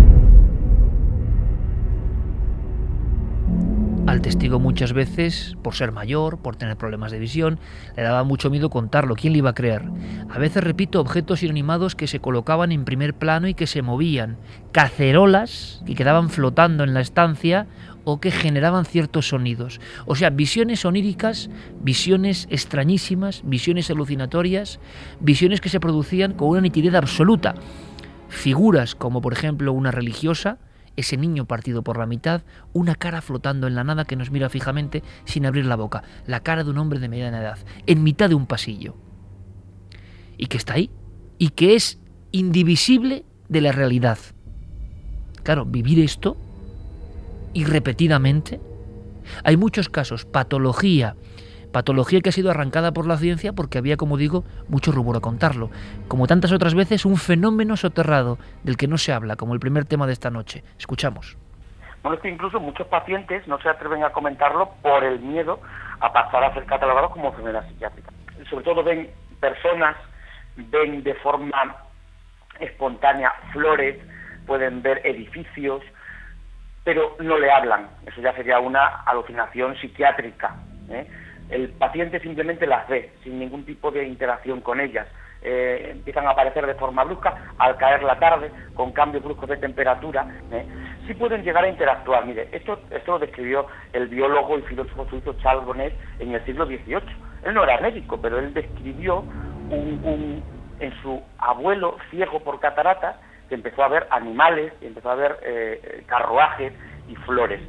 Al testigo muchas veces, por ser mayor, por tener problemas de visión, le daba mucho miedo contarlo. ¿Quién le iba a creer? A veces, repito, objetos inanimados que se colocaban en primer plano y que se movían. Cacerolas que quedaban flotando en la estancia o que generaban ciertos sonidos. O sea, visiones oníricas, visiones extrañísimas, visiones alucinatorias, visiones que se producían con una nitidez absoluta. Figuras como, por ejemplo, una religiosa, ese niño partido por la mitad, una cara flotando en la nada que nos mira fijamente sin abrir la boca, la cara de un hombre de mediana edad, en mitad de un pasillo. Y que está ahí, y que es indivisible de la realidad. Claro, vivir esto, y repetidamente, hay muchos casos, patología, patología que ha sido arrancada por la ciencia porque había, como digo, mucho rumor a contarlo. Como tantas otras veces, un fenómeno soterrado del que no se habla, como el primer tema de esta noche. Escuchamos. Bueno, es que incluso muchos pacientes no se atreven a comentarlo por el miedo a pasar a ser catalogados como enfermedad psiquiátrica. Sobre todo ven personas, ven de forma espontánea flores, pueden ver edificios, pero no le hablan. Eso ya sería una alucinación psiquiátrica, ¿eh? El paciente simplemente las ve, sin ningún tipo de interacción con ellas. Eh, empiezan a aparecer de forma brusca, al caer la tarde, con cambios bruscos de temperatura. ¿eh? Sí pueden llegar a interactuar. Mire, esto, esto lo describió el biólogo y filósofo suizo Charles Bonnet en el siglo dieciocho. Él no era médico, pero él describió un, un, en su abuelo ciego por cataratas, que empezó a ver animales, y empezó a ver eh, carruajes y flores.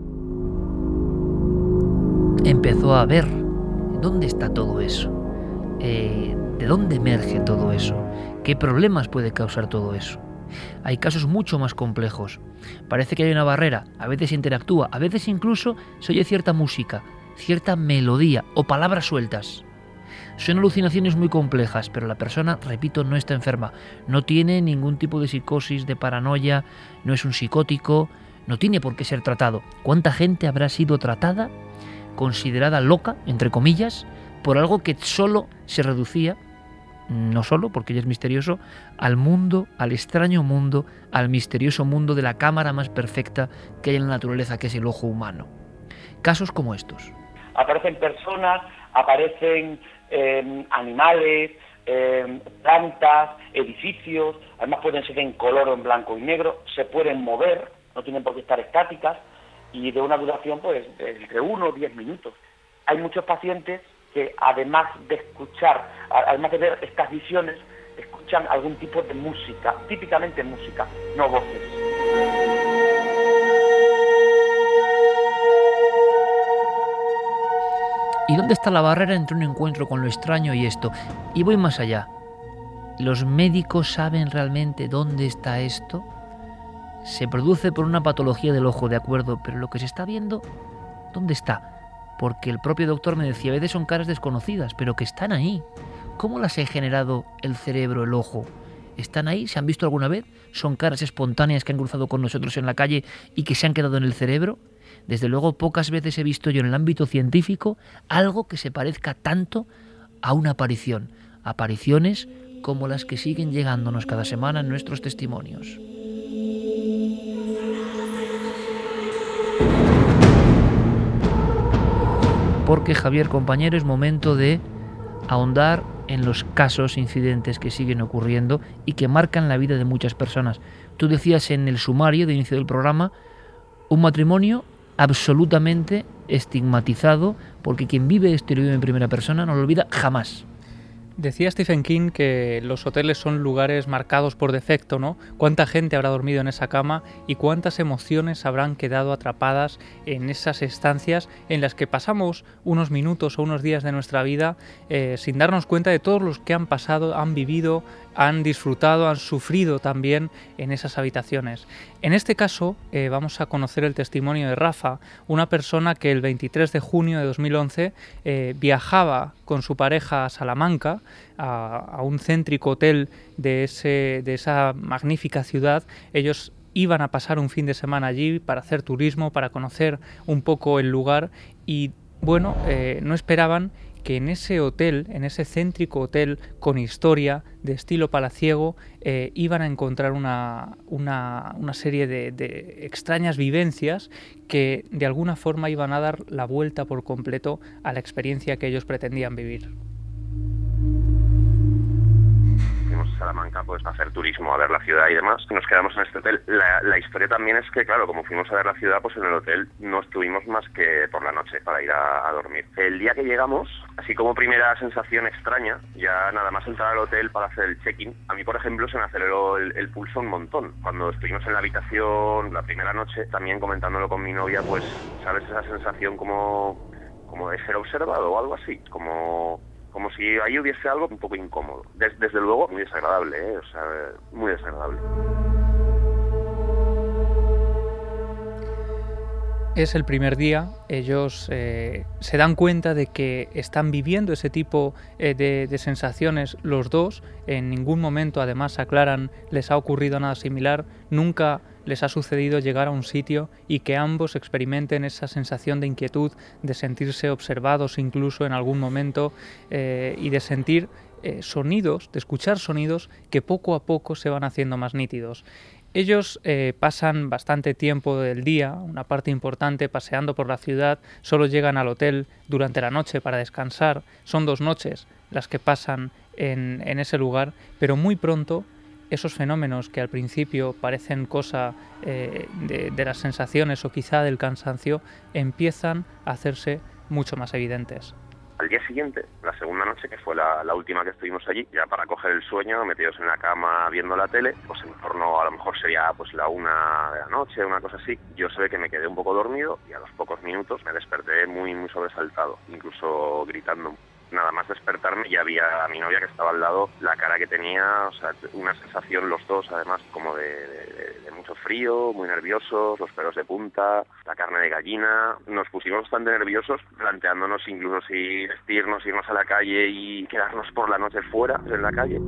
Empezó a ver dónde está todo eso, eh, de dónde emerge todo eso, qué problemas puede causar todo eso. Hay casos mucho más complejos. Parece que hay una barrera, a veces interactúa, a veces incluso se oye cierta música, cierta melodía o palabras sueltas. Son alucinaciones muy complejas, pero la persona, repito, no está enferma, no tiene ningún tipo de psicosis, de paranoia, no es un psicótico, no tiene por qué ser tratado. ¿Cuánta gente habrá sido tratada, considerada loca, entre comillas, por algo que solo se reducía, no solo, porque ya es misterioso, al mundo, al extraño mundo, al misterioso mundo de la cámara más perfecta que hay en la naturaleza, que es el ojo humano? Casos como estos. Aparecen personas, aparecen eh, animales, eh, plantas, edificios, además pueden ser en color o en blanco y negro, se pueden mover, no tienen por qué estar estáticas, y de una duración pues entre uno o diez minutos. Hay muchos pacientes que además de escuchar, además de ver estas visiones, escuchan algún tipo de música, típicamente música, no voces. ¿Y dónde está la barrera entre un encuentro con lo extraño y esto? Y voy más allá. ¿Los médicos saben realmente dónde está esto? se produce por una patología del ojo, de acuerdo, pero lo que se está viendo, ¿dónde está? Porque el propio doctor me decía, a veces son caras desconocidas, pero que están ahí. ¿Cómo las ha generado el cerebro, el ojo? ¿Están ahí? ¿Se han visto alguna vez? ¿Son caras espontáneas que han cruzado con nosotros en la calle y que se han quedado en el cerebro? Desde luego, pocas veces he visto yo en el ámbito científico algo que se parezca tanto a una aparición. Apariciones como las que siguen llegándonos cada semana en nuestros testimonios. Porque, Javier, compañero, es momento de ahondar en los casos, incidentes que siguen ocurriendo y que marcan la vida de muchas personas. Tú decías en el sumario de inicio del programa, un matrimonio absolutamente estigmatizado, porque quien vive esto y lo vive en primera persona no lo olvida jamás. Decía Stephen King que los hoteles son lugares marcados por defecto, ¿no? ¿Cuánta gente habrá dormido en esa cama y cuántas emociones habrán quedado atrapadas en esas estancias en las que pasamos unos minutos o unos días de nuestra vida eh, sin darnos cuenta de todos los que han pasado, han vivido, han disfrutado, han sufrido también en esas habitaciones? En este caso eh, vamos a conocer el testimonio de Rafa, una persona que el veintitrés de junio de dos mil once eh, viajaba con su pareja a Salamanca, a, a un céntrico hotel de, ese, de esa magnífica ciudad. Ellos iban a pasar un fin de semana allí para hacer turismo, para conocer un poco el lugar y, bueno, eh, no esperaban que en ese hotel, en ese céntrico hotel con historia de estilo palaciego, eh, iban a encontrar una, una, una serie de, de extrañas vivencias que de alguna forma iban a dar la vuelta por completo a la experiencia que ellos pretendían vivir. A Salamanca pues a hacer turismo, a ver la ciudad y demás. Nos quedamos en este hotel. La, la historia también es que, claro, como fuimos a ver la ciudad, pues en el hotel no estuvimos más que por la noche para ir a, a dormir. El día que llegamos, así como primera sensación extraña, ya nada más entrar al hotel para hacer el check-in, a mí, por ejemplo, se me aceleró el, el pulso un montón. Cuando estuvimos en la habitación la primera noche, también comentándolo con mi novia, pues, ¿sabes? Esa sensación como, como de ser observado o algo así, como... como si ahí hubiese algo un poco incómodo. Des, desde luego, muy desagradable, ¿eh? O sea, muy desagradable. Es el primer día, ellos eh, se dan cuenta de que están viviendo ese tipo eh, de, de sensaciones los dos. En ningún momento, además, aclaran, les ha ocurrido nada similar. Nunca les ha sucedido llegar a un sitio y que ambos experimenten esa sensación de inquietud, de sentirse observados incluso en algún momento eh, y de sentir eh, sonidos, de escuchar sonidos que poco a poco se van haciendo más nítidos. Ellos eh, pasan bastante tiempo del día, una parte importante, paseando por la ciudad, solo llegan al hotel durante la noche para descansar. Son dos noches las que pasan en, en ese lugar, pero muy pronto esos fenómenos que al principio parecen cosa eh, de, de las sensaciones o quizá del cansancio, empiezan a hacerse mucho más evidentes. Al día siguiente, la segunda noche, que fue la, la última que estuvimos allí, ya para coger el sueño, metidos en la cama viendo la tele, pues en torno, a lo mejor sería pues la una de la noche, una cosa así, yo sé que me quedé un poco dormido y a los pocos minutos me desperté muy, muy sobresaltado, incluso gritando. Nada más despertarme ya había a mi novia que estaba al lado, la cara que tenía, o sea, una sensación los dos además como de, de, de mucho frío, muy nerviosos, los pelos de punta, la carne de gallina. Nos pusimos bastante nerviosos, planteándonos incluso si vestirnos, irnos a la calle y quedarnos por la noche fuera, en la calle.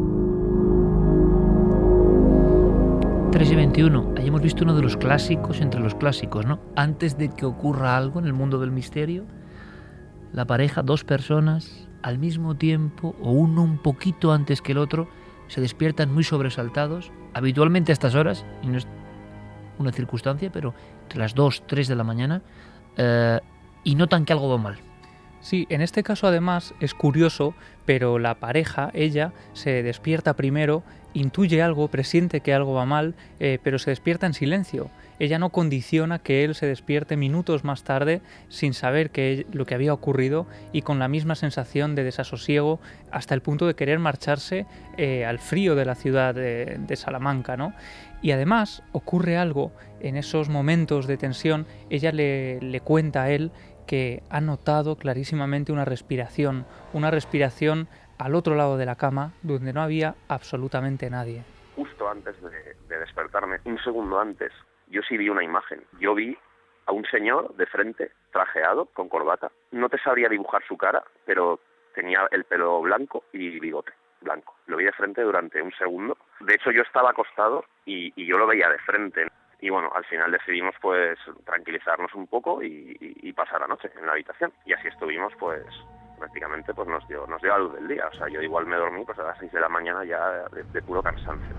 tres y veintiuno, ahí hemos visto uno de los clásicos entre los clásicos, ¿no? Antes de que ocurra algo en el mundo del misterio, la pareja, dos personas, al mismo tiempo, o uno un poquito antes que el otro, se despiertan muy sobresaltados, habitualmente a estas horas, y no es una circunstancia, pero entre las dos, tres de la mañana, eh, y notan que algo va mal. Sí, en este caso además es curioso, pero la pareja, ella, se despierta primero, intuye algo, presiente que algo va mal, eh, pero se despierta en silencio. Ella no condiciona que él se despierte minutos más tarde sin saber que lo que había ocurrido y con la misma sensación de desasosiego hasta el punto de querer marcharse eh, al frío de la ciudad de, de Salamanca, ¿no? Y además ocurre algo en esos momentos de tensión. Ella le, le cuenta a él que ha notado clarísimamente una respiración, una respiración al otro lado de la cama donde no había absolutamente nadie. Justo justo antes de, de despertarme, un segundo antes, yo sí vi una imagen. Yo vi a un señor de frente, trajeado, con corbata. No te sabría dibujar su cara, pero tenía el pelo blanco y bigote blanco. Lo vi de frente durante un segundo. De hecho, yo estaba acostado y, y yo lo veía de frente. Y bueno, al final decidimos pues tranquilizarnos un poco y, y, y pasar la noche en la habitación. Y así estuvimos pues prácticamente pues nos dio nos dio la luz del día. O sea, yo igual me dormí pues a las seis de la mañana ya de, de puro cansancio.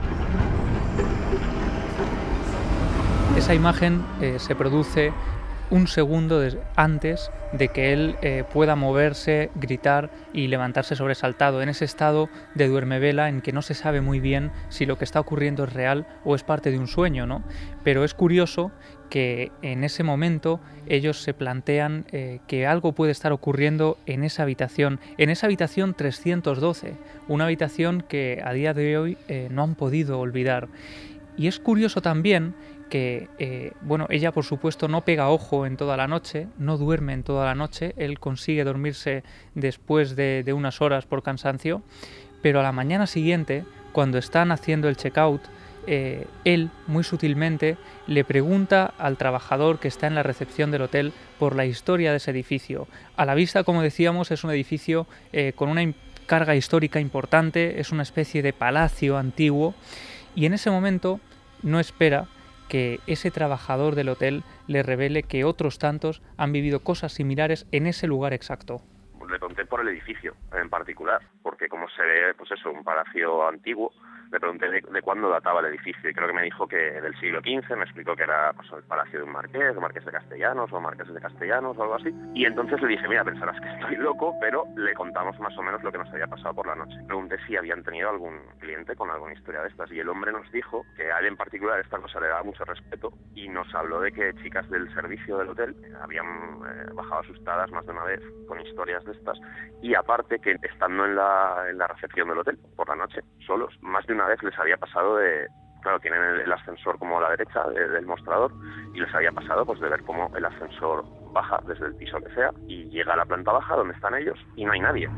Esa imagen eh, se produce un segundo de, antes de que él eh, pueda moverse, gritar y levantarse sobresaltado, en ese estado de duermevela en que no se sabe muy bien si lo que está ocurriendo es real o es parte de un sueño, ¿no? Pero es curioso que en ese momento ellos se plantean eh, que algo puede estar ocurriendo en esa habitación, en esa habitación trescientos doce, una habitación que a día de hoy eh, no han podido olvidar. Y es curioso también que, eh, bueno, ella por supuesto no pega ojo en toda la noche, no duerme en toda la noche, él consigue dormirse después de, de unas horas por cansancio, pero a la mañana siguiente, cuando están haciendo el check-out, eh, él, muy sutilmente, le pregunta al trabajador que está en la recepción del hotel por la historia de ese edificio. A la vista, como decíamos, es un edificio eh, con una carga histórica importante, es una especie de palacio antiguo, y en ese momento no espera que ese trabajador del hotel le revele que otros tantos han vivido cosas similares en ese lugar exacto. Le pregunté por el edificio en particular, porque como se ve, pues eso, un palacio antiguo, le pregunté de, de cuándo databa el edificio y creo que me dijo que del siglo quince, me explicó que era pues, el palacio de un marqués, o marqués de Castellanos, o marqués de Castellanos, o algo así. Y entonces le dije, mira, pensarás que estoy loco, pero le contamos más o menos lo que nos había pasado por la noche. Pregunté si habían tenido algún cliente con alguna historia de estas, y el hombre nos dijo que a él en particular esta cosa le daba mucho respeto, y nos habló de que chicas del servicio del hotel habían eh, bajado asustadas más de una vez con historias de estas, y aparte que estando en la, en la recepción del hotel por la noche, solos, más de una vez les había pasado de, claro, tienen el, el ascensor como a la derecha de, del mostrador, y les había pasado pues de ver cómo el ascensor baja desde el piso que sea y llega a la planta baja donde están ellos y no hay nadie.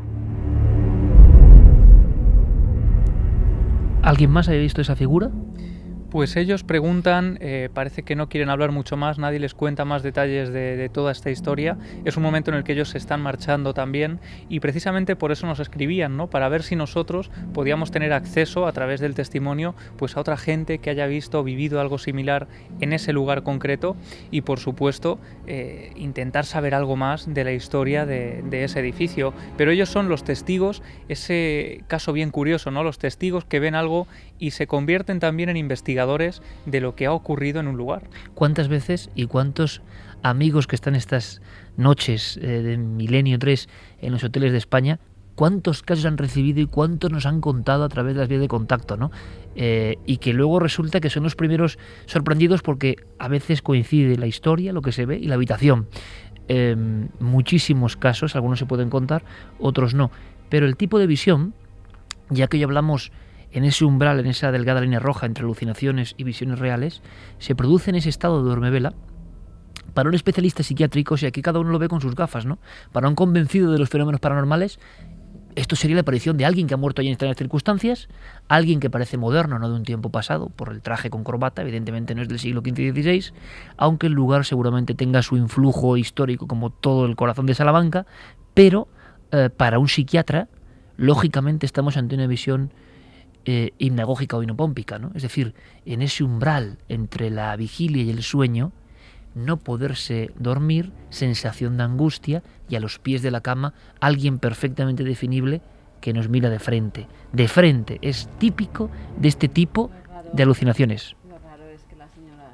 ¿Alguien más haya visto esa figura? Pues ellos preguntan, eh, parece que no quieren hablar mucho más, nadie les cuenta más detalles de, de toda esta historia. Es un momento en el que ellos se están marchando también y precisamente por eso nos escribían, ¿no? Para ver si nosotros podíamos tener acceso a través del testimonio pues a otra gente que haya visto o vivido algo similar en ese lugar concreto y por supuesto eh, intentar saber algo más de la historia de, de ese edificio. Pero ellos son los testigos, ese caso bien curioso, ¿no? Los testigos que ven algo y se convierten también en investigadores de lo que ha ocurrido en un lugar. ¿Cuántas veces y cuántos amigos que están estas noches eh, de Milenio tres en los hoteles de España, cuántos casos han recibido y cuántos nos han contado a través de las vías de contacto, ¿no? Eh, y que luego resulta que son los primeros sorprendidos porque a veces coincide la historia, lo que se ve y la habitación. Eh, muchísimos casos, algunos se pueden contar, otros no. Pero el tipo de visión, ya que hoy hablamos en ese umbral, en esa delgada línea roja entre alucinaciones y visiones reales, se produce en ese estado de duermevela. Para un especialista psiquiátrico, y aquí cada uno lo ve con sus gafas, ¿no? Para un convencido de los fenómenos paranormales, esto sería la aparición de alguien que ha muerto allí en extrañas circunstancias, alguien que parece moderno, no de un tiempo pasado, por el traje con corbata, evidentemente no es del siglo quince y dieciséis, aunque el lugar seguramente tenga su influjo histórico como todo el corazón de Salamanca, pero eh, para un psiquiatra, lógicamente estamos ante una visión Eh, hipnagógica o hinopómpica, ¿no? Es decir, en ese umbral entre la vigilia y el sueño, no poderse dormir, sensación de angustia y a los pies de la cama alguien perfectamente definible que nos mira de frente. De frente, es típico de este tipo de alucinaciones. Lo raro es que las señoras,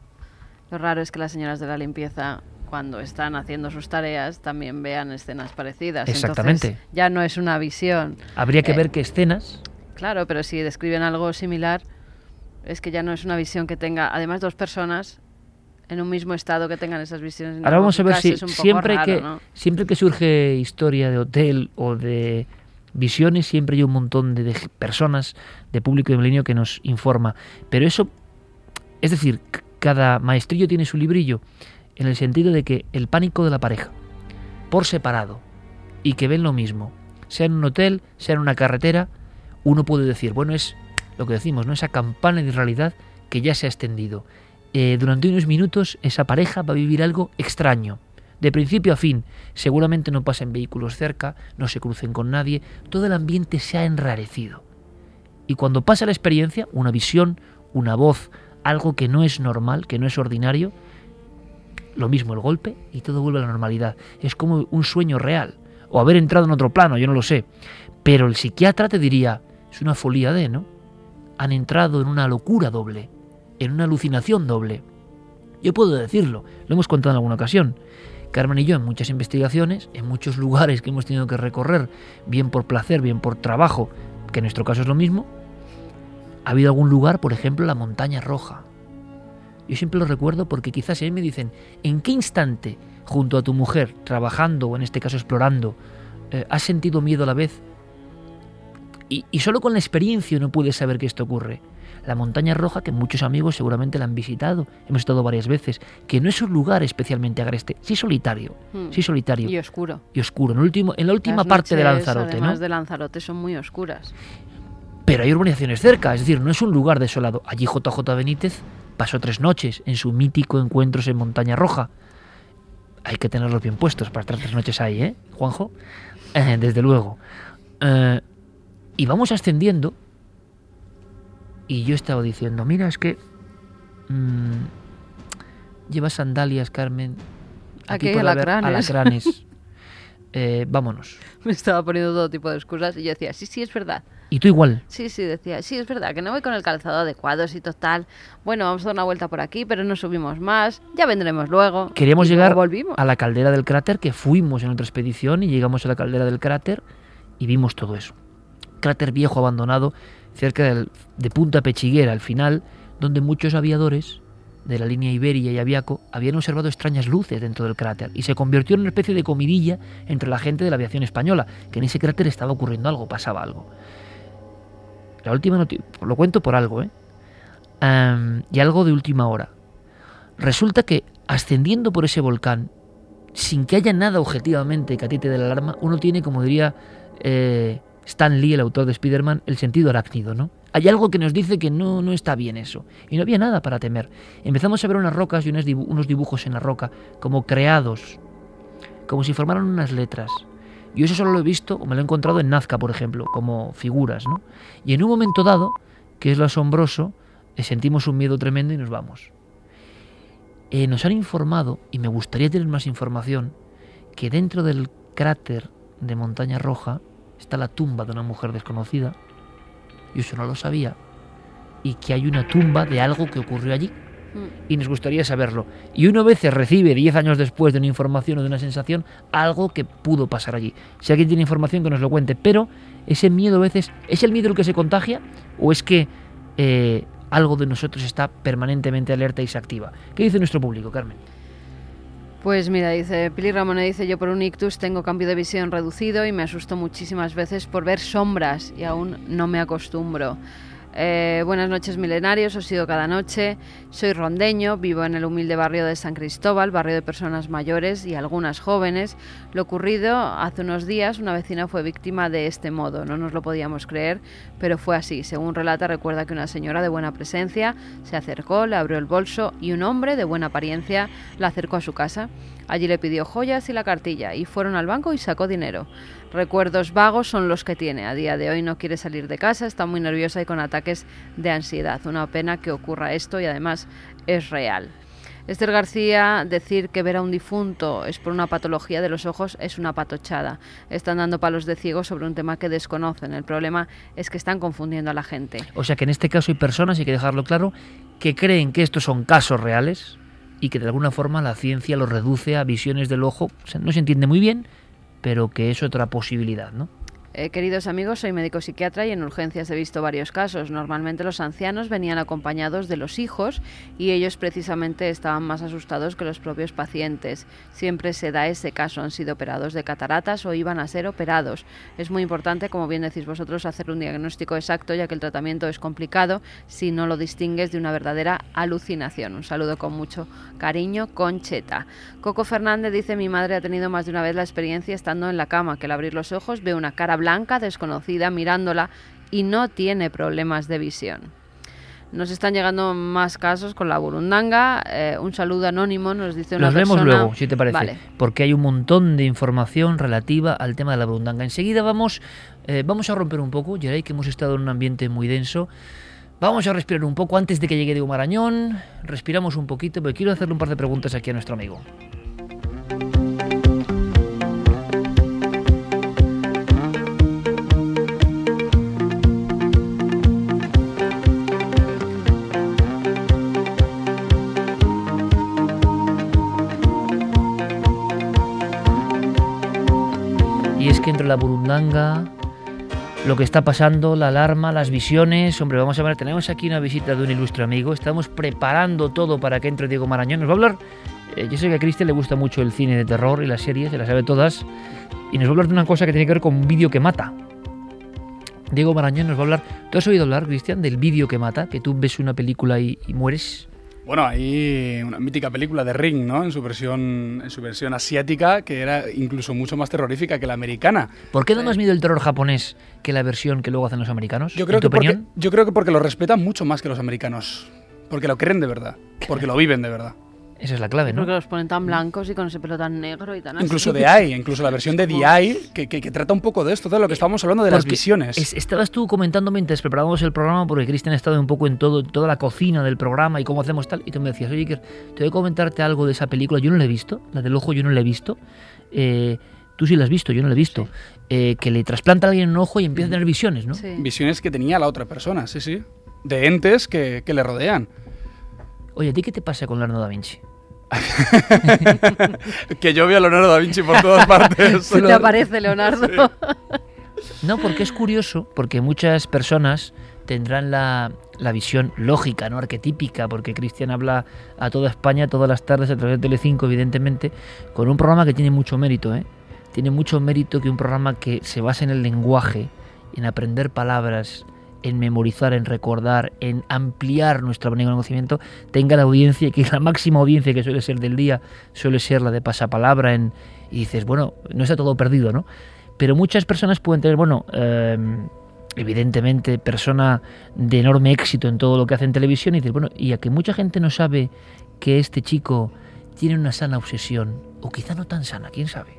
lo raro es que las señoras de la limpieza, cuando están haciendo sus tareas, también vean escenas parecidas. Exactamente. Entonces, ya no es una visión. Habría que eh, ver qué escenas. Claro, pero si describen algo similar, es que ya no es una visión que tenga, además, dos personas en un mismo estado que tengan esas visiones. Ahora vamos a ver si siempre, raro, que, ¿no? siempre que surge historia de hotel o de visiones, siempre hay un montón de, de personas, de público de Milenio que nos informa. Pero eso, es decir, cada maestrillo tiene su librillo, en el sentido de que el pánico de la pareja, por separado, y que ven lo mismo, sea en un hotel, sea en una carretera, uno puede decir, bueno, es lo que decimos, ¿no? Esa campana de realidad que ya se ha extendido. Eh, durante unos minutos esa pareja va a vivir algo extraño, de principio a fin. Seguramente no pasen vehículos cerca, no se crucen con nadie, todo el ambiente se ha enrarecido. Y cuando pasa la experiencia, una visión, una voz, algo que no es normal, que no es ordinario, lo mismo el golpe y todo vuelve a la normalidad. Es como un sueño real, o haber entrado en otro plano, yo no lo sé. Pero el psiquiatra te diría, es una folía de, ¿no? Han entrado en una locura doble, en una alucinación doble. Yo puedo decirlo, lo hemos contado en alguna ocasión. Carmen y yo en muchas investigaciones, en muchos lugares que hemos tenido que recorrer, bien por placer, bien por trabajo, que en nuestro caso es lo mismo, ha habido algún lugar, por ejemplo, la Montaña Roja. Yo siempre lo recuerdo porque quizás si a mí me dicen, ¿en qué instante, junto a tu mujer, trabajando o en este caso explorando, eh, has sentido miedo a la vez? Y, y solo con la experiencia uno puede saber que esto ocurre. La Montaña Roja, que muchos amigos seguramente la han visitado, hemos estado varias veces, que no es un lugar especialmente agreste, sí solitario, hmm. sí solitario. Y oscuro. Y oscuro, en, el último, en la última Las parte noches, de Lanzarote, además ¿no? de Lanzarote son muy oscuras. Pero hay urbanizaciones cerca, es decir, no es un lugar desolado. Allí J J Benítez pasó tres noches en su mítico Encuentros en Montaña Roja. Hay que tenerlos bien puestos para estar tres noches ahí, ¿eh, Juanjo? Eh, desde luego. Eh, y vamos ascendiendo. Y yo estaba diciendo, mira, es que mmm, llevas sandalias, Carmen. Aquí hay alacranes. alacranes. eh, vámonos. Me estaba poniendo todo tipo de excusas y yo decía, sí, sí, es verdad. ¿Y tú igual? Sí, sí, decía, sí, es verdad, que no voy con el calzado adecuado, y total. Bueno, vamos a dar una vuelta por aquí, pero no subimos más, ya vendremos luego. Queríamos llegar volvimos. a la caldera del cráter, que fuimos en otra expedición, y llegamos a la caldera del cráter y vimos todo eso. Cráter viejo abandonado, cerca del, de Punta Pechiguera, al final, donde muchos aviadores de la línea Iberia y Aviaco habían observado extrañas luces dentro del cráter, y se convirtió en una especie de comidilla entre la gente de la aviación española, que en ese cráter estaba ocurriendo algo, pasaba algo. La última noticia, lo cuento por algo, ¿eh? Um, y algo de última hora. Resulta que ascendiendo por ese volcán, sin que haya nada objetivamente que a ti te dé la alarma, uno tiene, como diría eh, Stan Lee, el autor de Spider-Man, el sentido arácnido, ¿no? Hay algo que nos dice que no, no está bien eso. Y no había nada para temer. Empezamos a ver unas rocas y unos dibu- unos dibujos en la roca, como creados, como si formaran unas letras. Yo eso solo lo he visto, o me lo he encontrado en Nazca, por ejemplo, como figuras, ¿no? Y en un momento dado, que es lo asombroso, eh, sentimos un miedo tremendo y nos vamos. Eh, nos han informado, y me gustaría tener más información, que dentro del cráter de Montaña Roja está la tumba de una mujer desconocida. Yo eso no lo sabía. Y que hay una tumba de algo que ocurrió allí. Y nos gustaría saberlo. Y uno a veces recibe, diez años después de una información o de una sensación, algo que pudo pasar allí. Si alguien tiene información, que nos lo cuente. Pero ese miedo a veces, ¿es el miedo el que se contagia? ¿O es que eh, algo de nosotros está permanentemente alerta y se activa? ¿Qué dice nuestro público, Carmen? Pues mira, dice Pili Ramone, dice, yo por un ictus tengo cambio de visión reducido y me asusto muchísimas veces por ver sombras y aún no me acostumbro. Eh, buenas noches, milenarios, os sigo cada noche. Soy rondeño, vivo en el humilde barrio de San Cristóbal, barrio de personas mayores y algunas jóvenes. Lo ocurrido hace unos días, una vecina fue víctima de este modo. No nos lo podíamos creer, pero fue así. Según relata, recuerda que una señora de buena presencia se acercó, le abrió el bolso y un hombre de buena apariencia la acercó a su casa. Allí le pidió joyas y la cartilla y fueron al banco y sacó dinero. Recuerdos vagos son los que tiene. A día de hoy no quiere salir de casa, está muy nerviosa y con ataques de ansiedad. Una pena que ocurra esto y además es real. Esther García, decir que ver a un difunto es por una patología de los ojos es una patochada. Están dando palos de ciego sobre un tema que desconocen. El problema es que están confundiendo a la gente. O sea que en este caso hay personas, hay que dejarlo claro, que creen que estos son casos reales y que de alguna forma la ciencia los reduce a visiones del ojo. O sea, no se entiende muy bien, pero que es otra posibilidad, ¿no? Eh, queridos amigos, soy médico psiquiatra y en urgencias he visto varios casos. Normalmente los ancianos venían acompañados de los hijos y ellos precisamente estaban más asustados que los propios pacientes. Siempre se da ese caso, han sido operados de cataratas o iban a ser operados. Es muy importante, como bien decís vosotros, hacer un diagnóstico exacto, ya que el tratamiento es complicado si no lo distingues de una verdadera alucinación. Un saludo con mucho cariño, Concheta. Coco Fernández dice, mi madre ha tenido más de una vez la experiencia estando en la cama, que al abrir los ojos ve una cara blanca, desconocida, mirándola y no tiene problemas de visión. Nos están llegando más casos con la burundanga. Eh, un saludo anónimo nos dice una Los persona... vemos luego, si te parece, vale. porque hay un montón de información relativa al tema de la burundanga. Enseguida vamos, eh, vamos a romper un poco, Geray, que hemos estado en un ambiente muy denso. Vamos a respirar un poco antes de que llegue Diego Marañón. Respiramos un poquito, porque quiero hacerle un par de preguntas aquí a nuestro amigo. Y es que entre la burundanga, lo que está pasando, la alarma, las visiones... Hombre, vamos a ver, tenemos aquí una visita de un ilustre amigo. Estamos preparando todo para que entre Diego Marañón. Nos va a hablar... Eh, yo sé que a Cristian le gusta mucho el cine de terror y las series, se las sabe todas. Y nos va a hablar de una cosa que tiene que ver con un vídeo que mata. Diego Marañón nos va a hablar... ¿Tú has oído hablar, Cristian, del vídeo que mata? Que tú ves una película y, y mueres... Bueno, hay una mítica película de Ring, ¿no? En su versión, en su versión asiática, que era incluso mucho más terrorífica que la americana. ¿Por qué da más miedo el terror japonés que la versión que luego hacen los americanos? Yo creo, ¿En tu que porque, opinión? yo creo que porque lo respetan mucho más que los americanos. Porque lo creen de verdad. Porque lo viven de verdad. Esa es la clave, ¿no? Porque los ponen tan blancos y con ese pelo tan negro y tan así. Incluso The Eye, incluso la versión de The Eye, que, que, que trata un poco de esto, de lo que estábamos hablando de Porque las visiones. Es, estabas tú comentando mientras preparábamos el programa, porque Cristian ha estado un poco en todo, toda la cocina del programa y cómo hacemos tal, y tú me decías, oye, Iker, te voy a comentarte algo de esa película, yo no la he visto, la del ojo yo no la he visto, eh, tú sí la has visto, yo no la he visto, sí. eh, que le trasplanta a alguien un ojo y empieza a tener visiones, ¿no? Sí. Visiones que tenía la otra persona, sí, sí, de entes que, que le rodean. Oye, ¿a ti qué te pasa con Leonardo da Vinci? Que yo veo a Leonardo da Vinci por todas partes. Se te aparece Leonardo. Sí. No, porque es curioso, porque muchas personas tendrán la, la visión lógica, no arquetípica, porque Cristian habla a toda España todas las tardes a través de Telecinco, evidentemente, con un programa que tiene mucho mérito, ¿eh? Tiene mucho mérito que un programa que se basa en el lenguaje, en aprender palabras, en memorizar, en recordar, en ampliar nuestro abanico de conocimiento, tenga la audiencia, que la máxima audiencia que suele ser del día, suele ser la de pasapalabra, en, y dices, bueno, no está todo perdido, ¿no? Pero muchas personas pueden tener, bueno, eh, evidentemente, persona de enorme éxito en todo lo que hace en televisión, y dices, bueno, y a que mucha gente no sabe que este chico tiene una sana obsesión, o quizá no tan sana, quién sabe.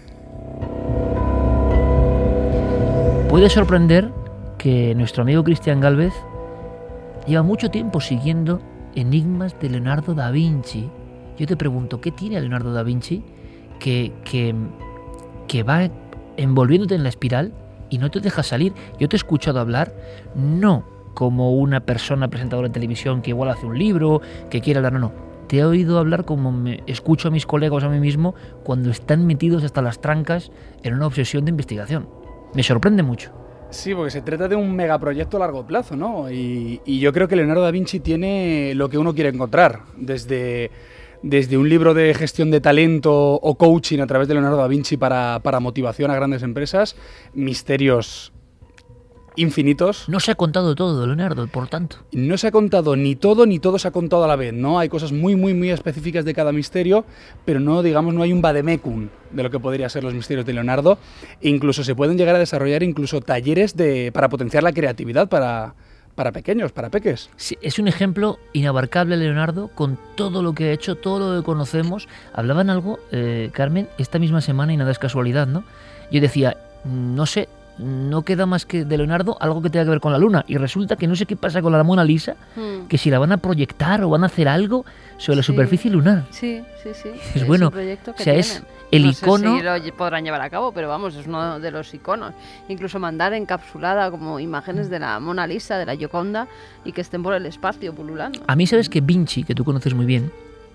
Puede sorprender que nuestro amigo Cristian Gálvez lleva mucho tiempo siguiendo enigmas de Leonardo da Vinci. Yo te pregunto, ¿qué tiene Leonardo da Vinci que, que, que va envolviéndote en la espiral y no te deja salir? Yo te he escuchado hablar, no como una persona presentadora de televisión que igual hace un libro, que quiere hablar, no, no. Te he oído hablar como me escucho a mis colegas a mí mismo cuando están metidos hasta las trancas en una obsesión de investigación. Me sorprende mucho. Sí, porque se trata de un megaproyecto a largo plazo, ¿no? Y, y yo creo que Leonardo da Vinci tiene lo que uno quiere encontrar, desde, desde un libro de gestión de talento o coaching a través de Leonardo da Vinci para, para motivación a grandes empresas, misterios infinitos. No se ha contado todo de Leonardo, por tanto. No se ha contado ni todo, ni todo se ha contado a la vez, ¿no? Hay cosas muy, muy, muy específicas de cada misterio, pero no, digamos, no hay un vademecum de lo que podrían ser los misterios de Leonardo. E incluso se pueden llegar a desarrollar incluso talleres de, para potenciar la creatividad para, para pequeños, para peques. Sí, es un ejemplo inabarcable, Leonardo, con todo lo que ha hecho, todo lo que conocemos. Hablaban algo, eh, Carmen, esta misma semana, y nada es casualidad, ¿no? Yo decía, no sé, no queda más que de Leonardo algo que tenga que ver con la luna, y resulta que no sé qué pasa con la Mona Lisa, mm. que si la van a proyectar o van a hacer algo sobre la sí. superficie lunar. Sí, sí, sí. Es, es bueno, un proyecto que o sea, tienen. es el no icono... sé si lo podrán llevar a cabo, pero vamos, es uno de los iconos. Incluso mandar encapsulada como imágenes de la Mona Lisa, de la Gioconda, y que estén por el espacio pululando. A mí, sabes que Vinci, que tú conoces muy bien,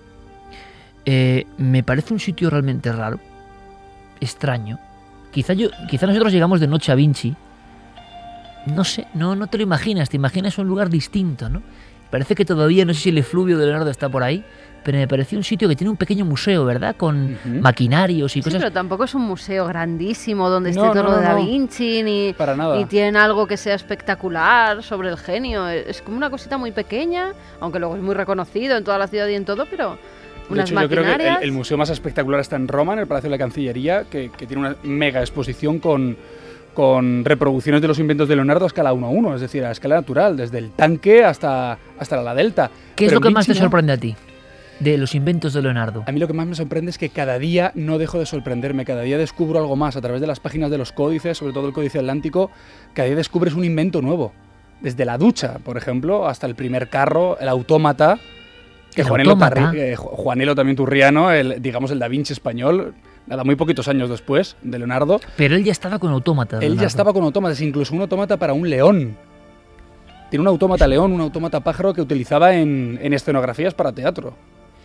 eh, me parece un sitio realmente raro, extraño. Quizá, yo, quizá nosotros llegamos de noche a Vinci. No sé, no, no te lo imaginas, te imaginas un lugar distinto, ¿no? Parece que todavía, no sé si el efluvio de Leonardo está por ahí, pero me pareció un sitio que tiene un pequeño museo, ¿verdad? Con uh-huh. maquinarios y sí, cosas. Pero tampoco es un museo grandísimo donde no, esté todo no, lo de no, Da no. Vinci, ni, Para nada. ni tienen algo que sea espectacular sobre el genio. Es como una cosita muy pequeña, aunque luego es muy reconocido en toda la ciudad y en todo, pero... Unas de hecho, yo creo que maquinarias. el, el museo más espectacular está en Roma, en el Palacio de la Cancillería, que, que tiene una mega exposición con, con reproducciones de los inventos de Leonardo a escala uno a uno, es decir, a escala natural, desde el tanque hasta, hasta la delta. ¿Qué es Pero lo que Da más te Vinci no. sorprende a ti de los inventos de Leonardo? A mí lo que más me sorprende es que cada día no dejo de sorprenderme, cada día descubro algo más a través de las páginas de los códices, sobre todo el Códice Atlántico, cada día descubres un invento nuevo. Desde la ducha, por ejemplo, hasta el primer carro, el autómata, que El Juanelo, autómata. Tarri- eh, Ju- Juanelo también Turriano, el, digamos el Da Vinci español, nada, muy poquitos años después de Leonardo. Pero él ya estaba con autómatas. Él ya Leonardo. estaba con autómatas, incluso un autómata para un león. Tiene un autómata león, un autómata pájaro que utilizaba en, en escenografías para teatro.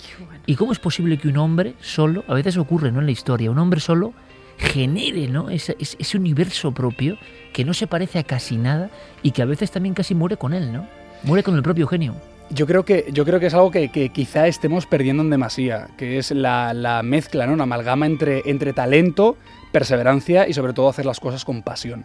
¿Y cómo es posible que un hombre solo, a veces ocurre, ¿no?, en la historia, un hombre solo genere, ¿no?, ese, ese, ese universo propio que no se parece a casi nada y que a veces también casi muere con él, ¿no? Muere con el propio genio. Yo creo que, yo creo que es algo que, que quizá estemos perdiendo en demasía, que es la, la mezcla, ¿no?, la amalgama entre, entre talento, perseverancia y sobre todo hacer las cosas con pasión.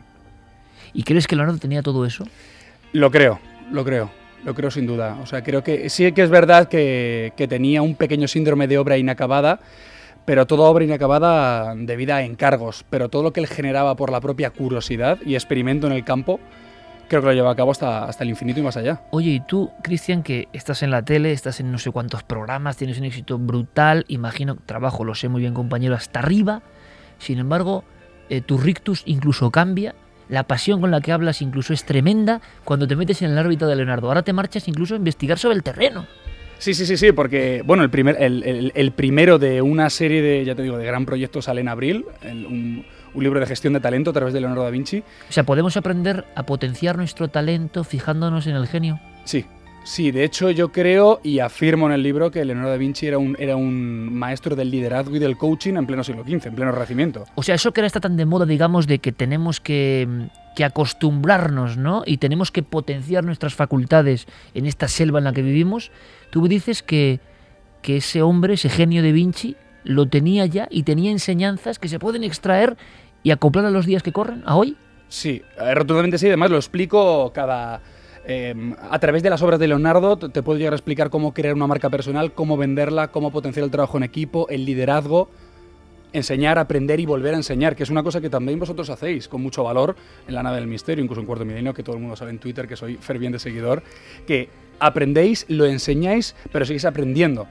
¿Y crees que Leonardo tenía todo eso? Lo creo, lo creo, lo creo sin duda. O sea, creo que sí que es verdad que, que tenía un pequeño síndrome de obra inacabada, pero toda obra inacabada debida a encargos, pero todo lo que él generaba por la propia curiosidad y experimento en el campo, creo que lo lleva a cabo hasta, hasta el infinito y más allá. Oye, y tú, Cristian, que estás en la tele, estás en no sé cuántos programas, tienes un éxito brutal, imagino, trabajo, lo sé muy bien, compañero, hasta arriba, sin embargo, eh, tu rictus incluso cambia, la pasión con la que hablas incluso es tremenda cuando te metes en el órbita de Leonardo. Ahora te marchas incluso a investigar sobre el terreno. Sí, sí, sí, sí, porque bueno, el, primer, el, el, el primero de una serie de, ya te digo, de gran proyecto sale en abril, el, un, un libro de gestión de talento a través de Leonardo da Vinci. O sea, ¿podemos aprender a potenciar nuestro talento fijándonos en el genio? Sí, sí, de hecho yo creo y afirmo en el libro que Leonardo da Vinci era un, era un maestro del liderazgo y del coaching en pleno siglo quince, en pleno Renacimiento. O sea, eso que ahora está tan de moda, digamos, de que tenemos que, que acostumbrarnos, ¿no? Y tenemos que potenciar nuestras facultades en esta selva en la que vivimos. Tú dices que, que ese hombre, ese genio de Vinci, lo tenía ya y tenía enseñanzas que se pueden extraer y acoplar a los días que corren, a hoy. Sí, eh, rotundamente sí, además lo explico cada... Eh, a través de las obras de Leonardo te puedo llegar a explicar cómo crear una marca personal, cómo venderla, cómo potenciar el trabajo en equipo, el liderazgo, enseñar, aprender y volver a enseñar, que es una cosa que también vosotros hacéis con mucho valor en la nave del misterio, incluso en Cuarto Milenio, que todo el mundo sabe en Twitter que soy ferviente seguidor, que aprendéis, lo enseñáis, pero seguís aprendiendo.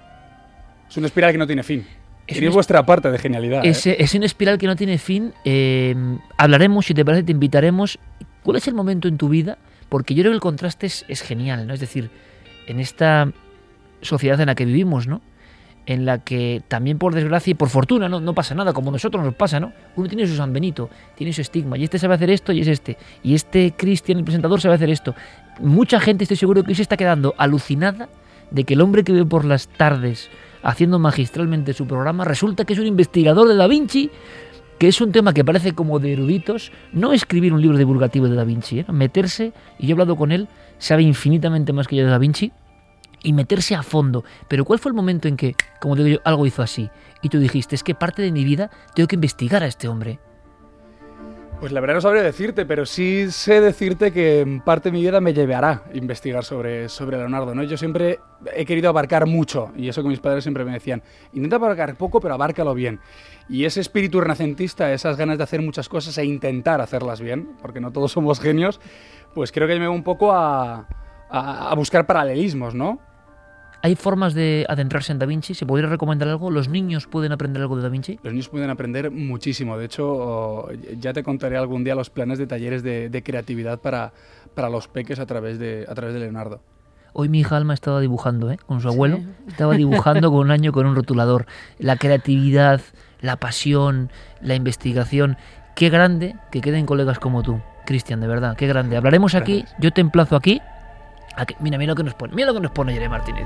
Es una espiral que no tiene fin. Tenéis vuestra parte de genialidad. Es, ¿eh? es una espiral que no tiene fin. Eh, hablaremos, si te parece, te invitaremos. ¿Cuál es el momento en tu vida? Porque yo creo que el contraste es, es genial, ¿no? Es decir, en esta sociedad en la que vivimos, ¿no?, en la que también por desgracia y por fortuna no, no pasa nada, como a nosotros nos pasa, ¿no? Uno tiene su San Benito, tiene su estigma, y este sabe hacer esto y es este, y este Cristian, el presentador, sabe hacer esto. Mucha gente, estoy seguro, que hoy se está quedando alucinada de que el hombre que ve por las tardes haciendo magistralmente su programa resulta que es un investigador de Da Vinci, que es un tema que parece como de eruditos. No escribir un libro divulgativo de Da Vinci, ¿eh? Meterse, y yo he hablado con él, sabe infinitamente más que yo de Da Vinci, y meterse a fondo. Pero ¿cuál fue el momento en que, como digo yo, algo hizo así? Y tú dijiste, es que parte de mi vida tengo que investigar a este hombre. Pues la verdad no sabría decirte, pero sí sé decirte que en parte de mi vida me llevará a investigar sobre, sobre Leonardo, ¿no? Yo siempre he querido abarcar mucho, y eso que mis padres siempre me decían, intenta abarcar poco, pero abárcalo bien. Y ese espíritu renacentista, esas ganas de hacer muchas cosas e intentar hacerlas bien, porque no todos somos genios, pues creo que me va un poco a, a, a buscar paralelismos, ¿no? ¿Hay formas de adentrarse en Da Vinci? ¿Se podría recomendar algo? ¿Los niños pueden aprender algo de Da Vinci? Los niños pueden aprender muchísimo. De hecho, ya te contaré algún día los planes de talleres de, de creatividad para, para los peques a través de, a través de Leonardo. Hoy mi hija Alma estaba dibujando, ¿eh? Con su abuelo. Sí. Estaba dibujando con un año con un rotulador. La creatividad, la pasión, la investigación. Qué grande que queden colegas como tú, Cristian, de verdad. Qué grande. Hablaremos aquí, Gracias. Yo te emplazo aquí. aquí. Mira, mira lo que nos pone. Mira lo que nos pone Jeremy Martínez.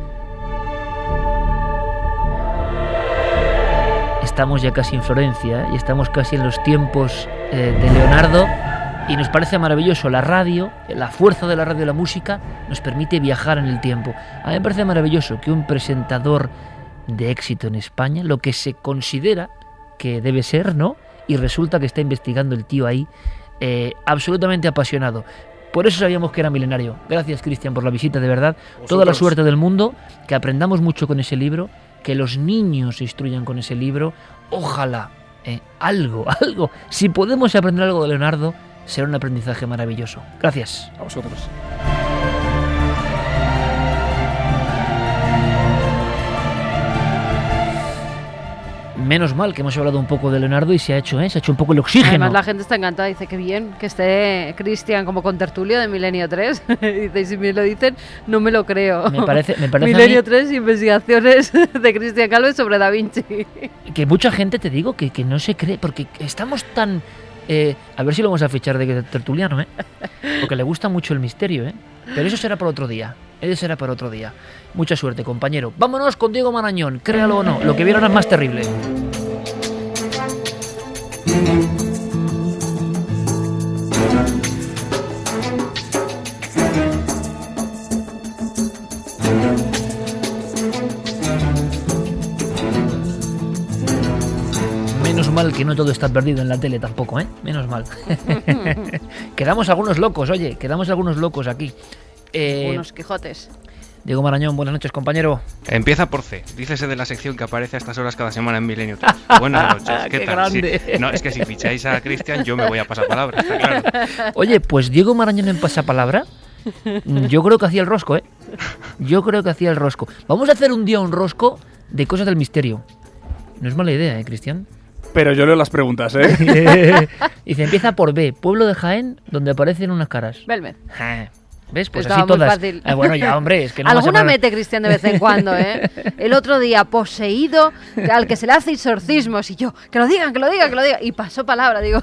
Estamos ya casi en Florencia, ¿eh? Y estamos casi en los tiempos eh, de Leonardo, y nos parece maravilloso. La radio, la fuerza de la radio y la música nos permite viajar en el tiempo. A mí me parece maravilloso que un presentador de éxito en España, lo que se considera que debe ser, ¿no?, y resulta que está investigando el tío ahí, eh, absolutamente apasionado. Por eso sabíamos que era milenario. Gracias, Cristian, por la visita, de verdad. ¿Vosotros? Toda la suerte del mundo, que aprendamos mucho con ese libro, que los niños se instruyan con ese libro. Ojalá, ¿eh? Algo, algo. Si podemos aprender algo de Leonardo, será un aprendizaje maravilloso. Gracias. A vosotros. Menos mal que hemos hablado un poco de Leonardo y se ha hecho, ¿eh? Se ha hecho un poco el oxígeno. Además la gente está encantada, dice que bien que esté Cristian como contertulio de Milenio tres. Dice, y si me lo dicen, no me lo creo. Me parece, me parece Milenio a mí tres, investigaciones de Cristian Calves sobre Da Vinci. Que mucha gente, te digo, que, que no se cree, porque estamos tan... Eh, a ver si lo vamos a fichar de tertuliano, ¿eh? Porque le gusta mucho el misterio, ¿eh? Pero eso será para otro día. Eso será para otro día. Mucha suerte, compañero. Vámonos con Diego Marañón. Créalo o no, lo que vieron es más terrible. Menos mal que no todo está perdido en la tele tampoco, ¿eh? Menos mal. Quedamos algunos locos, oye, quedamos algunos locos aquí. Eh, Unos Quijotes. Diego Marañón, buenas noches, compañero. Empieza por C. Dícese de la sección que aparece a estas horas cada semana en Milenio tres. Buenas noches. ¿Qué, Qué tal? grande. Sí. No, es que si ficháis a Cristian, yo me voy a pasar palabra, está claro. Oye, pues Diego Marañón en pasapalabra, yo creo que hacía el rosco, ¿eh? Yo creo que hacía el rosco. Vamos a hacer un día un rosco de cosas del misterio. No es mala idea, ¿eh, Cristian? Pero yo leo las preguntas, ¿eh? Dice, empieza por B, pueblo de Jaén, donde aparecen unas caras. Belmed. Ah, ¿ves? Pues Estaba así todas. muy fácil. Ah, bueno, ya, hombre, es que no Alguna vas a mete Cristian de vez en cuando, ¿eh? El otro día, poseído, al que se le hace exorcismos, y yo, que lo digan, que lo digan, que lo digan. Y pasó palabra, digo.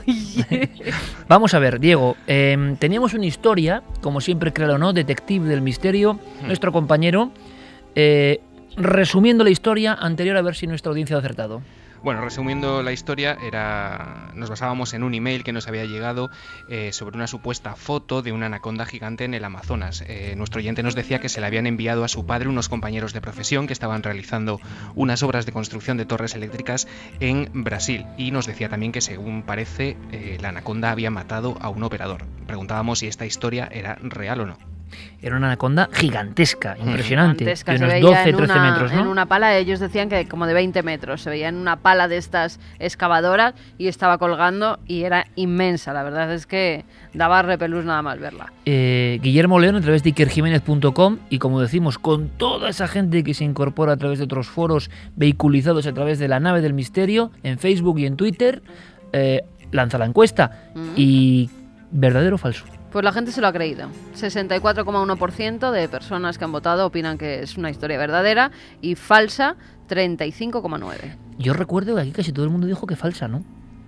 Vamos a ver, Diego, eh, teníamos una historia, como siempre, créalo o no, detective del misterio, hmm. nuestro compañero, eh, resumiendo la historia anterior a ver si nuestra audiencia ha acertado. Bueno, resumiendo la historia, era nos basábamos en un email que nos había llegado eh, sobre una supuesta foto de una anaconda gigante en el Amazonas. Eh, nuestro oyente nos decía que se le habían enviado a su padre unos compañeros de profesión que estaban realizando unas obras de construcción de torres eléctricas en Brasil. Y nos decía también que, según parece, eh, la anaconda había matado a un operador. Preguntábamos si esta historia era real o no. Era una anaconda gigantesca, impresionante, Gigantesca, de se unos veía doce, en trece una, metros, ¿no? En una pala, ellos decían que como de veinte metros, se veía en una pala de estas excavadoras y estaba colgando y era inmensa, la verdad es que daba repelús nada más verla. Eh, Guillermo León a través de iker jiménez punto com y, como decimos, con toda esa gente que se incorpora a través de otros foros vehiculizados a través de La Nave del Misterio, en Facebook y en Twitter, eh, lanza la encuesta. Mm-hmm. Y ¿verdadero o falso? Pues la gente se lo ha creído. sesenta y cuatro coma uno por ciento de personas que han votado opinan que es una historia verdadera y falsa, treinta y cinco coma nueve por ciento. Yo recuerdo que aquí casi todo el mundo dijo que falsa, ¿no?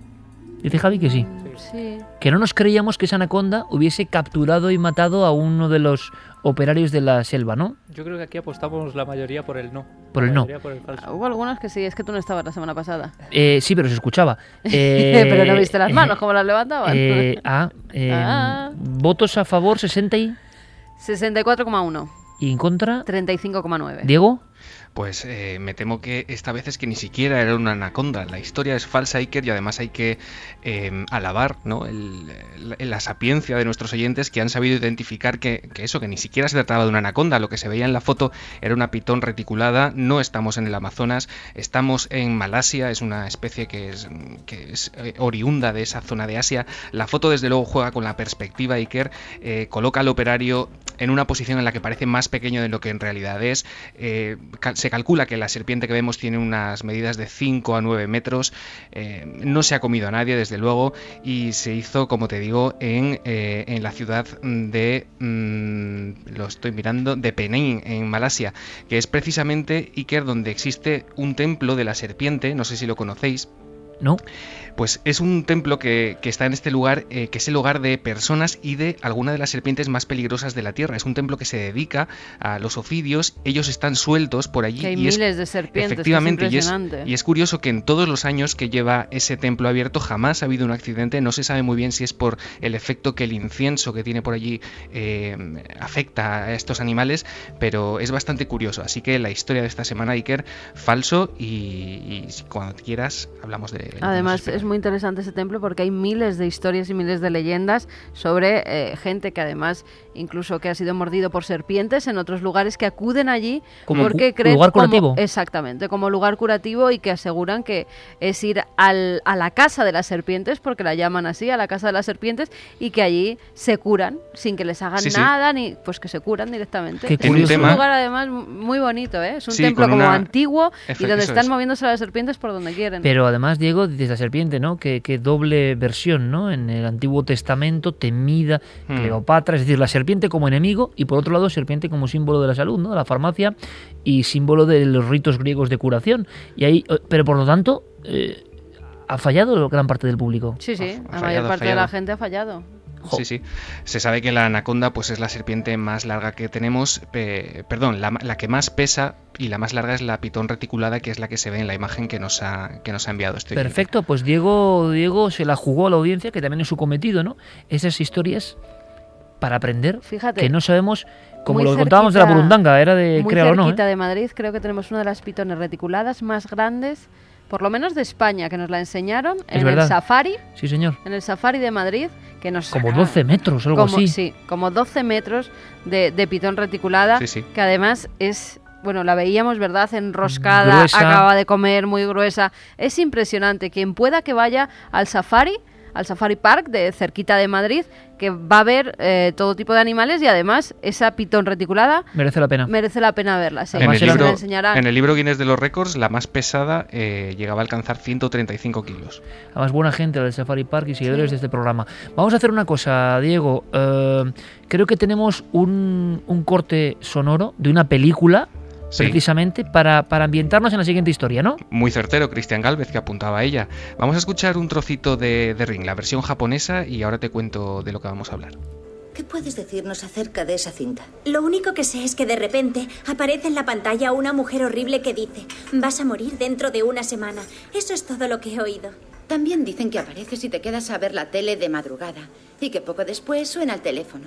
Dice Javi que sí. Sí. Que no nos creíamos que esa anaconda hubiese capturado y matado a uno de los operarios de la selva, ¿no? Yo creo que aquí apostamos la mayoría por el no. Por el no. Por el falso. Hubo algunos que sí, es que tú no estabas la semana pasada. Eh, sí, pero se escuchaba. Eh, pero no viste las manos, ¿cómo las levantaban? Eh, ah, eh, ah. Votos a favor, sesenta y... sesenta y cuatro coma uno. ¿Y en contra? treinta y cinco coma nueve. ¿Diego? Pues eh, me temo que esta vez es que ni siquiera era una anaconda. La historia es falsa, Iker, y además hay que eh, alabar, ¿no? el, el, la sapiencia de nuestros oyentes, que han sabido identificar que, que eso, que ni siquiera se trataba de una anaconda. Lo que se veía en la foto era una pitón reticulada. No estamos en el Amazonas, estamos en Malasia. Es una especie que es, que es eh, oriunda de esa zona de Asia. La foto, desde luego, juega con la perspectiva, Iker. Eh, coloca al operario en una posición en la que parece más pequeño de lo que en realidad es. Eh, se calcula que la serpiente que vemos tiene unas medidas de cinco a nueve metros. Eh, no se ha comido a nadie, desde luego, y se hizo, como te digo, en, eh, en la ciudad de mmm, lo estoy mirando, de Penang, en Malasia, que es precisamente, Iker, donde existe un templo de la serpiente. No sé si lo conocéis. No. Pues es un templo que, que está en este lugar, eh, que es el hogar de personas y de alguna de las serpientes más peligrosas de la Tierra. Es un templo que se dedica a los ofidios. Ellos están sueltos por allí. Que hay y miles es, de serpientes. Efectivamente, que es y, es, y es curioso que en todos los años que lleva ese templo abierto jamás ha habido un accidente. No se sabe muy bien si es por el efecto que el incienso que tiene por allí eh, afecta a estos animales, pero es bastante curioso. Así que la historia de esta semana, Iker, falso, y, y cuando quieras hablamos de Además es muy interesante ese templo porque hay miles de historias y miles de leyendas sobre eh, gente que además incluso que ha sido mordido por serpientes en otros lugares que acuden allí como porque cu creen lugar como, curativo. Exactamente, como lugar curativo y que aseguran que es ir al, a la casa de las serpientes, porque la llaman así, a la casa de las serpientes, y que allí se curan sin que les hagan sí, nada, sí. ni pues que se curan directamente. Qué Es un tema. lugar además muy bonito, ¿eh? Es un Sí, templo como una... antiguo Efe, y donde están es. moviéndose las serpientes por donde quieren. Pero además, Diego, dices la serpiente, ¿no? Que, que doble versión, ¿no? En el Antiguo Testamento, temida, Hmm. Cleopatra, es decir, la serpiente como enemigo y por otro lado serpiente como símbolo de la salud, ¿no? De la farmacia y símbolo de los ritos griegos de curación. Y ahí, pero por lo tanto, eh, ha fallado gran parte del público. Sí, sí, Ha la fallado, mayor ha parte de la fallado. gente ha fallado. Sí, sí. Se sabe que la anaconda pues es la serpiente más larga que tenemos, pe- perdón, la, la que más pesa y la más larga es la pitón reticulada, que es la que se ve en la imagen que nos ha, que nos ha enviado este oyente. Perfecto, pues Diego, Diego se la jugó a la audiencia, que también es su cometido, ¿no? Esas historias para aprender, Fíjate, que no sabemos, como muy lo contábamos de la cerquita- burundanga, era de muy crear o no, cerquita ¿eh? de Madrid, creo que tenemos una de las pitones reticuladas más grandes, por lo menos de España, que nos la enseñaron Es en verdad. el Safari, Sí, señor. en el Safari de Madrid, que nos Como doce metros, algo como, así. Sí, como doce metros de, de pitón reticulada, Sí, sí. que además es, bueno, la veíamos, ¿verdad? Enroscada, Gruesa. acaba de comer, muy gruesa. Es impresionante. Quien pueda que vaya al Safari, al Safari Park de cerquita de Madrid, que va a ver eh, todo tipo de animales y además esa pitón reticulada Merece la pena. merece la pena verla. Sí. En el, Se la libro, enseñarán. en el libro Guinness de los Récords, la más pesada eh, llegaba a alcanzar ciento treinta y cinco kilos. Además, buena gente del Safari Park y seguidores Sí. de este programa. Vamos a hacer una cosa, Diego. Eh, creo que tenemos un, un corte sonoro de una película, Sí. precisamente, para, para ambientarnos en la siguiente historia, ¿no? Muy certero, Cristian Gálvez, que apuntaba a ella. Vamos a escuchar un trocito de, de Ring, la versión japonesa, y ahora te cuento de lo que vamos a hablar. ¿Qué puedes decirnos acerca de esa cinta? Lo único que sé es que de repente aparece en la pantalla una mujer horrible que dice: vas a morir dentro de una semana. Eso es todo lo que he oído. También dicen que apareces y te quedas a ver la tele de madrugada y que poco después suena el teléfono.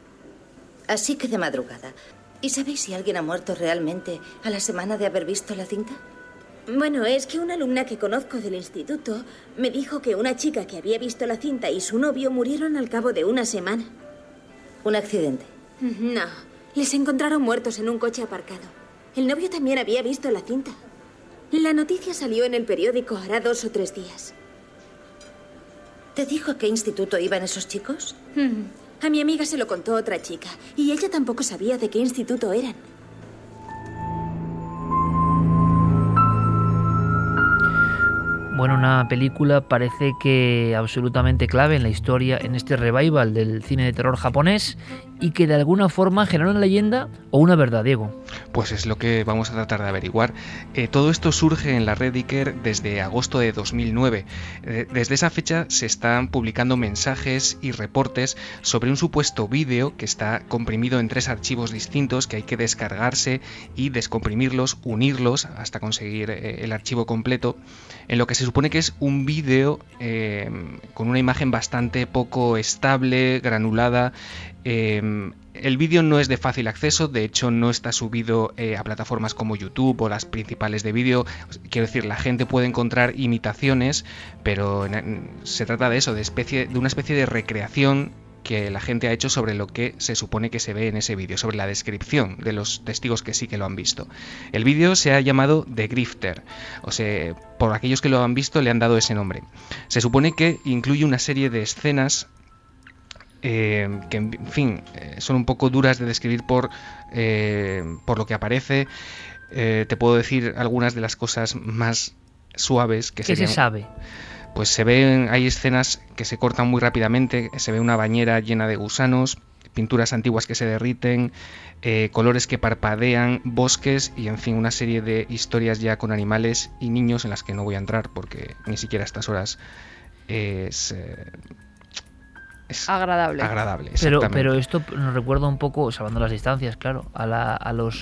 Así que de madrugada. ¿Y sabéis si alguien ha muerto realmente a la semana de haber visto la cinta? Bueno, es que una alumna que conozco del instituto me dijo que una chica que había visto la cinta y su novio murieron al cabo de una semana. ¿Un accidente? No, les encontraron muertos en un coche aparcado. El novio también había visto la cinta. La noticia salió en el periódico hará dos o tres días. ¿Te dijo a qué instituto iban esos chicos? Mm. A mi amiga se lo contó otra chica y ella tampoco sabía de qué instituto eran. Bueno, una película parece que absolutamente clave en la historia, en este revival del cine de terror japonés y que de alguna forma genera una leyenda o una verdad, Diego. Pues es lo que vamos a tratar de averiguar. Eh, todo esto surge en la red Iker desde agosto de dos mil nueve. Eh, desde esa fecha se están publicando mensajes y reportes sobre un supuesto vídeo que está comprimido en tres archivos distintos que hay que descargarse y descomprimirlos, unirlos hasta conseguir eh, el archivo completo, en lo que se supone que es un vídeo eh, con una imagen bastante poco estable, granulada. Eh, el vídeo no es de fácil acceso, de hecho no está subido eh, a plataformas como YouTube o las principales de vídeo. Quiero decir, la gente puede encontrar imitaciones, pero en, en, se trata de eso, de, especie, de una especie de recreación que la gente ha hecho sobre lo que se supone que se ve en ese vídeo, sobre la descripción de los testigos que sí que lo han visto. El vídeo se ha llamado The Grifter, o sea, por aquellos que lo han visto le han dado ese nombre. Se supone que incluye una serie de escenas eh, que, en fin, eh, son un poco duras de describir por, eh, por lo que aparece. Eh, te puedo decir algunas de las cosas más suaves que ¿Qué serían... se sabe? Pues se ven, hay escenas que se cortan muy rápidamente, se ve una bañera llena de gusanos, pinturas antiguas que se derriten, eh, colores que parpadean, bosques y en fin una serie de historias ya con animales y niños en las que no voy a entrar porque ni siquiera a estas horas es... Eh, es agradable. Agradable, pero, exactamente. pero esto nos recuerda un poco, salvando las distancias, claro, a, la, a los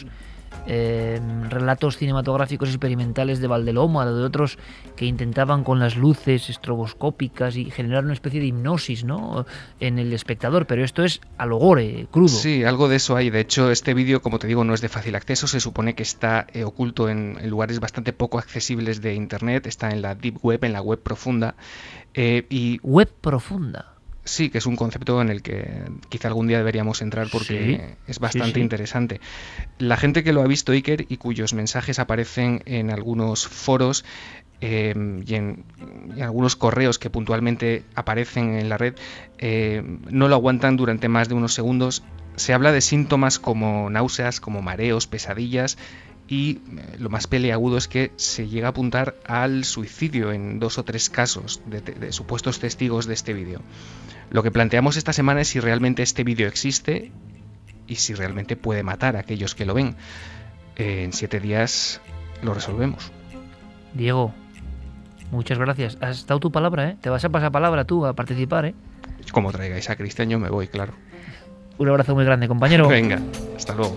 eh, relatos cinematográficos experimentales de Valdeloma, de otros que intentaban con las luces estroboscópicas y generar una especie de hipnosis, ¿no?, en el espectador, pero esto es a lo gore, crudo. Sí, algo de eso hay. De hecho, este vídeo, como te digo, no es de fácil acceso. Se supone que está eh, oculto en, en lugares bastante poco accesibles de Internet. Está en la Deep Web, en la web profunda. Eh, y ¿Web profunda? Sí, que es un concepto en el que quizá algún día deberíamos entrar porque sí, es bastante sí, sí. interesante. La gente que lo ha visto, Iker, y cuyos mensajes aparecen en algunos foros eh, y, en, y en algunos correos que puntualmente aparecen en la red, eh, no lo aguantan durante más de unos segundos. Se habla de síntomas como náuseas, como mareos, pesadillas, y lo más peliagudo es que se llega a apuntar al suicidio en dos o tres casos de, de, de supuestos testigos de este vídeo. Lo que planteamos esta semana es si realmente este vídeo existe y si realmente puede matar a aquellos que lo ven. Eh, en siete días lo resolvemos. Diego, muchas gracias. Has dado tu palabra, ¿eh? Te vas a pasar palabra tú a participar, ¿eh? Como traigáis a Cristian, yo me voy, claro. Un abrazo muy grande, compañero. Venga, hasta luego.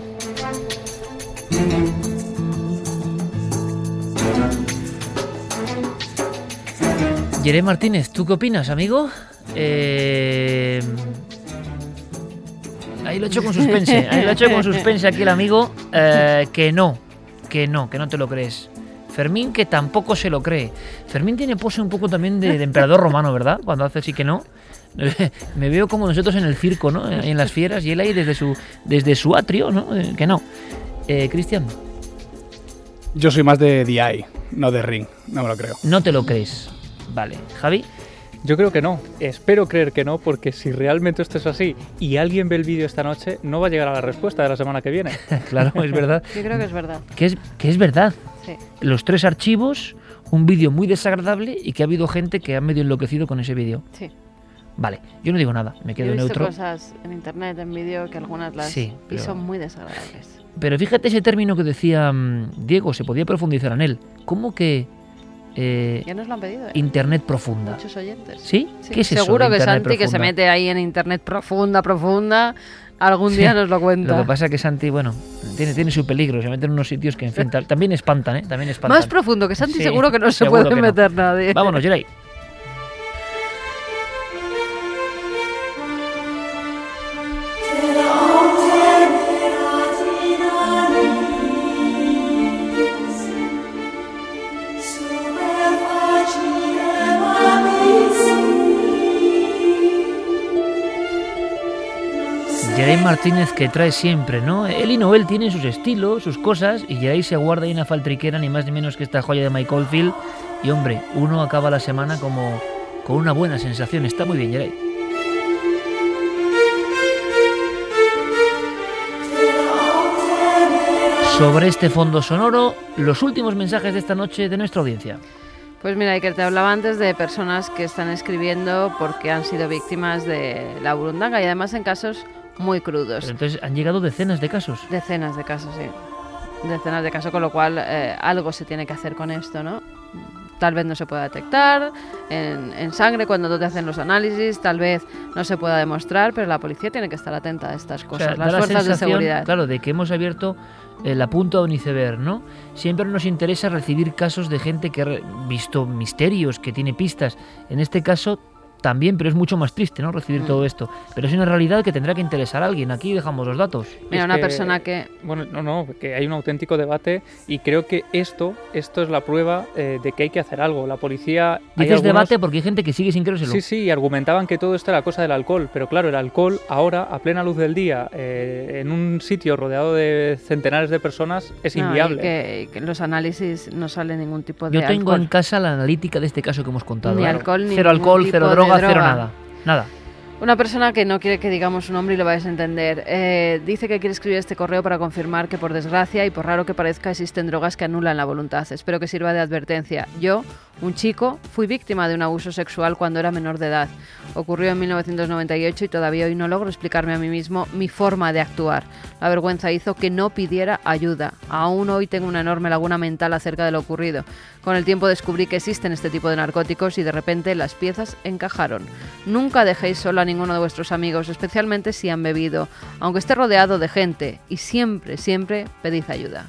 Jeremy Martínez, ¿tú qué opinas, amigo? Eh... Ahí lo he hecho con suspense, ahí lo he hecho con suspense aquí el amigo, eh, que no, que no, que no te lo crees. Fermín, que tampoco se lo cree. Fermín tiene pose un poco también de, de emperador romano, ¿verdad? Cuando hace sí que no. Me veo como nosotros en el circo, ¿no? En las fieras, y él ahí desde su, desde su atrio, ¿no? Que no. Eh, Cristian. Yo soy más de D I, no de Ring, no me lo creo. No te lo crees. Vale. ¿Javi? Yo creo que no. Espero creer que no, porque si realmente esto es así y alguien ve el vídeo esta noche, no va a llegar a la respuesta de la semana que viene. Claro, es verdad. Yo creo que es verdad. Que es, que es verdad. Sí. Los tres archivos, un vídeo muy desagradable y que ha habido gente que ha medio enloquecido con ese vídeo. Sí. Vale, yo no digo nada, me quedo Yo he visto neutro. cosas en internet, en vídeo, que algunas las sí, pero... y son muy desagradables. Pero fíjate ese término que decía um, Diego, se podía profundizar en él. ¿Cómo que eh, ya nos lo han pedido, ¿eh? Internet profunda? Muchos oyentes. ¿Sí? sí. ¿Qué es eso? Seguro que Santi, Santi, que se mete ahí en Internet profunda, profunda, algún día sí. nos lo cuenta. Lo que pasa es que Santi, bueno, tiene, tiene su peligro, se mete en unos sitios que, en fin, tal, también espantan, ¿eh? También espantan. Más profundo que Santi, sí, seguro que no se puede no. meter nadie. Vámonos, Geray. Jeremy Martínez, que trae siempre, ¿no? Él y Noel tienen sus estilos, sus cosas, y Jeremy se guarda ahí una faltriquera, ni más ni menos que esta joya de Mike Oldfield. Y hombre, uno acaba la semana como con una buena sensación. Está muy bien, Jeremy. Sobre este fondo sonoro, los últimos mensajes de esta noche de nuestra audiencia. Pues mira, Iker, te hablaba antes de personas que están escribiendo porque han sido víctimas de la burundanga y además en casos muy crudos. Pero entonces han llegado decenas de casos. Decenas de casos, sí. Decenas de casos, con lo cual eh, algo se tiene que hacer con esto, ¿no? Tal vez no se pueda detectar en, en sangre cuando te hacen los análisis, tal vez no se pueda demostrar, pero la policía tiene que estar atenta a estas cosas, o sea, las fuerzas de seguridad. Claro, de que hemos abierto eh, la punta de un iceberg, ¿no? Siempre nos interesa recibir casos de gente que ha visto misterios, que tiene pistas. En este caso también, pero es mucho más triste, ¿no? Recibir mm. todo esto. Pero es una realidad que tendrá que interesar a alguien. Aquí dejamos los datos. Mira, es una que, persona que... Bueno, no, no, que hay un auténtico debate y creo que esto esto es la prueba eh, de que hay que hacer algo. La policía... Dices algunos... debate porque hay gente que sigue sin creérselo. Sí, sí, y argumentaban que todo esto era cosa del alcohol. Pero claro, el alcohol ahora, a plena luz del día, eh, en un sitio rodeado de centenares de personas, es no, inviable. Y que, y que en los análisis no sale ningún tipo de Yo tengo alcohol. en casa la analítica de este caso que hemos contado. Ni ¿eh? alcohol, ni Cero alcohol, cero droga, droga, cero nada. Nada. Una persona que no quiere que digamos su nombre y lo vais a entender, eh, dice que quiere escribir este correo para confirmar que por desgracia y por raro que parezca existen drogas que anulan la voluntad. Espero que sirva de advertencia. Yo, un chico, fui víctima de un abuso sexual cuando era menor de edad. Ocurrió en mil novecientos noventa y ocho y todavía hoy no logro explicarme a mí mismo mi forma de actuar. La vergüenza hizo que no pidiera ayuda. Aún hoy tengo una enorme laguna mental acerca de lo ocurrido. Con el tiempo descubrí que existen este tipo de narcóticos y de repente las piezas encajaron. Nunca dejéis solo a ninguno de vuestros amigos, especialmente si han bebido, aunque esté rodeado de gente, y siempre, siempre pedid ayuda.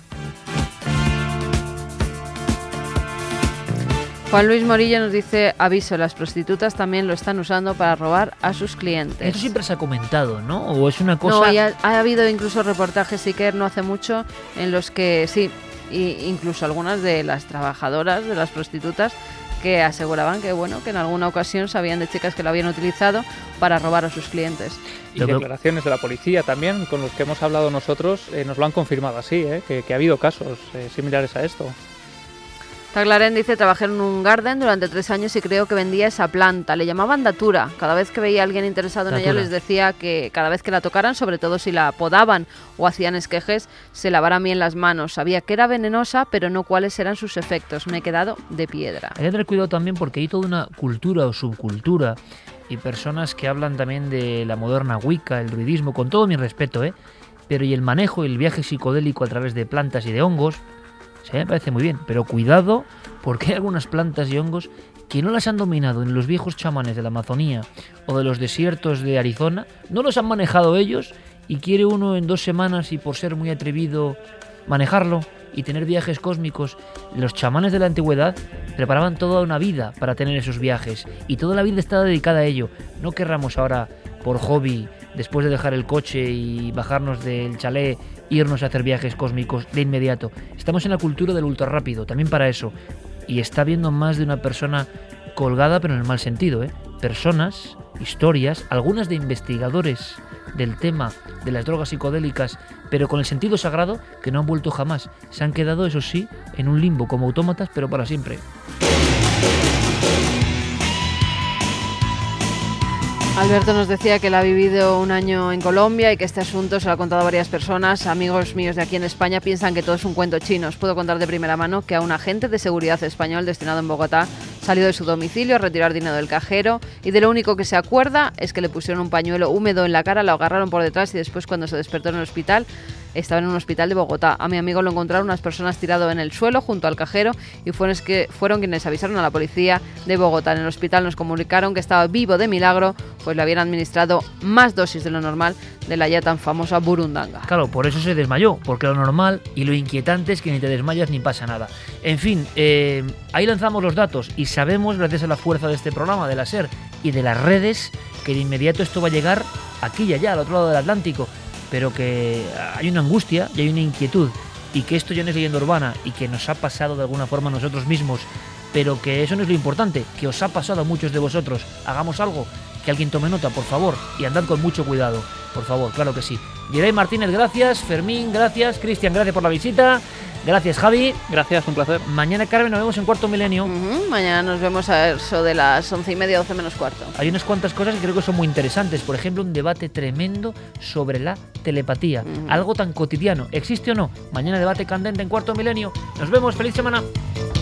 Juan Luis Morilla nos dice, aviso, las prostitutas también lo están usando para robar a sus clientes. Eso siempre se ha comentado, ¿no? ¿O es una cosa...? No, ha, ha habido incluso reportajes, Iker, no hace mucho, en los que sí, y incluso algunas de las trabajadoras, de las prostitutas, que aseguraban que, bueno, que en alguna ocasión sabían de chicas que lo habían utilizado para robar a sus clientes. Y declaraciones de la policía también, con los que hemos hablado nosotros, eh, nos lo han confirmado así, eh, que, que ha habido casos eh, similares a esto. Taglaren dice, trabajé en un garden durante tres años y creo que vendía esa planta. Le llamaban datura. Cada vez que veía a alguien interesado en Datura. ella les decía que cada vez que la tocaran, sobre todo si la podaban o hacían esquejes, se lavaran bien las manos. Sabía que era venenosa, pero no cuáles eran sus efectos. Me he quedado de piedra. Hay que tener cuidado también porque hay toda una cultura o subcultura y personas que hablan también de la moderna Wicca, el druidismo, con todo mi respeto, ¿eh? Pero y el manejo y el viaje psicodélico a través de plantas y de hongos, sí, me parece muy bien, pero cuidado porque hay algunas plantas y hongos que no las han dominado en los viejos chamanes de la Amazonía o de los desiertos de Arizona, no los han manejado ellos y quiere uno en dos semanas y por ser muy atrevido manejarlo y tener viajes cósmicos. Los chamanes de la antigüedad preparaban toda una vida para tener esos viajes y toda la vida estaba dedicada a ello. No querramos ahora por hobby, después de dejar el coche y bajarnos del chalet, irnos a hacer viajes cósmicos de inmediato. Estamos en la cultura del ultra rápido, también para eso. Y está viendo más de una persona colgada, pero en el mal sentido, ¿eh? Personas, historias, algunas de investigadores del tema de las drogas psicodélicas, pero con el sentido sagrado, que no han vuelto jamás. Se han quedado, eso sí, en un limbo como autómatas, pero para siempre. Alberto nos decía que él ha vivido un año en Colombia y que este asunto se lo ha contado a varias personas. Amigos míos de aquí en España piensan que todo es un cuento chino. Os puedo contar de primera mano que a un agente de seguridad español destinado en Bogotá salió de su domicilio a retirar dinero del cajero y de lo único que se acuerda es que le pusieron un pañuelo húmedo en la cara, lo agarraron por detrás y después cuando se despertó en el hospital, estaba en un hospital de Bogotá. A mi amigo lo encontraron unas personas tirado en el suelo junto al cajero y fueron, que fueron quienes avisaron a la policía de Bogotá. En el hospital nos comunicaron que estaba vivo de milagro, pues le habían administrado más dosis de lo normal de la ya tan famosa burundanga. Claro, por eso se desmayó, porque lo normal y lo inquietante es que ni te desmayas ni pasa nada. En fin, eh, ahí lanzamos los datos y sabemos, gracias a la fuerza de este programa, de la SER y de las redes, que de inmediato esto va a llegar aquí y allá, al otro lado del Atlántico, pero que hay una angustia y hay una inquietud y que esto ya no es leyenda urbana y que nos ha pasado de alguna forma a nosotros mismos, pero que eso no es lo importante, que os ha pasado a muchos de vosotros. Hagamos algo, que alguien tome nota, por favor, y andad con mucho cuidado, por favor, claro que sí. Yeray Martínez, gracias. Fermín, gracias. Cristian, gracias por la visita. Gracias, Javi. Gracias, un placer. Mañana, Carmen, nos vemos en Cuarto Milenio. Uh-huh. Mañana nos vemos a eso de las once y media, doce menos cuarto. Hay unas cuantas cosas que creo que son muy interesantes. Por ejemplo, un debate tremendo sobre la telepatía. Uh-huh. Algo tan cotidiano. ¿Existe o no? Mañana debate candente en Cuarto Milenio. Nos vemos. ¡Feliz semana!